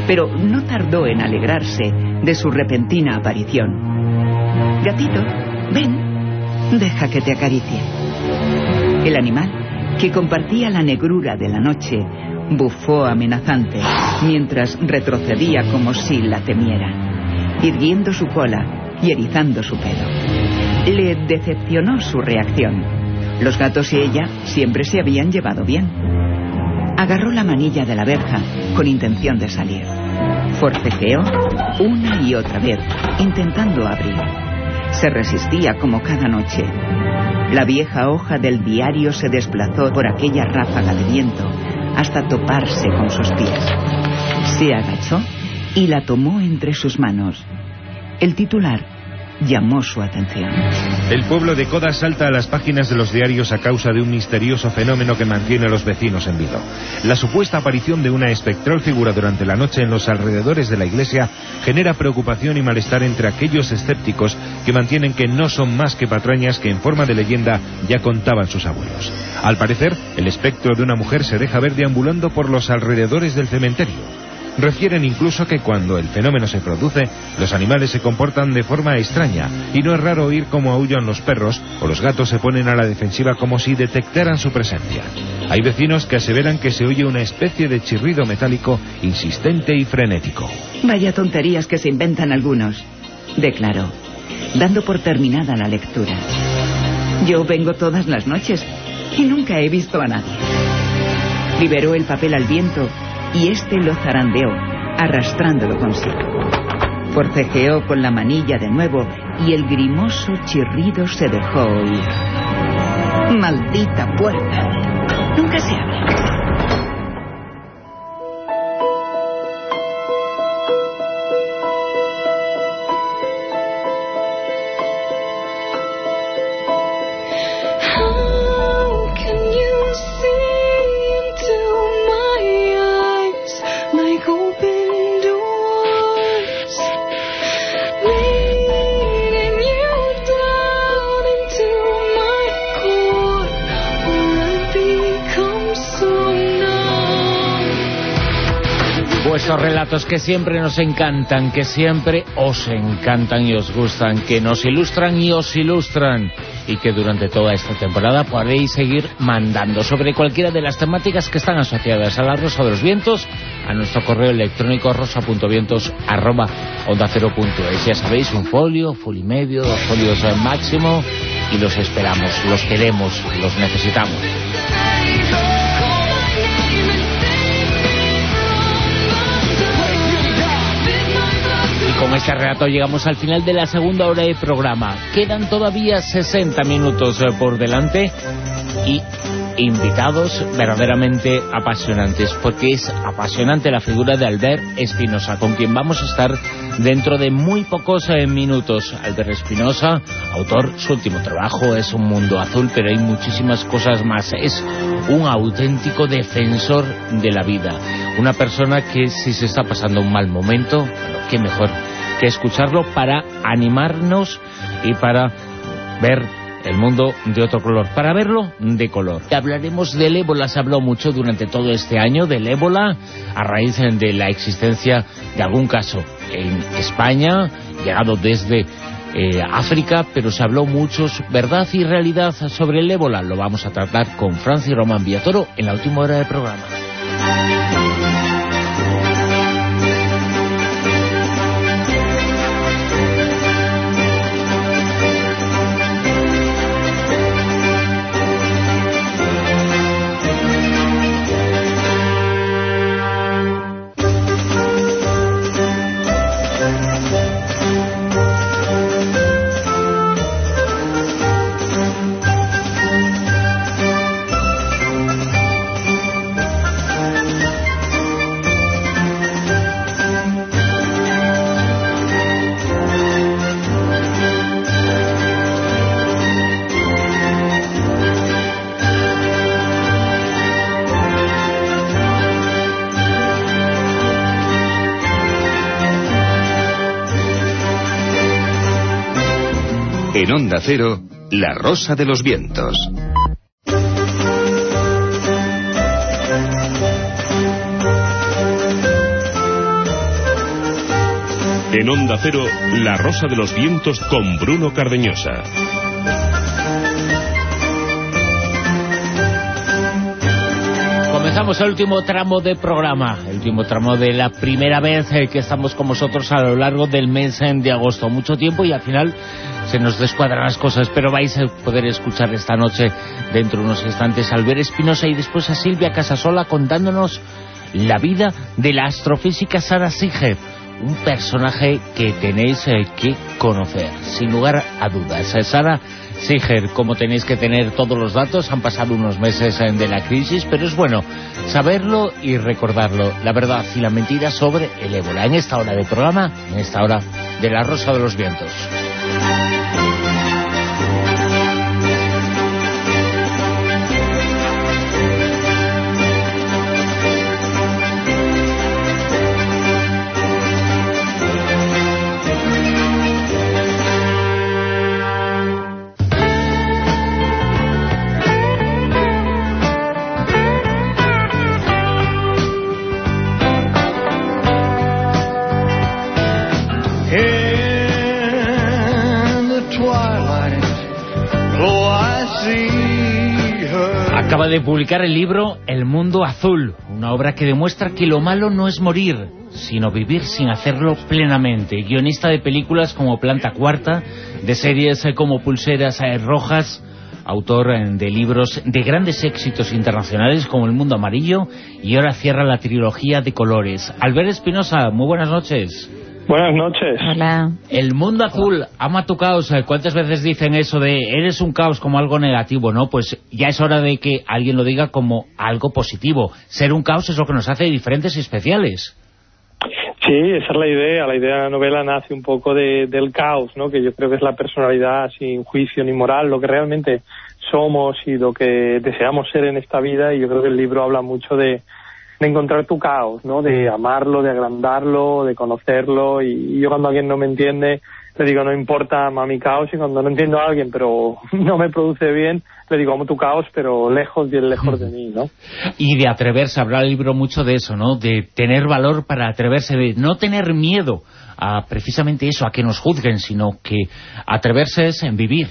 pero no tardó en alegrarse de su repentina aparición. Gatito, ven, deja que te acaricie. El animal, que compartía la negrura de la noche, bufó amenazante, mientras retrocedía como si la temiera, irguiendo su cola y erizando su pelo. Le decepcionó su reacción. Los gatos y ella siempre se habían llevado bien. Agarró la manilla de la verja con intención de salir. Forcejeó una y otra vez, intentando abrir. Se resistía como cada noche. La vieja hoja del diario se desplazó por aquella ráfaga de viento hasta toparse con sus pies. Se agachó y la tomó entre sus manos. El titular llamó su atención. El pueblo de Coda salta a las páginas de los diarios a causa de un misterioso fenómeno que mantiene a los vecinos en vilo. La supuesta aparición de una espectral figura durante la noche en los alrededores de la iglesia genera preocupación y malestar entre aquellos escépticos que mantienen que no son más que patrañas que en forma de leyenda ya contaban sus abuelos. Al parecer, el espectro de una mujer se deja ver deambulando por los alrededores del cementerio. Refieren incluso que cuando el fenómeno se produce, los animales se comportan de forma extraña, y no es raro oír cómo aullan los perros o los gatos se ponen a la defensiva como si detectaran su presencia. Hay vecinos que aseveran que se oye una especie de chirrido metálico insistente y frenético. Vaya tonterías que se inventan algunos, declaró, dando por terminada la lectura. Yo vengo todas las noches y nunca he visto a nadie. Liberó el papel al viento y este lo zarandeó, arrastrándolo consigo. Forcejeó con la manilla de nuevo y el grimoso chirrido se dejó oír. ¡Maldita puerta! Nunca se abre. Vuestros relatos que siempre nos encantan, que siempre os encantan y os gustan, que nos ilustran y os ilustran, y que durante toda esta temporada podéis seguir mandando sobre cualquiera de las temáticas que están asociadas a La Rosa de los Vientos a nuestro correo electrónico rosa.vientos@ondacero.es. Ya sabéis, un folio, folio y medio, 2 folios al máximo, y los esperamos, los queremos, los necesitamos. Con este relato llegamos al final de la segunda hora de programa. Quedan todavía 60 minutos por delante y invitados verdaderamente apasionantes, porque es apasionante la figura de Albert Espinosa, con quien vamos a estar dentro de muy pocos minutos. Albert Espinosa, autor, su último trabajo es Un Mundo Azul, pero hay muchísimas cosas más. Es un auténtico defensor de la vida, una persona que si se está pasando un mal momento, bueno, qué mejor que escucharlo para animarnos y para ver el mundo de otro color, para verlo de color. Hablaremos del ébola. Se habló mucho durante todo este año del ébola a raíz de la existencia de algún caso en España, llegado desde África, pero se habló mucho, verdad y realidad sobre el ébola. Lo vamos a tratar con Francis Román Villatoro en la última hora del programa. En Onda Cero, La Rosa de los Vientos. En Onda Cero, La Rosa de los Vientos con Bruno Cardeñosa. Comenzamos el último tramo de programa, el último tramo de la primera vez que estamos con vosotros a lo largo del mes de agosto. Mucho tiempo y al final se nos descuadran las cosas, pero vais a poder escuchar esta noche, dentro de unos instantes, a Albert Espinosa y después a Silvia Casasola contándonos la vida de la astrofísica Sara Singer, un personaje que tenéis que conocer, sin lugar a dudas. Sara Singer, como tenéis que tener todos los datos, han pasado unos meses de la crisis, pero es bueno saberlo y recordarlo, la verdad y la mentira sobre el ébola, en esta hora de programa, en esta hora de La Rosa de los Vientos. Acaba de publicar el libro El Mundo Azul, una obra que demuestra que lo malo no es morir, sino vivir sin hacerlo plenamente. Guionista de películas como Planta Cuarta, de series como Pulseras Rojas, autor de libros de grandes éxitos internacionales como El Mundo Amarillo, y ahora cierra la trilogía de Colores. Albert Espinosa, muy buenas noches. Buenas noches. Hola. El mundo azul, ama tu caos. ¿Cuántas veces dicen eso de eres un caos como algo negativo, no? Pues ya es hora de que alguien lo diga como algo positivo. Ser un caos es lo que nos hace diferentes y especiales. Sí, esa es la idea. La idea de la novela nace un poco del caos, ¿no? Que yo creo que es la personalidad sin juicio ni moral, lo que realmente somos y lo que deseamos ser en esta vida. Y yo creo que el libro habla mucho de encontrar tu caos, ¿no? De amarlo, de agrandarlo, de conocerlo. Y yo cuando alguien no me entiende, le digo, no importa, ama mi caos. Y cuando no entiendo a alguien, pero no me produce bien, le digo, amo tu caos, pero lejos, bien lejos de mí, ¿no? Y de atreverse, habla el libro mucho de eso, ¿no? De tener valor para atreverse, de no tener miedo a precisamente eso, a que nos juzguen, sino que atreverse es en vivir.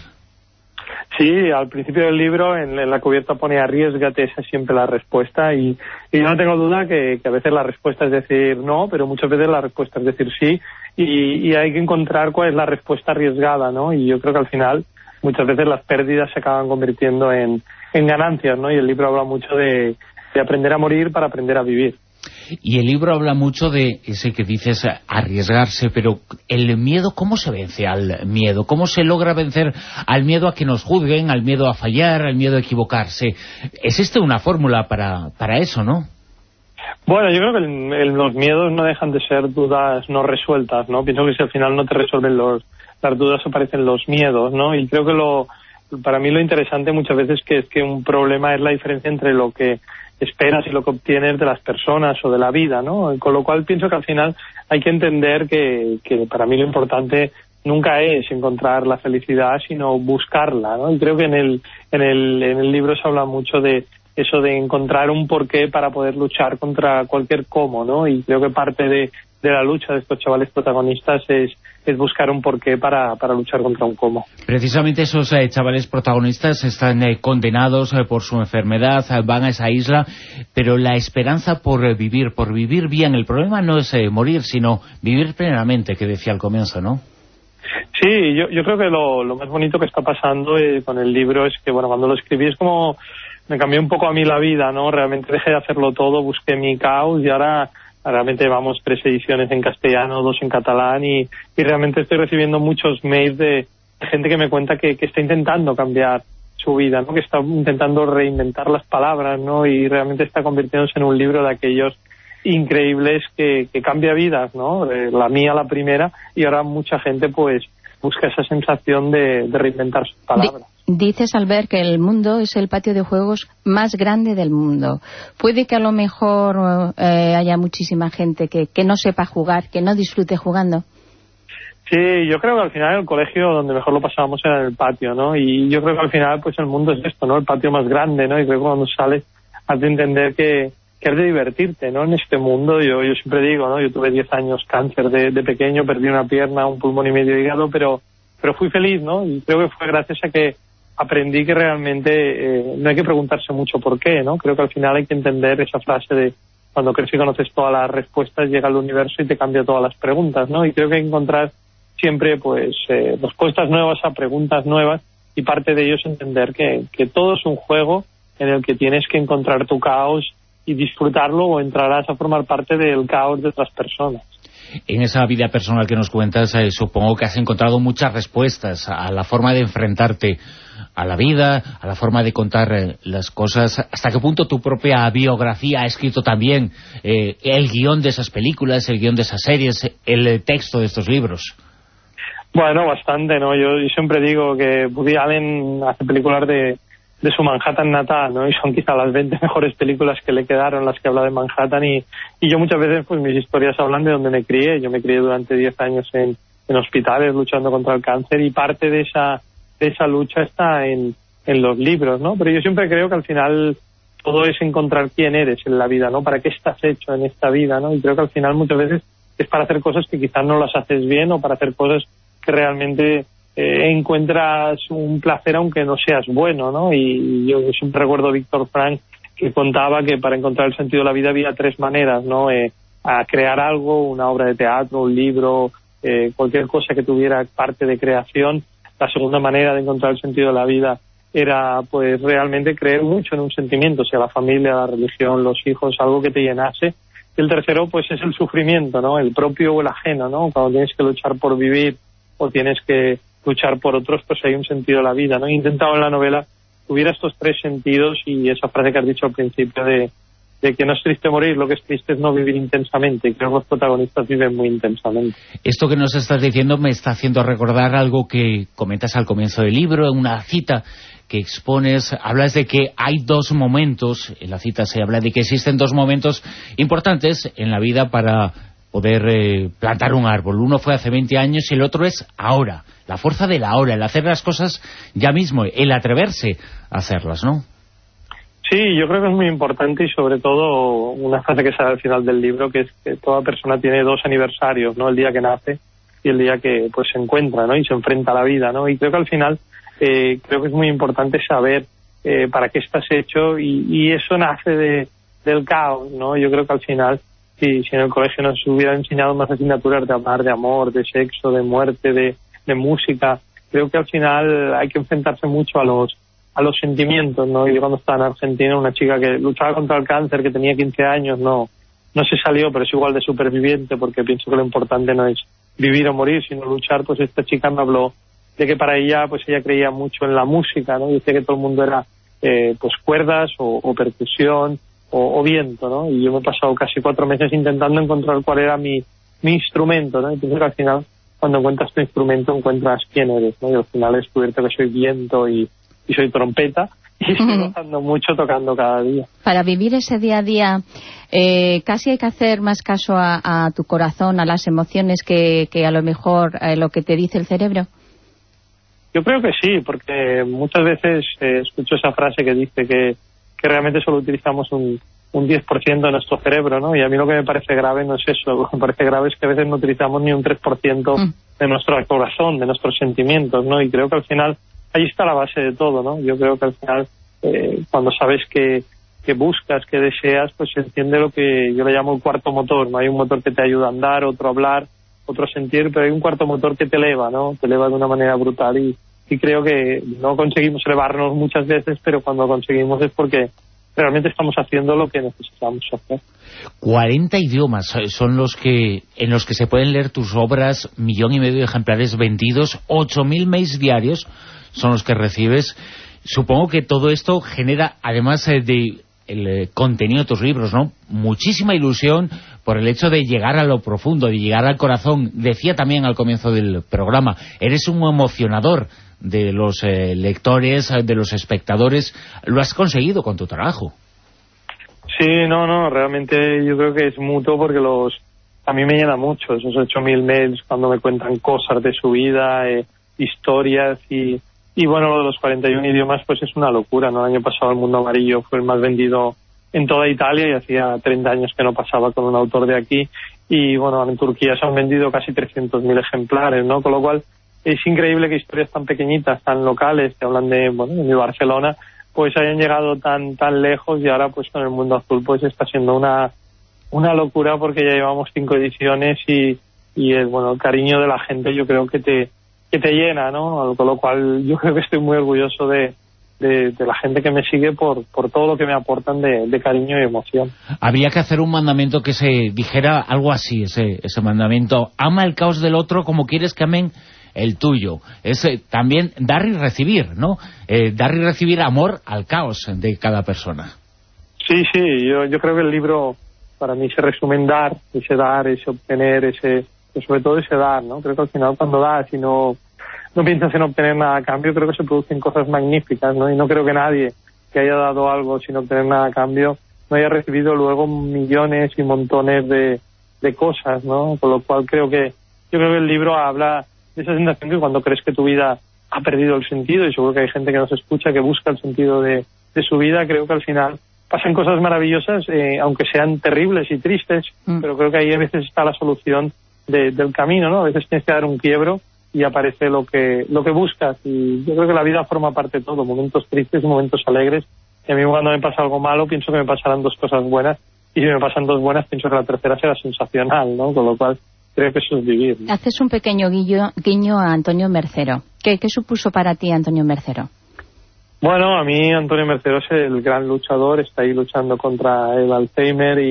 Sí, al principio del libro en la cubierta pone arriésgate, esa es siempre la respuesta y no tengo duda que a veces la respuesta es decir no, pero muchas veces la respuesta es decir sí y hay que encontrar cuál es la respuesta arriesgada, ¿no? Y yo creo que al final muchas veces las pérdidas se acaban convirtiendo en ganancias, ¿no? Y el libro habla mucho de aprender a morir para aprender a vivir. Y el libro habla mucho de ese que dices, arriesgarse, pero el miedo, ¿cómo se vence al miedo? ¿Cómo se logra vencer al miedo a que nos juzguen, al miedo a fallar, al miedo a equivocarse? ¿Existe una fórmula para eso, no? Bueno, yo creo que los miedos no dejan de ser dudas no resueltas, ¿no? Pienso que si al final no te resuelven las dudas, aparecen los miedos, ¿no? Y creo que para mí lo interesante muchas veces es que un problema es la diferencia entre lo que esperas y lo que obtienes de las personas o de la vida, ¿no? Con lo cual pienso que al final hay que entender que para mí lo importante nunca es encontrar la felicidad, sino buscarla, ¿no? Y creo que en el libro se habla mucho de eso de encontrar un porqué para poder luchar contra cualquier cómo, ¿no? Y creo que parte de la lucha de estos chavales protagonistas es buscar un porqué para luchar contra un cómo. Precisamente esos chavales protagonistas están condenados por su enfermedad, van a esa isla, pero la esperanza por vivir bien, el problema no es morir, sino vivir plenamente, que decía al comienzo, ¿no? Sí, yo creo que lo más bonito que está pasando con el libro es que, bueno, cuando lo escribí es como me cambió un poco a mí la vida, ¿no? Realmente dejé de hacerlo todo, busqué mi caos y ahora realmente vamos 3 ediciones en castellano, 2 en catalán y realmente estoy recibiendo muchos mails de gente que me cuenta que está intentando cambiar su vida, ¿no? Que está intentando reinventar las palabras, ¿no? Y realmente está convirtiéndose en un libro de aquellos increíbles que cambia vidas, ¿no? La mía la primera y ahora mucha gente pues busca esa sensación de reinventar sus palabras. Dices, Albert, que el mundo es el patio de juegos más grande del mundo. Puede que a lo mejor haya muchísima gente que no sepa jugar, que no disfrute jugando. Sí, yo creo que al final el colegio donde mejor lo pasábamos era en el patio, ¿no? Y yo creo que al final pues el mundo es esto, ¿no? El patio más grande, ¿no? Y creo que cuando sales has de entender que has de divertirte, ¿no? En este mundo, yo siempre digo, ¿no? Yo tuve 10 años cáncer de pequeño, perdí una pierna, un pulmón y medio de hígado, pero fui feliz, ¿no? Y creo que fue gracias a que aprendí que realmente no hay que preguntarse mucho por qué, ¿no? Creo que al final hay que entender esa frase de cuando crees que conoces todas las respuestas, llega al universo y te cambia todas las preguntas, ¿no? Y creo que hay que encontrar siempre, pues, respuestas nuevas a preguntas nuevas, y parte de ello es entender que todo es un juego en el que tienes que encontrar tu caos y disfrutarlo, o entrarás a formar parte del caos de otras personas. En esa vida personal que nos cuentas, supongo que has encontrado muchas respuestas a la forma de enfrentarte a la vida, a la forma de contar las cosas. ¿Hasta qué punto tu propia biografía ha escrito también el guión de esas películas, el guión de esas series, el texto de estos libros? Bueno, bastante, ¿no? Yo siempre digo que Woody Allen hace películas de su Manhattan natal, ¿no? Y son quizá las 20 mejores películas que le quedaron las que habla de Manhattan, y yo muchas veces, pues mis historias hablan de donde me crié. Yo me crié durante 10 años en hospitales luchando contra el cáncer, y parte de esa lucha está en los libros, ¿no? Pero yo siempre creo que al final todo es encontrar quién eres en la vida, ¿no? Para qué estás hecho en esta vida, ¿no? Y creo que al final muchas veces es para hacer cosas que quizás no las haces bien, o para hacer cosas que realmente encuentras un placer aunque no seas bueno, ¿no? Y yo siempre recuerdo a Víctor Frank, que contaba que para encontrar el sentido de la vida había 3 maneras, ¿no? A crear algo, una obra de teatro, un libro, cualquier cosa que tuviera parte de creación. La segunda manera de encontrar el sentido de la vida era, pues, realmente creer mucho en un sentimiento, sea la familia, la religión, los hijos, algo que te llenase. Y el tercero, pues, es el sufrimiento, ¿no? El propio o el ajeno, ¿no? Cuando tienes que luchar por vivir o tienes que luchar por otros, pues hay un sentido de la vida, ¿no? He intentado en la novela que hubiera estos 3 sentidos, y esa frase que has dicho al principio de que no es triste morir, lo que es triste es no vivir intensamente, y creo que los protagonistas viven muy intensamente. Esto que nos estás diciendo me está haciendo recordar algo que comentas al comienzo del libro, en una cita que expones. Hablas de que hay 2 momentos, en la cita se habla de que existen 2 momentos importantes en la vida para poder plantar un árbol. Uno fue hace 20 años y el otro es ahora. La fuerza del ahora, el hacer las cosas ya mismo, el atreverse a hacerlas, ¿no? Sí, yo creo que es muy importante, y sobre todo una frase que sale al final del libro, que es que toda persona tiene 2 aniversarios, ¿no? El día que nace y el día que, pues, se encuentra, ¿no? Y se enfrenta a la vida, ¿no? Y creo que al final creo que es muy importante saber para qué estás hecho, y eso nace del caos, ¿no? Yo creo que al final, si en el colegio nos hubiera enseñado más asignaturas de hablar de amor, de sexo, de muerte, de música, creo que al final hay que enfrentarse mucho a los sentimientos, ¿no? Yo cuando estaba en Argentina, una chica que luchaba contra el cáncer, que tenía 15 años, no se salió, pero es igual de superviviente, porque pienso que lo importante no es vivir o morir, sino luchar. Pues esta chica me habló de que para ella, pues ella creía mucho en la música, ¿no? Decía que todo el mundo era pues cuerdas o percusión o viento, ¿no? Y yo me he pasado casi 4 meses intentando encontrar cuál era mi instrumento, ¿no? Y pienso que al final, cuando encuentras tu instrumento, encuentras quién eres, ¿no? Y al final he descubierto que soy viento y soy trompeta, y estoy gozando mucho tocando cada día. Para vivir ese día a día, casi hay que hacer más caso a tu corazón, a las emociones, que a lo mejor lo que te dice el cerebro. Yo creo que sí, porque muchas veces escucho esa frase que dice que realmente solo utilizamos un 10% de nuestro cerebro, ¿no? Y a mí lo que me parece grave no es eso. Lo que me parece grave es que a veces no utilizamos ni un 3% de nuestro corazón, de nuestros sentimientos, ¿no? Y creo que al final ahí está la base de todo, ¿no? Yo creo que al final, cuando sabes que buscas, que deseas, pues se enciende lo que yo le llamo el cuarto motor, ¿no? Hay un motor que te ayuda a andar, otro a hablar, otro a sentir, pero hay un cuarto motor que te eleva, ¿no? Te eleva de una manera brutal, y creo que no conseguimos elevarnos muchas veces, pero cuando conseguimos es porque realmente estamos haciendo lo que necesitamos hacer. 40 idiomas son en los que se pueden leer tus obras, 1,5 millones de ejemplares vendidos, 8.000 mails diarios son los que recibes. Supongo que todo esto genera, además el contenido de tus libros, ¿no?, muchísima ilusión por el hecho de llegar a lo profundo, de llegar al corazón. Decía también al comienzo del programa, eres un emocionador de los lectores, de los espectadores. Lo has conseguido con tu trabajo. Sí, no, realmente yo creo que es mutuo, porque a mí me llena mucho esos 8.000 mails cuando me cuentan cosas de su vida, historias, y bueno, lo de los 41 idiomas pues es una locura, ¿no? El año pasado El Mundo Amarillo fue el más vendido en toda Italia, y hacía 30 años que no pasaba con un autor de aquí. Y bueno, en Turquía se han vendido casi 300.000 ejemplares, ¿no? Con lo cual es increíble que historias tan pequeñitas, tan locales, que hablan de Barcelona, pues hayan llegado tan lejos, y ahora pues con El Mundo Azul pues está siendo una locura, porque ya llevamos 5 ediciones y el cariño de la gente yo creo que te llena, ¿no? Con lo cual yo creo que estoy muy orgulloso de la gente que me sigue por todo lo que me aportan de cariño y emoción. Habría que hacer un mandamiento que se dijera algo así, ese mandamiento: ama el caos del otro como quieres que amen el tuyo. Es también dar y recibir, ¿no? Dar y recibir amor al caos de cada persona. Sí, yo creo que el libro para mí se resume en dar, ese obtener, sobre todo ese dar, ¿no? Creo que al final cuando das y no piensas en obtener nada a cambio, creo que se producen cosas magníficas, ¿no? Y no creo que nadie que haya dado algo sin obtener nada a cambio no haya recibido luego millones y montones de cosas, ¿no? Con lo cual yo creo que el libro habla de esa sensación que cuando crees que tu vida ha perdido el sentido, y seguro que hay gente que nos escucha que busca el sentido de su vida, creo que al final pasan cosas maravillosas, aunque sean terribles y tristes, pero creo que ahí a veces está la solución del camino, ¿no? A veces tienes que dar un quiebro y aparece lo que buscas, y yo creo que la vida forma parte de todo, momentos tristes y momentos alegres, y a mí cuando me pasa algo malo pienso que me pasarán 2 cosas buenas, y si me pasan 2 buenas pienso que la tercera será sensacional, ¿no? Con lo cual creo que eso es vivir, ¿no? Haces un pequeño guiño a Antonio Mercero. ¿Qué supuso para ti Antonio Mercero? Bueno, a mí Antonio Mercero es el gran luchador, está ahí luchando contra el Alzheimer,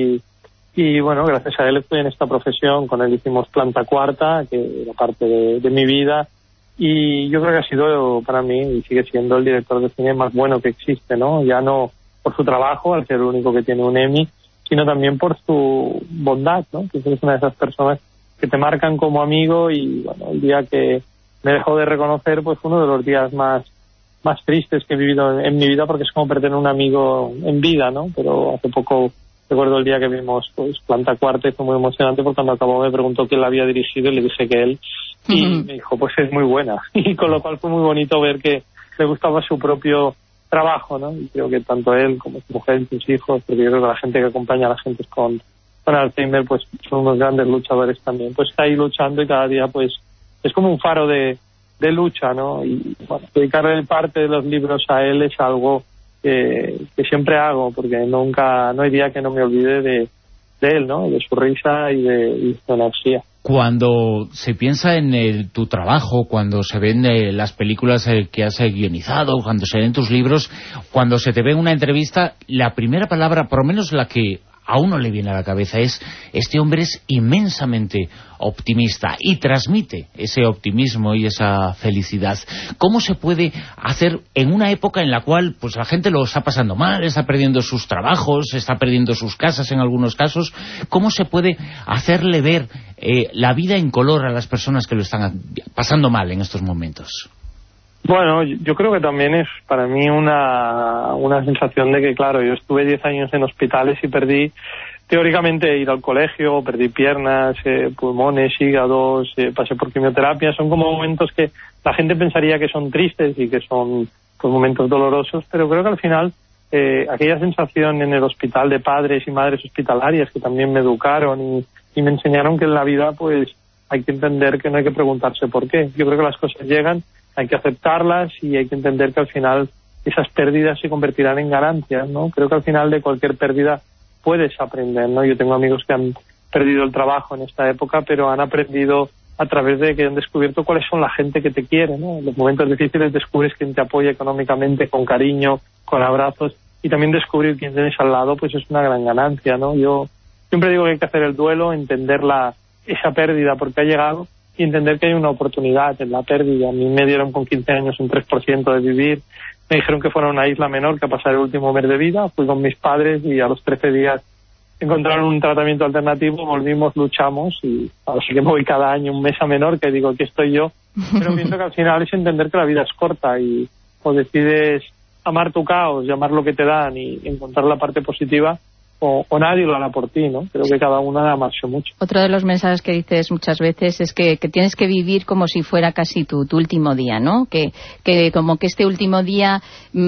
y bueno, gracias a él estoy en esta profesión. Con él hicimos Planta Cuarta, que era parte de mi vida, y yo creo que ha sido para mí, y sigue siendo, el director de cine más bueno que existe, ¿no? Ya no por su trabajo, al ser el único que tiene un Emmy, sino también por su bondad, ¿no? Que es una de esas personas que te marcan como amigo, y bueno, el día que me dejó de reconocer, pues fue uno de los días más tristes que he vivido en mi vida, porque es como perder un amigo en vida, ¿no? Pero hace poco recuerdo el día que vimos pues Planta Cuarta, y fue muy emocionante, porque cuando acabó me preguntó quién la había dirigido y le dije que él, y me dijo pues es muy buena, y con lo cual fue muy bonito ver que le gustaba su propio trabajo, ¿no? Y creo que tanto él como su mujer y sus hijos, porque yo creo que la gente que acompaña a la gente con Alzheimer pues son unos grandes luchadores también, pues está ahí luchando, y cada día pues es como un faro de lucha, ¿no? Y bueno, dedicarle parte de los libros a él es algo que siempre hago, porque no hay día que no me olvide de él, ¿no? De su risa y de su energía. Cuando se piensa en tu trabajo, cuando se ven las películas que has guionizado, cuando se ven tus libros, cuando se te ve una entrevista, la primera palabra, por lo menos la que a uno le viene a la cabeza, es: este hombre es inmensamente optimista, y transmite ese optimismo y esa felicidad. ¿Cómo se puede hacer en una época en la cual pues la gente lo está pasando mal, está perdiendo sus trabajos, está perdiendo sus casas en algunos casos? ¿Cómo se puede hacerle ver la vida en color a las personas que lo están pasando mal en estos momentos? Bueno, yo creo que también es para mí una sensación de que, claro, yo estuve 10 años en hospitales y perdí teóricamente ir al colegio, perdí piernas, pulmones, hígados, pasé por quimioterapia. Son como momentos que la gente pensaría que son tristes y que son pues momentos dolorosos, pero creo que al final aquella sensación en el hospital de padres y madres hospitalarias que también me educaron y me enseñaron que en la vida pues hay que entender que no hay que preguntarse por qué. Yo creo que las cosas llegan, hay que aceptarlas, y hay que entender que al final esas pérdidas se convertirán en ganancias, ¿no? Creo que al final de cualquier pérdida puedes aprender, ¿no? Yo tengo amigos que han perdido el trabajo en esta época, pero han aprendido a través de que han descubierto cuáles son la gente que te quiere, ¿no? En los momentos difíciles descubres quién te apoya económicamente, con cariño, con abrazos, y también descubrir quién tienes al lado, pues es una gran ganancia, ¿no? Yo siempre digo que hay que hacer el duelo, entender esa pérdida porque ha llegado, y entender que hay una oportunidad en la pérdida. A mí me dieron con 15 años un 3% de vivir, me dijeron que fuera a una isla menor que a pasar el último mes de vida, fui con mis padres y a los 13 días encontraron un tratamiento alternativo, volvimos, luchamos, y ahora sí que me voy cada año un mes a menor, que digo, aquí estoy yo, pero pienso que al final es entender que la vida es corta, y o decides amar tu caos, llamar lo que te dan y encontrar la parte positiva, o nadie lo hará por ti, ¿no? Creo que cada uno ha marchado mucho. Otro de los mensajes que dices muchas veces es que tienes que vivir como si fuera casi tu último día, ¿no? Que como que este último día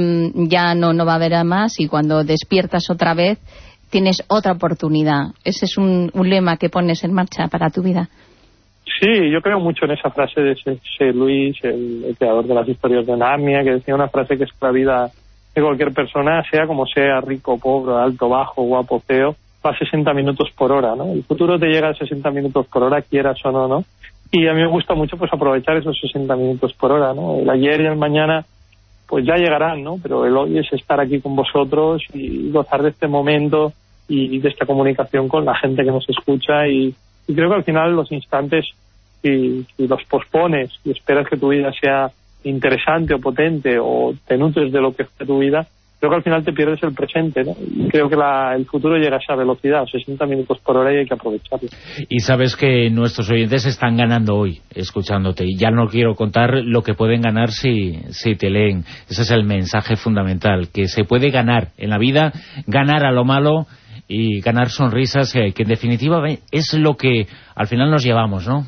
ya no va a haber a más, y cuando despiertas otra vez tienes otra oportunidad. Ese es un lema que pones en marcha para tu vida. Sí, yo creo mucho en esa frase de C.S. Lewis, el creador de las historias de Narnia, que decía una frase que es que la vida de cualquier persona, sea como sea, rico, pobre, alto, bajo, guapo, feo, va a 60 minutos por hora, ¿no? El futuro te llega a 60 minutos por hora, quieras o no, ¿no? Y a mí me gusta mucho pues aprovechar esos 60 minutos por hora, ¿no? El ayer y el mañana pues ya llegarán, ¿no? Pero el hoy es estar aquí con vosotros y gozar de este momento y de esta comunicación con la gente que nos escucha, y creo que al final los instantes, si los pospones y esperas que tu vida sea interesante o potente, o te nutres de lo que es tu vida, creo que al final te pierdes el presente, ¿no? Y creo que el futuro llega a esa velocidad, 60 minutos por hora, y hay que aprovecharlo. Y sabes que nuestros oyentes están ganando hoy escuchándote, y ya no quiero contar lo que pueden ganar si te leen. Ese es el mensaje fundamental, que se puede ganar en la vida, ganar a lo malo y ganar sonrisas, que en definitiva es lo que al final nos llevamos, ¿no?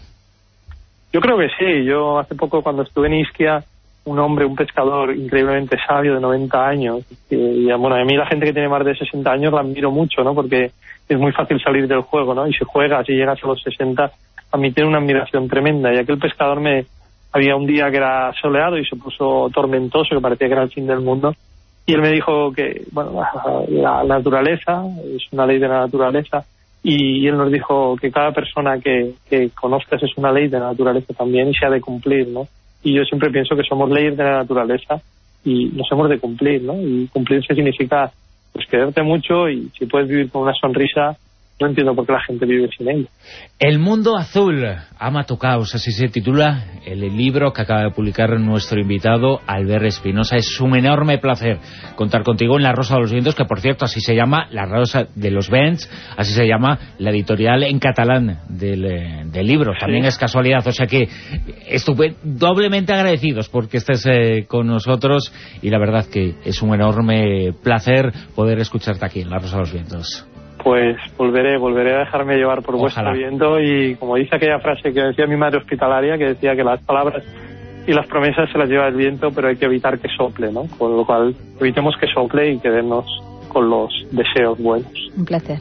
Yo creo que sí. Yo hace poco, cuando estuve en Ischia, un pescador increíblemente sabio de 90 años, y bueno, a mí la gente que tiene más de 60 años la admiro mucho, ¿no? Porque es muy fácil salir del juego, ¿no? Y si juegas y llegas a los 60, a mí tiene una admiración tremenda. Y aquel pescador había un día que era soleado y se puso tormentoso, que parecía que era el fin del mundo, y él me dijo que, bueno, la naturaleza es una ley de la naturaleza, y él nos dijo que cada persona que conozcas es una ley de la naturaleza también, y se ha de cumplir, ¿no? Y yo siempre pienso que somos leyes de la naturaleza y nos hemos de cumplir, ¿no? Y cumplirse significa pues quererte mucho, y si puedes vivir con una sonrisa, no entiendo por qué la gente vive sin ella. El mundo azul, ama tu caos, así se titula el libro que acaba de publicar nuestro invitado Albert Espinosa. Es un enorme placer contar contigo en La Rosa de los Vientos, que por cierto así se llama, La Rosa de los Vents, así se llama la editorial en catalán del libro. También es casualidad, o sea que doblemente agradecidos porque estés con nosotros, y la verdad que es un enorme placer poder escucharte aquí en La Rosa de los Vientos. Pues volveré a dejarme llevar por vuestro viento, y como dice aquella frase que decía mi madre hospitalaria, que decía que las palabras y las promesas se las lleva el viento, pero hay que evitar que sople, ¿no? Con lo cual evitemos que sople y quedemos con los deseos buenos. Un placer.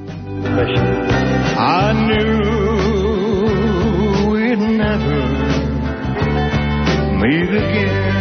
I knew we'd never meet again.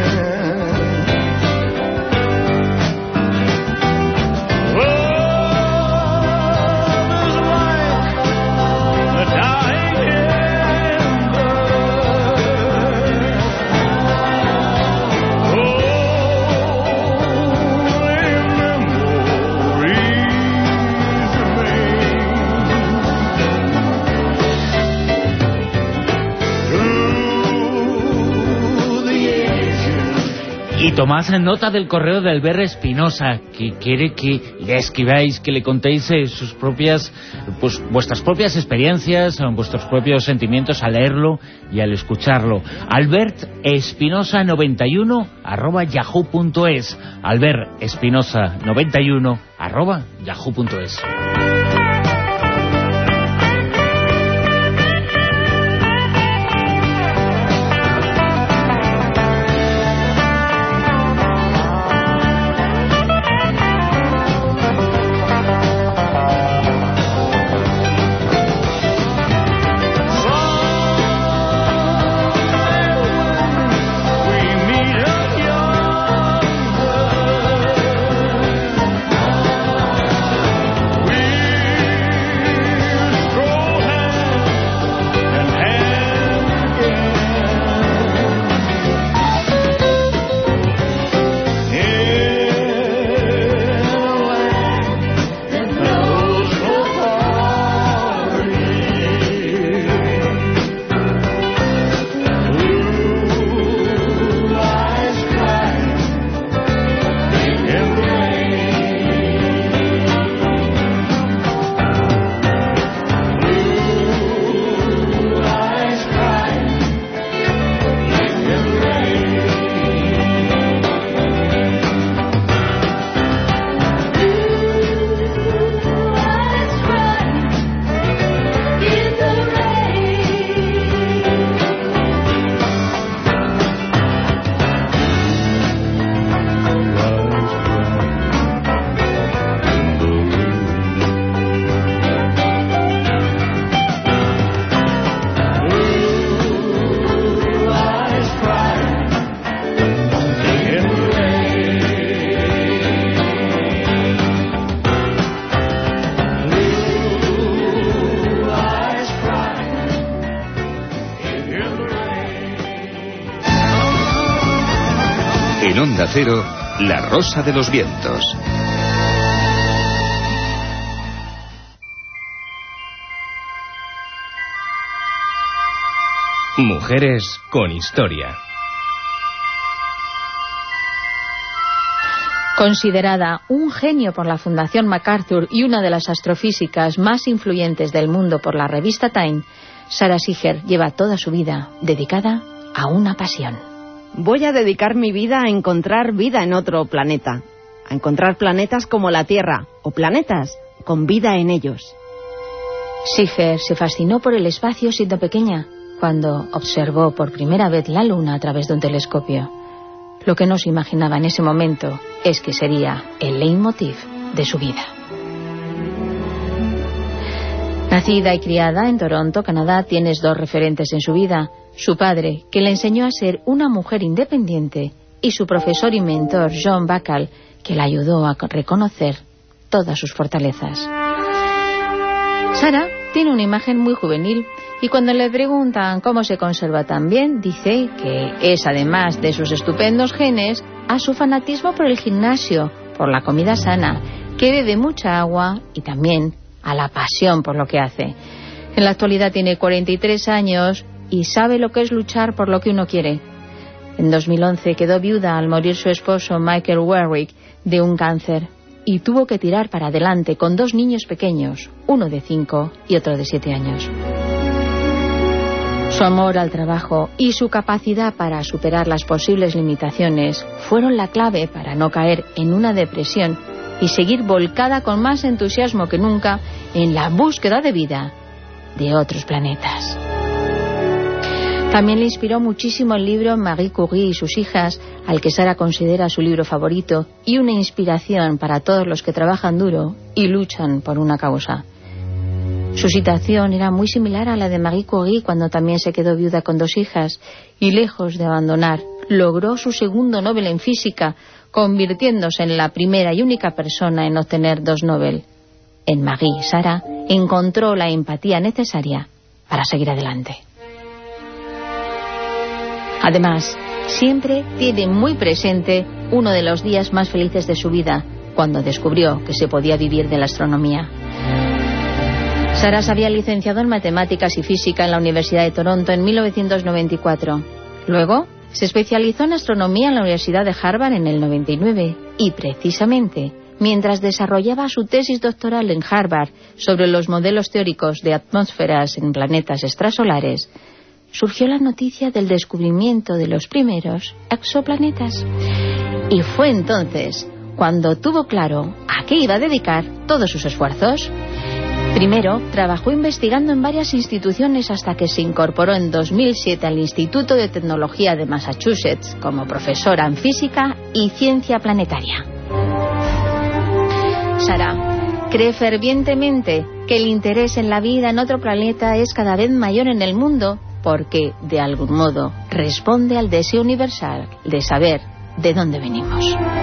Y tomad nota del correo de Albert Espinosa, que quiere que le escribáis, que le contéis sus propias, pues vuestras propias experiencias, vuestros propios sentimientos al leerlo y al escucharlo. albertespinosa91@yahoo.es. albertespinosa91@yahoo.es. We En Onda Cero, La Rosa de los Vientos. Mujeres con historia. Considerada un genio por la Fundación MacArthur y una de las astrofísicas más influyentes del mundo por la revista Time, Sara Singer lleva toda su vida dedicada a una pasión. Voy a dedicar mi vida a encontrar vida en otro planeta, a encontrar planetas como la Tierra, o planetas con vida en ellos. Singer se fascinó por el espacio siendo pequeña, cuando observó por primera vez la Luna a través de un telescopio. Lo que no se imaginaba en ese momento es que sería el leitmotiv de su vida. Nacida y criada en Toronto, Canadá, tienes dos referentes en su vida: su padre, que le enseñó a ser una mujer independiente, y su profesor y mentor, John Bacall, que la ayudó a reconocer todas sus fortalezas. Sara tiene una imagen muy juvenil, y cuando le preguntan cómo se conserva tan bien, dice que es, además de sus estupendos genes, a su fanatismo por el gimnasio, por la comida sana, que bebe mucha agua y también a la pasión por lo que hace. En la actualidad tiene 43 años y sabe lo que es luchar por lo que uno quiere. En 2011 quedó viuda al morir su esposo Michael Warwick de un cáncer y tuvo que tirar para adelante con dos niños pequeños, uno de 5 y otro de 7 años. Su amor al trabajo y su capacidad para superar las posibles limitaciones fueron la clave para no caer en una depresión y seguir volcada con más entusiasmo que nunca en la búsqueda de vida de otros planetas. También le inspiró muchísimo el libro Marie Curie y sus hijas, al que Sara considera su libro favorito y una inspiración para todos los que trabajan duro y luchan por una causa. Su situación era muy similar a la de Marie Curie cuando también se quedó viuda con dos hijas y, lejos de abandonar, logró su segundo Nobel en física, convirtiéndose en la primera y única persona en obtener 2 Nobel. En Marie, Sara encontró la empatía necesaria para seguir adelante. Además, siempre tiene muy presente uno de los días más felices de su vida, cuando descubrió que se podía vivir de la astronomía. Sara se había licenciado en Matemáticas y Física en la Universidad de Toronto en 1994. Luego, se especializó en Astronomía en la Universidad de Harvard en el 99 y, precisamente, mientras desarrollaba su tesis doctoral en Harvard sobre los modelos teóricos de atmósferas en planetas extrasolares, surgió la noticia del descubrimiento de los primeros exoplanetas. Y fue entonces cuando tuvo claro a qué iba a dedicar todos sus esfuerzos. Primero, trabajó investigando en varias instituciones hasta que se incorporó en 2007 al Instituto de Tecnología de Massachusetts como profesora en Física y Ciencia Planetaria. Sara cree fervientemente que el interés en la vida en otro planeta es cada vez mayor en el mundo porque, de algún modo, responde al deseo universal de saber de dónde venimos.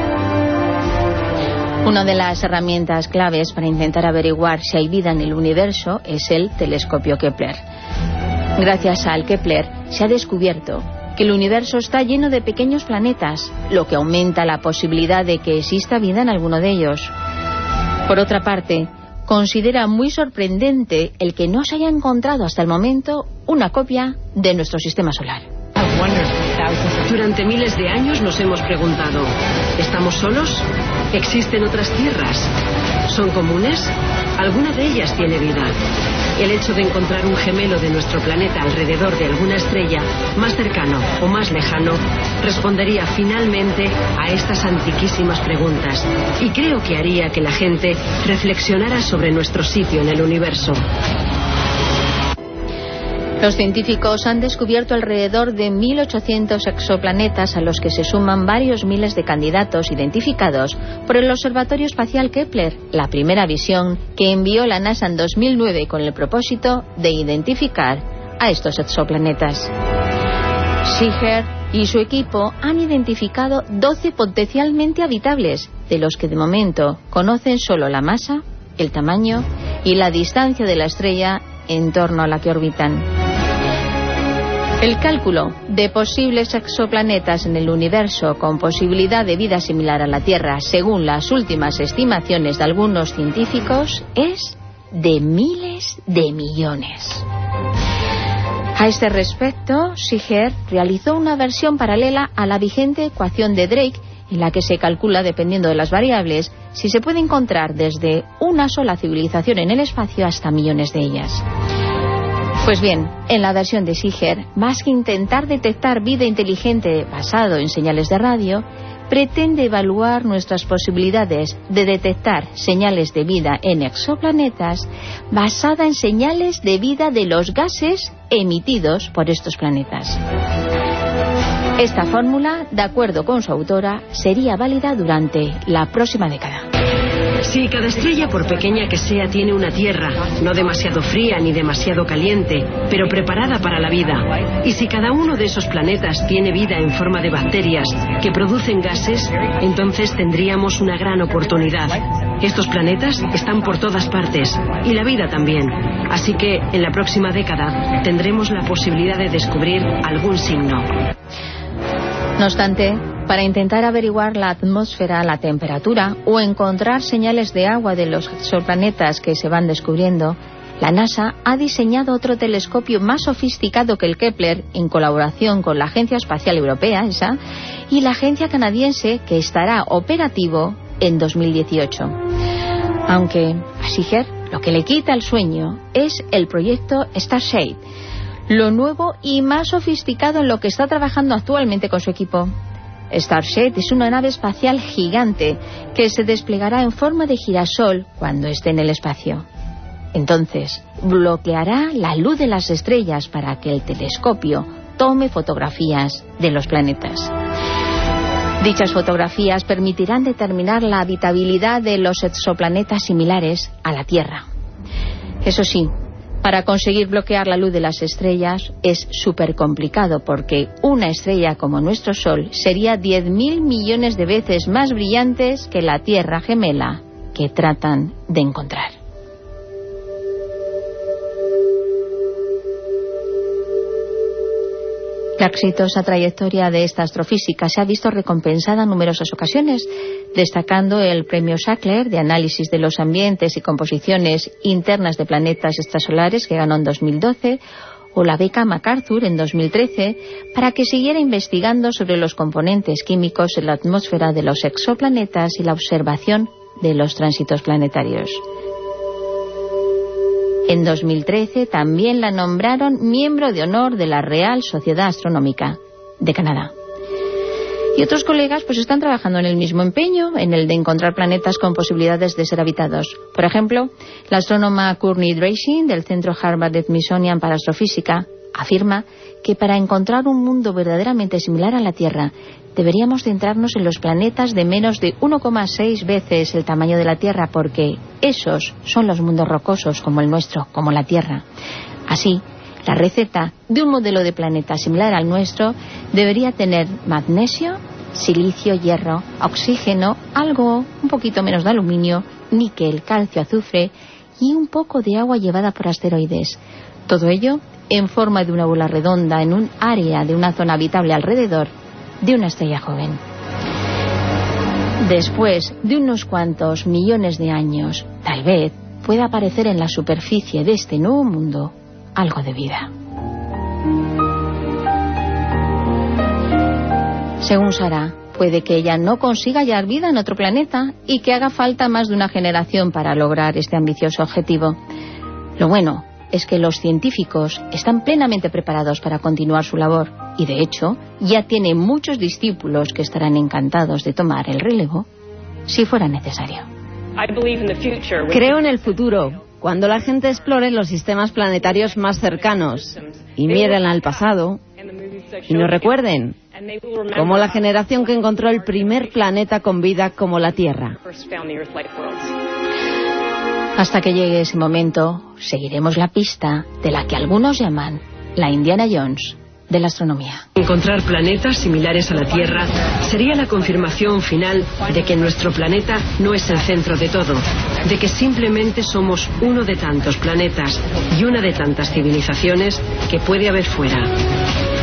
Una de las herramientas claves para intentar averiguar si hay vida en el universo es el telescopio Kepler. Gracias al Kepler se ha descubierto que el universo está lleno de pequeños planetas, lo que aumenta la posibilidad de que exista vida en alguno de ellos. Por otra parte, considera muy sorprendente el que no se haya encontrado hasta el momento una copia de nuestro sistema solar. Durante miles de años nos hemos preguntado, ¿estamos solos? ¿Existen otras tierras? ¿Son comunes? ¿Alguna de ellas tiene vida? El hecho de encontrar un gemelo de nuestro planeta alrededor de alguna estrella, más cercano o más lejano, respondería finalmente a estas antiquísimas preguntas. Y creo que haría que la gente reflexionara sobre nuestro sitio en el universo. Los científicos han descubierto alrededor de 1.800 exoplanetas a los que se suman varios miles de candidatos identificados por el Observatorio Espacial Kepler, la primera misión que envió la NASA en 2009 con el propósito de identificar a estos exoplanetas. Singer y su equipo han identificado 12 potencialmente habitables, de los que de momento conocen solo la masa, el tamaño y la distancia de la estrella en torno a la que orbitan. El cálculo de posibles exoplanetas en el universo con posibilidad de vida similar a la Tierra, según las últimas estimaciones de algunos científicos, es de miles de millones. A este respecto, Siger realizó una versión paralela a la vigente ecuación de Drake, en la que se calcula, dependiendo de las variables, si se puede encontrar desde una sola civilización en el espacio hasta millones de ellas. Pues bien, en la versión de Siger, más que intentar detectar vida inteligente basado en señales de radio, pretende evaluar nuestras posibilidades de detectar señales de vida en exoplanetas basada en señales de vida de los gases emitidos por estos planetas. Esta fórmula, de acuerdo con su autora, sería válida durante la próxima década. Si cada estrella, por pequeña que sea, tiene una Tierra, no demasiado fría ni demasiado caliente, pero preparada para la vida, y si cada uno de esos planetas tiene vida en forma de bacterias que producen gases, entonces tendríamos una gran oportunidad. Estos planetas están por todas partes, y la vida también. Así que, en la próxima década, tendremos la posibilidad de descubrir algún signo. No obstante, para intentar averiguar la atmósfera, la temperatura o encontrar señales de agua de los exoplanetas que se van descubriendo, la NASA ha diseñado otro telescopio más sofisticado que el Kepler en colaboración con la Agencia Espacial Europea, ESA, y la agencia canadiense, que estará operativo en 2018. Aunque a Siger lo que le quita el sueño es el proyecto Starshade, lo nuevo y más sofisticado en lo que está trabajando actualmente con su equipo. Starshade es una nave espacial gigante que se desplegará en forma de girasol cuando esté en el espacio. Entonces, bloqueará la luz de las estrellas para que el telescopio tome fotografías de los planetas. Dichas fotografías permitirán determinar la habitabilidad de los exoplanetas similares a la Tierra. Eso sí, para conseguir bloquear la luz de las estrellas es súper complicado, porque una estrella como nuestro Sol sería 10.000 millones de veces más brillantes que la Tierra gemela que tratan de encontrar. La exitosa trayectoria de esta astrofísica se ha visto recompensada en numerosas ocasiones, destacando el Premio Sackler de Análisis de los Ambientes y Composiciones Internas de Planetas Extrasolares, que ganó en 2012, o la beca MacArthur en 2013, para que siguiera investigando sobre los componentes químicos en la atmósfera de los exoplanetas y la observación de los tránsitos planetarios. En 2013 también la nombraron miembro de honor de la Real Sociedad Astronómica de Canadá. Y otros colegas pues están trabajando en el mismo empeño, en el de encontrar planetas con posibilidades de ser habitados. Por ejemplo, la astrónoma Courtney Dreishin del Centro Harvard de Smithsonian para Astrofísica afirma que para encontrar un mundo verdaderamente similar a la Tierra deberíamos centrarnos en los planetas de menos de 1,6 veces el tamaño de la Tierra, porque esos son los mundos rocosos como el nuestro, como la Tierra. Así, la receta de un modelo de planeta similar al nuestro debería tener magnesio, silicio, hierro, oxígeno, algo, un poquito menos de aluminio, níquel, calcio, azufre y un poco de agua llevada por asteroides. Todo ello en forma de una bola redonda en un área de una zona habitable alrededor de una estrella joven. Después de unos cuantos millones de años, tal vez pueda aparecer en la superficie de este nuevo mundo algo de vida. Según Sara, puede que ella no consiga hallar vida en otro planeta y que haga falta más de una generación para lograr este ambicioso objetivo. Lo bueno es que los científicos están plenamente preparados para continuar su labor y, de hecho, ya tiene muchos discípulos que estarán encantados de tomar el relevo si fuera necesario. Creo en el futuro, cuando la gente explore los sistemas planetarios más cercanos y miren al pasado y nos recuerden, como la generación que encontró el primer planeta con vida como la Tierra. Hasta que llegue ese momento, seguiremos la pista de la que algunos llaman la Indiana Jones de la astronomía. Encontrar planetas similares a la Tierra sería la confirmación final de que nuestro planeta no es el centro de todo, de que simplemente somos uno de tantos planetas y una de tantas civilizaciones que puede haber fuera.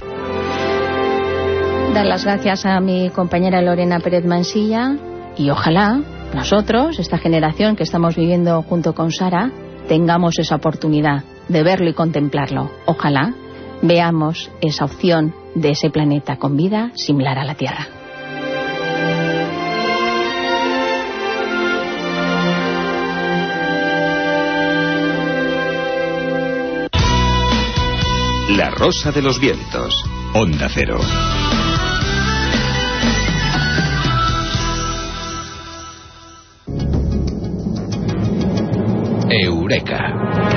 Dar las gracias a mi compañera Lorena Pérez Mansilla y ojalá nosotros, esta generación que estamos viviendo junto con Sara, tengamos esa oportunidad de verlo y contemplarlo. Ojalá veamos esa opción de ese planeta con vida similar a la Tierra. La Rosa de los Vientos, Onda Cero. Eureka.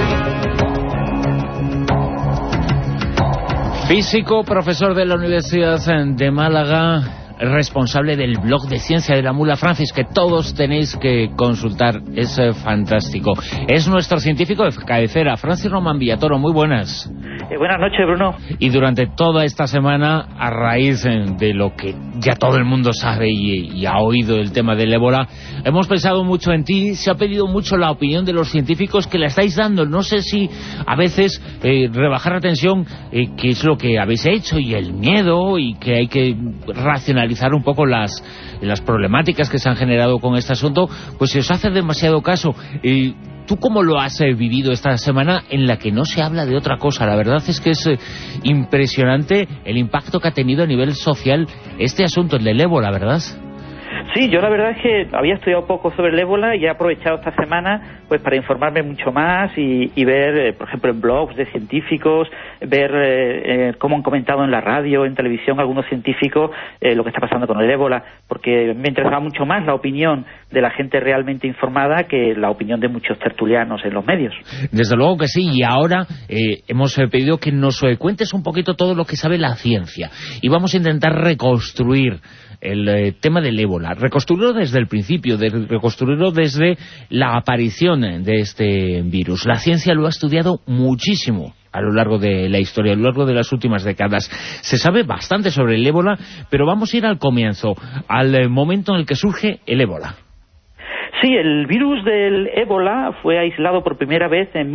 Físico, profesor de la Universidad de Málaga, responsable del blog de Ciencia de la Mula, Francis, que todos tenéis que consultar, es fantástico. Es nuestro científico de cabecera, Francis Román Villatoro. Muy buenas. Buenas noches, Bruno. Y durante toda esta semana, a raíz de lo que ya todo el mundo sabe y ha oído el tema del ébola, hemos pensado mucho en ti. Se ha pedido mucho la opinión de los científicos que la estáis dando. No sé si a veces rebajar la tensión, que es lo que habéis hecho, y el miedo, y que hay que racionalizar un poco las problemáticas que se han generado con este asunto, pues si os hace demasiado caso. ¿Tú cómo lo has vivido esta semana en la que no se habla de otra cosa? La verdad es que es impresionante el impacto que ha tenido a nivel social este asunto, el del ébola, ¿verdad? Sí, yo la verdad es que había estudiado poco sobre el ébola y he aprovechado esta semana pues para informarme mucho más y ver, por ejemplo, en blogs de científicos, ver cómo han comentado en la radio, en televisión, algunos científicos lo que está pasando con el ébola, porque me interesaba mucho más la opinión de la gente realmente informada que la opinión de muchos tertulianos en los medios. Desde luego que sí, y ahora hemos pedido que nos cuentes un poquito todo lo que sabe la ciencia, y vamos a intentar reconstruir el tema del ébola, reconstruirlo desde el principio, reconstruirlo desde la aparición de este virus. La ciencia lo ha estudiado muchísimo a lo largo de la historia, a lo largo de las últimas décadas. Se sabe bastante sobre el ébola, pero vamos a ir al comienzo, al momento en el que surge el ébola. Sí, el virus del ébola fue aislado por primera vez en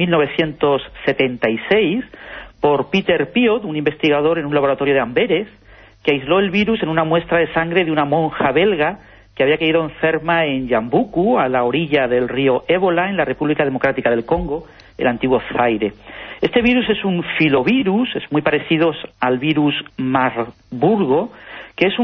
1976 por Peter Piot, un investigador en un laboratorio de Amberes, que aisló el virus en una muestra de sangre de una monja belga que había caído enferma en Yambuku, a la orilla del río Ébola, en la República Democrática del Congo, el antiguo Zaire. Este virus es un filovirus, es muy parecido al virus Marburgo, que es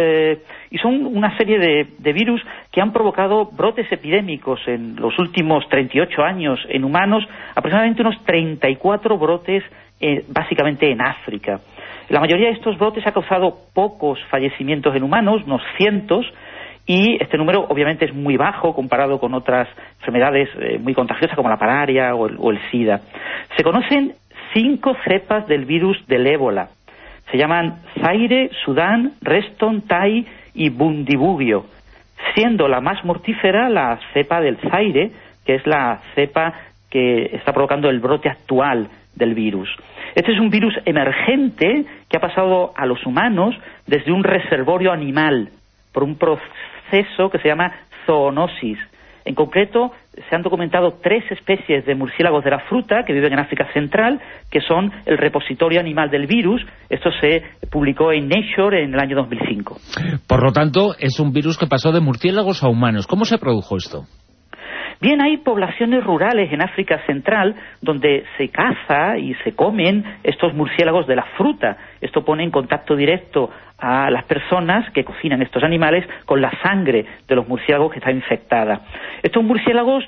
y son una serie de virus que han provocado brotes epidémicos en los últimos 38 años en humanos, aproximadamente unos 34 brotes básicamente en África. La mayoría de estos brotes ha causado pocos fallecimientos en humanos, unos cientos, y este número obviamente es muy bajo comparado con otras enfermedades muy contagiosas como la malaria o el SIDA. Se conocen 5 cepas del virus del ébola. Se llaman Zaire, Sudán, Reston, Tai y Bundibugyo, siendo la más mortífera la cepa del Zaire, que es la cepa que está provocando el brote actual del virus. Este es un virus emergente que ha pasado a los humanos desde un reservorio animal por un proceso que se llama zoonosis. En concreto, se han documentado 3 especies de murciélagos de la fruta que viven en África Central, que son el repositorio animal del virus. Esto se publicó en Nature en el año 2005. Por lo tanto, es un virus que pasó de murciélagos a humanos. ¿Cómo se produjo esto? Bien, hay poblaciones rurales en África Central donde se caza y se comen estos murciélagos de la fruta. Esto pone en contacto directo a las personas que cocinan estos animales con la sangre de los murciélagos que está infectada. Estos murciélagos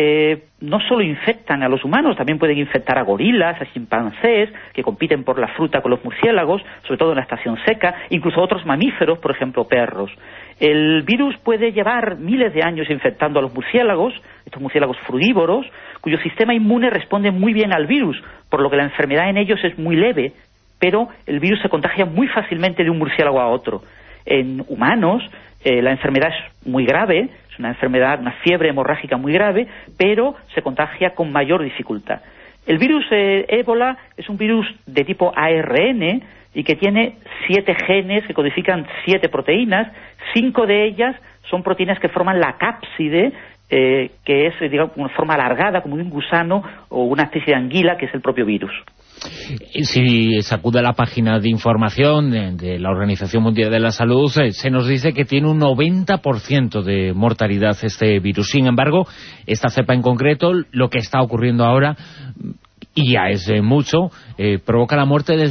no solo infectan a los humanos, también pueden infectar a gorilas, a chimpancés, que compiten por la fruta con los murciélagos, sobre todo en la estación seca, incluso otros mamíferos, por ejemplo perros. El virus puede llevar miles de años infectando a los murciélagos, estos murciélagos frugívoros, cuyo sistema inmune responde muy bien al virus, por lo que la enfermedad en ellos es muy leve, pero el virus se contagia muy fácilmente de un murciélago a otro. En humanos la enfermedad es muy grave, es una enfermedad, una fiebre hemorrágica muy grave, pero se contagia con mayor dificultad. El virus ébola es un virus de tipo ARN y que tiene 7 genes que codifican 7 proteínas. 5 de ellas son proteínas que forman la cápside, que es, digamos, una forma alargada, como de un gusano o una especie de anguila, que es el propio virus. Si se acude a la página de información de la Organización Mundial de la Salud, se nos dice que tiene un 90% de mortalidad este virus. Sin embargo, esta cepa en concreto, lo que está ocurriendo ahora, y ya es mucho, provoca la muerte del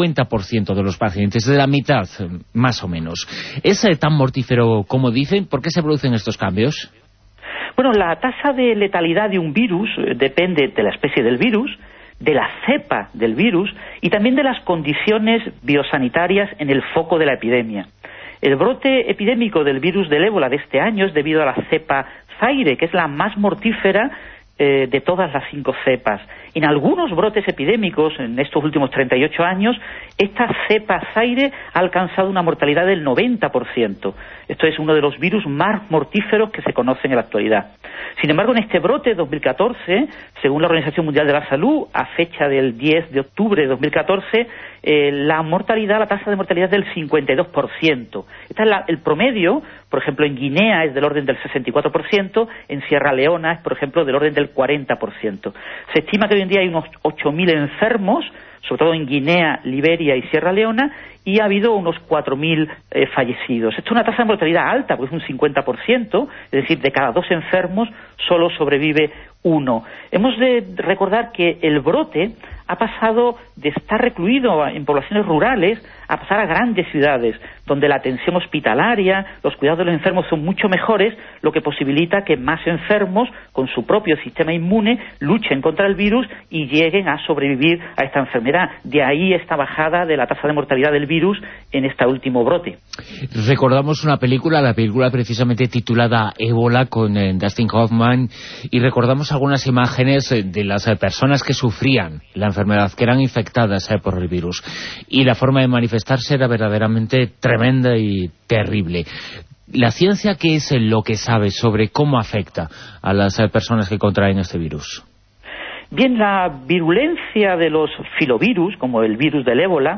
50% de los pacientes, de la mitad, más o menos. ¿Es tan mortífero como dicen? ¿Por qué se producen estos cambios? Bueno, la tasa de letalidad de un virus depende de la especie del virus, de la cepa del virus y también de las condiciones biosanitarias en el foco de la epidemia. El brote epidémico del virus del ébola de este año es debido a la cepa Zaire, que es la más mortífera de todas las 5 cepas. En algunos brotes epidémicos en estos últimos 38 años, esta cepa Zaire ha alcanzado una mortalidad del 90%. Esto es uno de los virus más mortíferos que se conocen en la actualidad. Sin embargo, en este brote de 2014, según la Organización Mundial de la Salud, a fecha del 10 de octubre de 2014, la tasa de mortalidad es del 52%. Este es el promedio, por ejemplo, en Guinea es del orden del 64%, en Sierra Leona es, por ejemplo, del orden del 40%. Se estima que hoy en día hay unos 8.000 enfermos, sobre todo en Guinea, Liberia y Sierra Leona, y ha habido unos 4.000 fallecidos. Esto es una tasa de mortalidad alta, porque es un 50%, es decir, de cada 2 enfermos solo sobrevive 1. Hemos de recordar que el brote ha pasado de estar recluido en poblaciones rurales a pasar a grandes ciudades, donde la atención hospitalaria, los cuidados de los enfermos son mucho mejores, lo que posibilita que más enfermos, con su propio sistema inmune, luchen contra el virus y lleguen a sobrevivir a esta enfermedad. De ahí esta bajada de la tasa de mortalidad del virus en este último brote. Recordamos una película, la película precisamente titulada Ébola, con Dustin Hoffman, y recordamos algunas imágenes de las personas que sufrían la enfermedad, que eran infectadas por el virus, y la forma de manifestarse era verdaderamente tremenda y terrible. ¿La ciencia qué es lo que sabe sobre cómo afecta a las personas que contraen este virus? Bien, la virulencia de los filovirus, como el virus del ébola,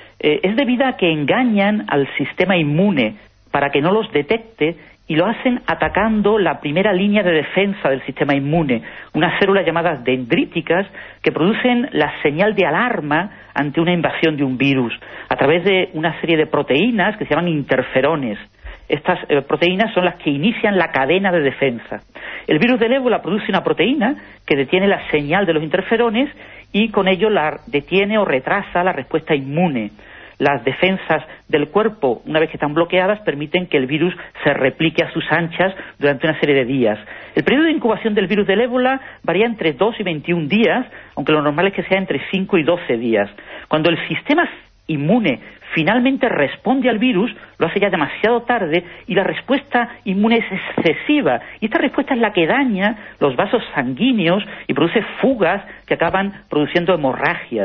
es debida a que engañan al sistema inmune para que no los detecte, y lo hacen atacando la primera línea de defensa del sistema inmune, unas células llamadas dendríticas que producen la señal de alarma ante una invasión de un virus a través de una serie de proteínas que se llaman interferones. Estas proteínas son las que inician la cadena de defensa. El virus del ébola produce una proteína que detiene la señal de los interferones y con ello la detiene o retrasa la respuesta inmune. Las defensas del cuerpo, una vez que están bloqueadas, permiten que el virus se replique a sus anchas durante una serie de días. El periodo de incubación del virus del ébola varía entre 2 y 21 días, aunque lo normal es que sea entre 5 y 12 días. Cuando el sistema inmune finalmente responde al virus, lo hace ya demasiado tarde y la respuesta inmune es excesiva. Y esta respuesta es la que daña los vasos sanguíneos y produce fugas que acaban produciendo hemorragias.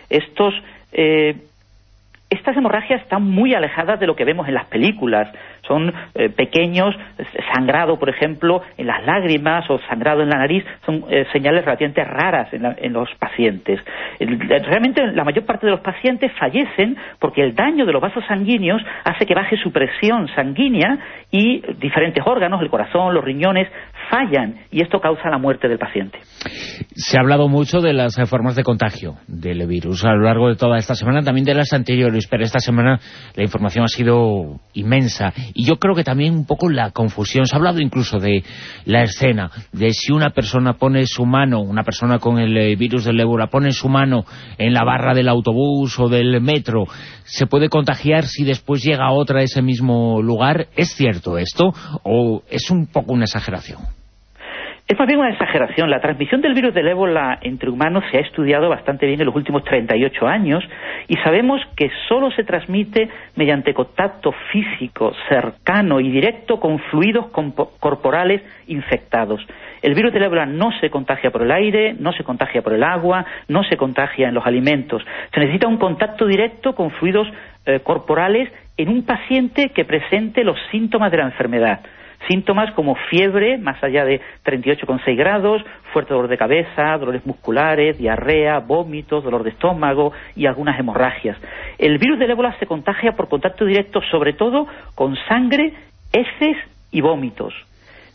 Estas hemorragias están muy alejadas de lo que vemos en las películas. Son pequeños, sangrado, por ejemplo, en las lágrimas o sangrado en la nariz. Son señales relativamente raras en los pacientes. Realmente la mayor parte de los pacientes fallecen porque el daño de los vasos sanguíneos hace que baje su presión sanguínea y diferentes órganos, el corazón, los riñones, fallan, y esto causa la muerte del paciente. Se ha hablado mucho de las formas de contagio del virus a lo largo de toda esta semana, también de las anteriores, pero esta semana la información ha sido inmensa, y yo creo que también un poco la confusión. Se ha hablado incluso de la escena, de si una persona pone su mano, una persona con el virus del ébola, pone su mano en la barra del autobús o del metro, ¿se puede contagiar si después llega otra a ese mismo lugar? ¿Es cierto esto o es un poco una exageración? Es más bien una exageración. La transmisión del virus del ébola entre humanos se ha estudiado bastante bien en los últimos 38 años y sabemos que solo se transmite mediante contacto físico, cercano y directo con fluidos corporales infectados. El virus del ébola no se contagia por el aire, no se contagia por el agua, no se contagia en los alimentos. Se necesita un contacto directo con fluidos corporales en un paciente que presente los síntomas de la enfermedad. Síntomas como fiebre, más allá de 38,6 grados, fuerte dolor de cabeza, dolores musculares, diarrea, vómitos, dolor de estómago y algunas hemorragias. El virus del ébola se contagia por contacto directo, sobre todo con sangre, heces y vómitos.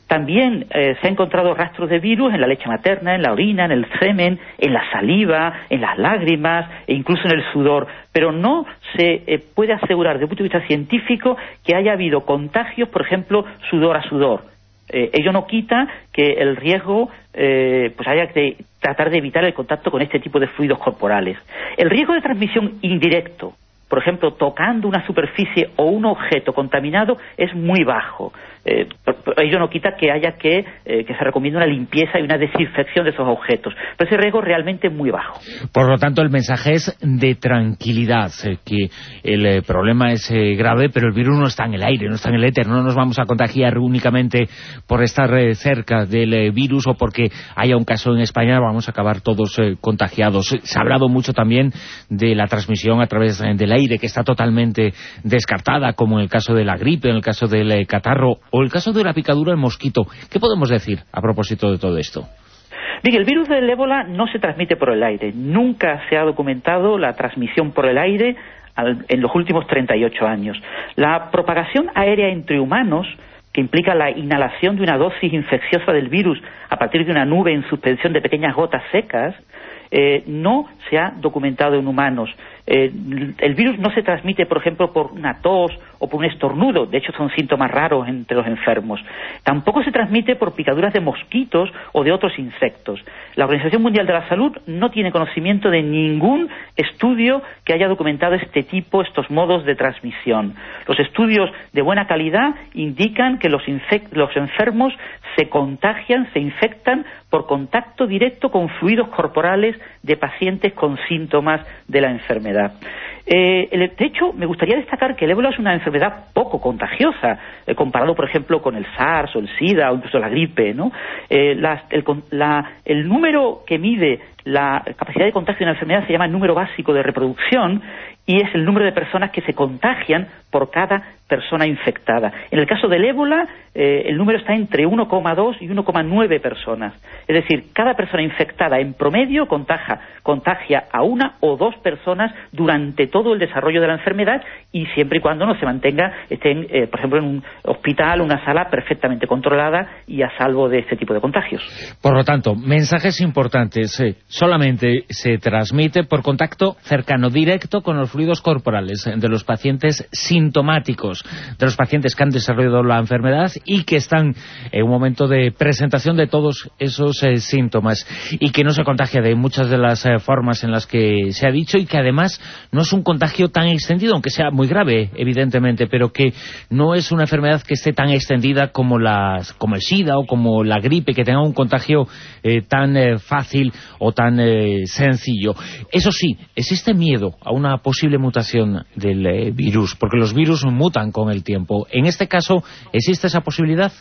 También se ha encontrado rastros de virus en la leche materna, en la orina, en el semen, en la saliva, en las lágrimas e incluso en el sudor. Pero no se puede asegurar desde el punto de vista científico que haya habido contagios, por ejemplo, sudor a sudor. Ello no quita que el riesgo pues haya que tratar de evitar el contacto con este tipo de fluidos corporales. El riesgo de transmisión indirecto, por ejemplo, tocando una superficie o un objeto contaminado, es muy bajo. Ello no quita que haya que se recomiende una limpieza y una desinfección de esos objetos, pero ese riesgo realmente es muy bajo. Por lo tanto, el mensaje es de tranquilidad, que el problema es grave, pero el virus no está en el aire, no está en el éter, no nos vamos a contagiar únicamente por estar cerca del virus o porque haya un caso en España, vamos a acabar todos contagiados. Se ha hablado mucho también de la transmisión a través del aire, que está totalmente descartada, como en el caso de la gripe, en el caso del catarro o el caso de la picadura del mosquito. ¿Qué podemos decir a propósito de todo esto? Bien, el virus del ébola no se transmite por el aire. Nunca se ha documentado la transmisión por el aire en los últimos 38 años. La propagación aérea entre humanos, que implica la inhalación de una dosis infecciosa del virus a partir de una nube en suspensión de pequeñas gotas secas, no se ha documentado en humanos. El virus no se transmite, por ejemplo, por una tos o por un estornudo. De hecho, son síntomas raros entre los enfermos. Tampoco se transmite por picaduras de mosquitos o de otros insectos. La Organización Mundial de la Salud no tiene conocimiento de ningún estudio que haya documentado estos modos de transmisión. Los estudios de buena calidad indican que los enfermos se contagian, se infectan por contacto directo con fluidos corporales de pacientes con síntomas de la enfermedad. De hecho, me gustaría destacar que el ébola es una enfermedad poco contagiosa, comparado, por ejemplo, con el SARS o el SIDA o incluso la gripe, ¿no? El número que mide la capacidad de contagio de una enfermedad se llama el número básico de reproducción y es el número de personas que se contagian por cada persona infectada. En el caso del ébola, el número está entre 1,2 y 1,9 personas. Es decir, cada persona infectada en promedio contagia a una o dos personas durante todo el desarrollo de la enfermedad y siempre y cuando no se estén, por ejemplo, en un hospital, una sala perfectamente controlada y a salvo de este tipo de contagios. Por lo tanto, mensajes importantes. Solamente se transmite por contacto cercano, directo, con los fluidos corporales de los pacientes sintomáticos, de los pacientes que han desarrollado la enfermedad y que están en un momento de presentación de todos esos síntomas, y que no se contagia de muchas de las formas en las que se ha dicho, y que además no es un contagio tan extendido, aunque sea muy grave, evidentemente, pero que no es una enfermedad que esté tan extendida como el SIDA o como la gripe, que tenga un contagio tan fácil o tan sencillo. Eso sí, existe miedo a una posible mutación del virus, porque los virus mutan con el tiempo. En este caso, ¿existe esa posibilidad?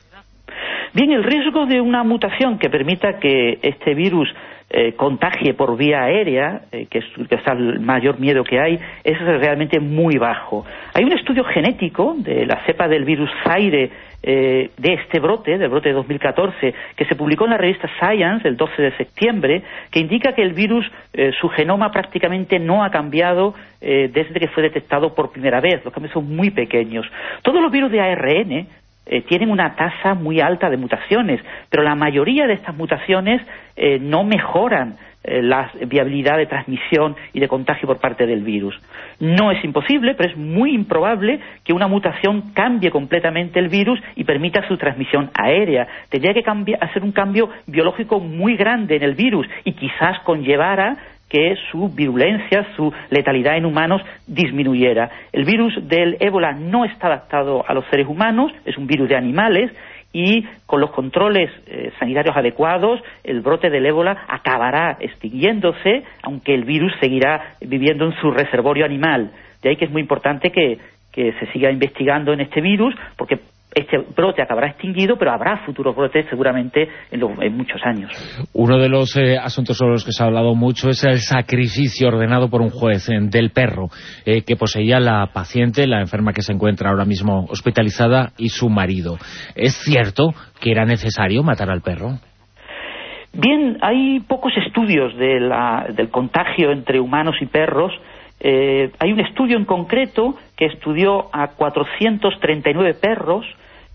Bien, el riesgo de una mutación que permita que este virus contagie por vía aérea, que es el mayor miedo que hay, es realmente muy bajo. Hay un estudio genético de la cepa del virus Zaire de este brote, del brote de 2014, que se publicó en la revista Science el 12 de septiembre, que indica que el virus, su genoma prácticamente no ha cambiado desde que fue detectado por primera vez. Los cambios son muy pequeños. Todos los virus de ARN tienen una tasa muy alta de mutaciones, pero la mayoría de estas mutaciones no mejoran la viabilidad de transmisión y de contagio por parte del virus. No es imposible, pero es muy improbable que una mutación cambie completamente el virus y permita su transmisión aérea. Tendría que hacer un cambio biológico muy grande en el virus y quizás conllevara que su virulencia, su letalidad en humanos disminuyera. El virus del ébola no está adaptado a los seres humanos, es un virus de animales, y con los controles sanitarios adecuados, el brote del ébola acabará extinguiéndose, aunque el virus seguirá viviendo en su reservorio animal. De ahí que es muy importante que se siga investigando en este virus, porque este brote acabará extinguido, pero habrá futuros brotes seguramente en muchos años. Uno de los asuntos sobre los que se ha hablado mucho es el sacrificio ordenado por un juez del perro que poseía la paciente, la enferma que se encuentra ahora mismo hospitalizada, y su marido. ¿Es cierto que era necesario matar al perro? Bien, hay pocos estudios del contagio entre humanos y perros. Hay un estudio en concreto que estudió a 439 perros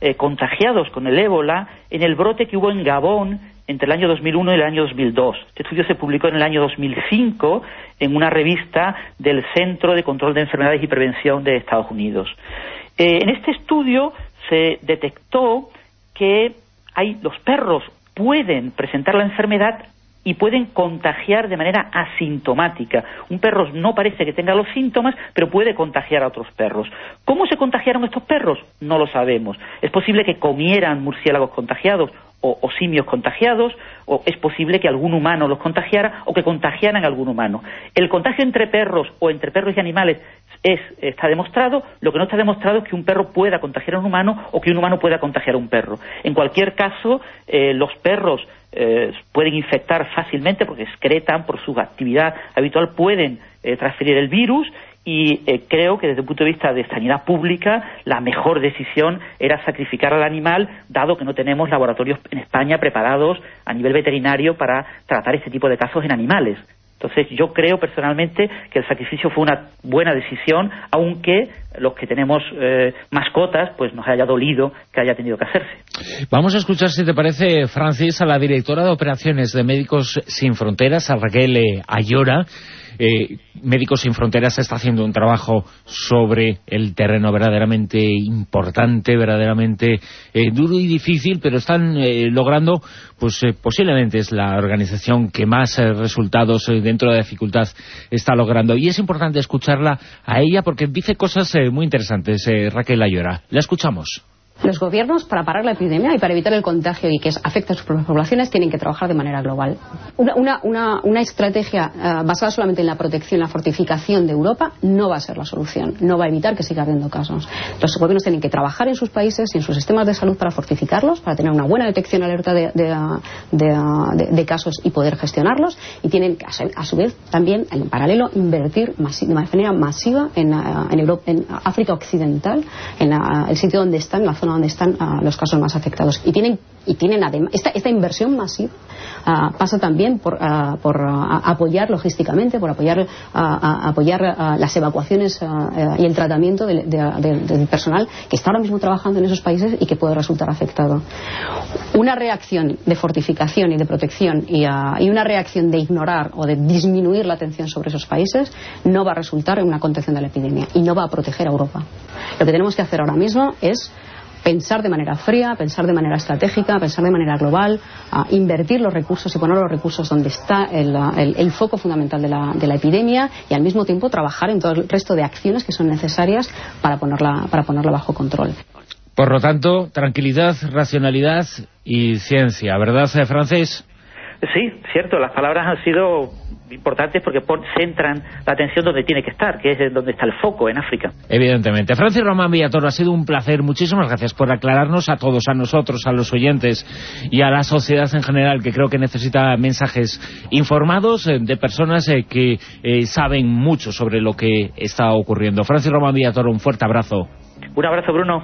contagiados con el ébola en el brote que hubo en Gabón entre el año 2001 y el año 2002. Este estudio se publicó en el año 2005 en una revista del Centro de Control de Enfermedades y Prevención de Estados Unidos. En este estudio se detectó que los perros pueden presentar la enfermedad y pueden contagiar de manera asintomática. Un perro no parece que tenga los síntomas, pero puede contagiar a otros perros. ¿Cómo se contagiaron estos perros? No lo sabemos. Es posible que comieran murciélagos contagiados o simios contagiados, o es posible que algún humano los contagiara o que contagiaran a algún humano. El contagio entre perros o entre perros y animales está demostrado. Lo que no está demostrado es que un perro pueda contagiar a un humano o que un humano pueda contagiar a un perro. En cualquier caso, los perros pueden infectar fácilmente porque excretan, por su actividad habitual, pueden transferir el virus. Y creo que desde el punto de vista de sanidad pública la mejor decisión era sacrificar al animal, dado que no tenemos laboratorios en España preparados a nivel veterinario para tratar este tipo de casos en animales. Entonces yo creo personalmente que el sacrificio fue una buena decisión, aunque los que tenemos mascotas pues nos haya dolido que haya tenido que hacerse. Vamos a escuchar, si te parece, Francis, a la directora de operaciones de Médicos Sin Fronteras, a Raquel Ayora. Médicos Sin Fronteras está haciendo un trabajo sobre el terreno verdaderamente importante, verdaderamente duro y difícil, pero están logrando, pues posiblemente es la organización que más resultados dentro de la dificultad está logrando. Y es importante escucharla a ella porque dice cosas muy interesantes. Raquel Ayora, la escuchamos. Los gobiernos, para parar la epidemia y para evitar el contagio y que afecte a sus propias poblaciones, tienen que trabajar de manera global. Una estrategia basada solamente en la protección, la fortificación de Europa, no va a ser la solución, no va a evitar que siga habiendo casos. Los gobiernos tienen que trabajar en sus países y en sus sistemas de salud para fortificarlos, para tener una buena detección alerta de casos y poder gestionarlos, y tienen que, a su vez, también, en paralelo, invertir de manera masiva en África Occidental, en el sitio donde están, en la zona donde están los casos más afectados. Y tienen además esta inversión masiva pasa también por apoyar logísticamente, por apoyar las evacuaciones y el tratamiento del personal que está ahora mismo trabajando en esos países y que puede resultar afectado. Una reacción de fortificación y de protección y una reacción de ignorar o de disminuir la atención sobre esos países no va a resultar en una contención de la epidemia y no va a proteger a Europa. Lo que tenemos que hacer ahora mismo es pensar de manera fría, pensar de manera estratégica, pensar de manera global, invertir los recursos y poner los recursos donde está el foco fundamental de la epidemia, y al mismo tiempo trabajar en todo el resto de acciones que son necesarias para ponerla bajo control. Por lo tanto, tranquilidad, racionalidad y ciencia, ¿verdad, Francis? Sí, cierto, las palabras han sido importantes porque centran la atención donde tiene que estar, que es donde está el foco, en África. Evidentemente. Francis Román Villatoro, ha sido un placer. Muchísimas gracias por aclararnos a todos, a nosotros, a los oyentes y a la sociedad en general, que creo que necesita mensajes informados de personas que saben mucho sobre lo que está ocurriendo. Francis Román Villatoro, un fuerte abrazo. Un abrazo, Bruno.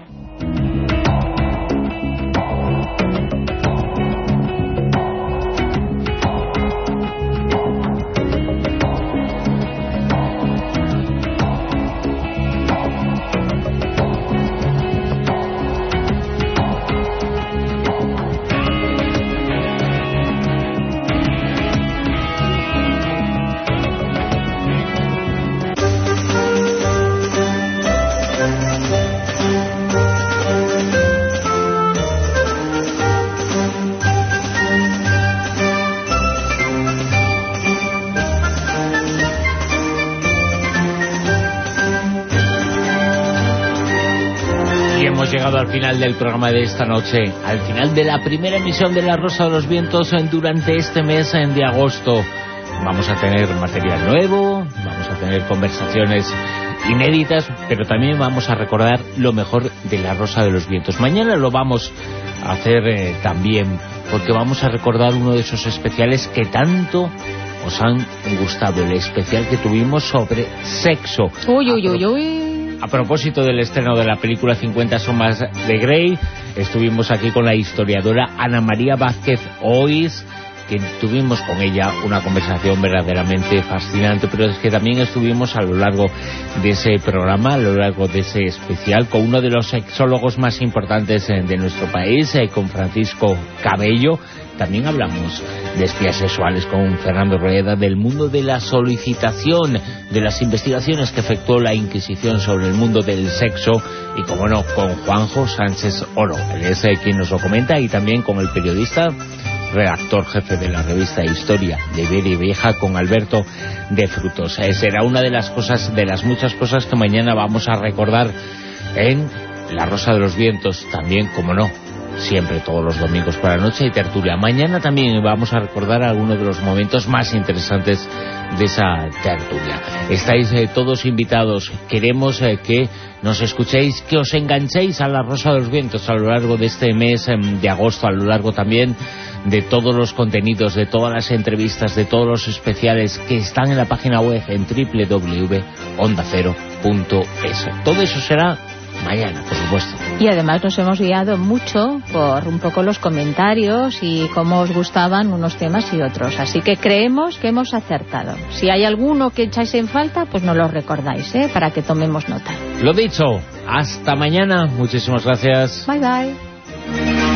Al final del programa de esta noche, al final de la primera emisión de La Rosa de los Vientos durante este mes de agosto. Vamos a tener material nuevo, vamos a tener conversaciones inéditas, pero también vamos a recordar lo mejor de La Rosa de los Vientos. Mañana lo vamos a hacer también, porque vamos a recordar uno de esos especiales que tanto os han gustado, el especial que tuvimos sobre sexo. A propósito del estreno de la película 50 sombras de Grey, estuvimos aquí con la historiadora Ana María Vázquez Ois, que tuvimos con ella una conversación verdaderamente fascinante, pero es que también estuvimos a lo largo de ese programa, a lo largo de ese especial, con uno de los sexólogos más importantes de nuestro país, con Francisco Cabello. También hablamos de espías sexuales con Fernando Rueda, del mundo de la solicitación, de las investigaciones que efectuó la Inquisición sobre el mundo del sexo, y como no, con Juanjo Sánchez Oro. Él es quien nos lo comenta, y también con el periodista, redactor jefe de la revista Historia de Iberia Vieja, con Alberto de Frutos. Será una de las cosas, de las muchas cosas que mañana vamos a recordar en La Rosa de los Vientos. También, como no, siempre todos los domingos por la noche hay tertulia. Mañana también vamos a recordar algunos de los momentos más interesantes de esa tertulia. Estáis todos invitados. Queremos que nos escuchéis, que os enganchéis a La Rosa de los Vientos a lo largo de este mes de agosto, a lo largo también de todos los contenidos, de todas las entrevistas, de todos los especiales que están en la página web en www.ondacero.es. Todo eso será mañana, por supuesto. Y además nos hemos guiado mucho por un poco los comentarios y cómo os gustaban unos temas y otros. Así que creemos que hemos acertado. Si hay alguno que echáis en falta, pues nos lo recordáis, para que tomemos nota. Lo dicho, hasta mañana. Muchísimas gracias. Bye, bye.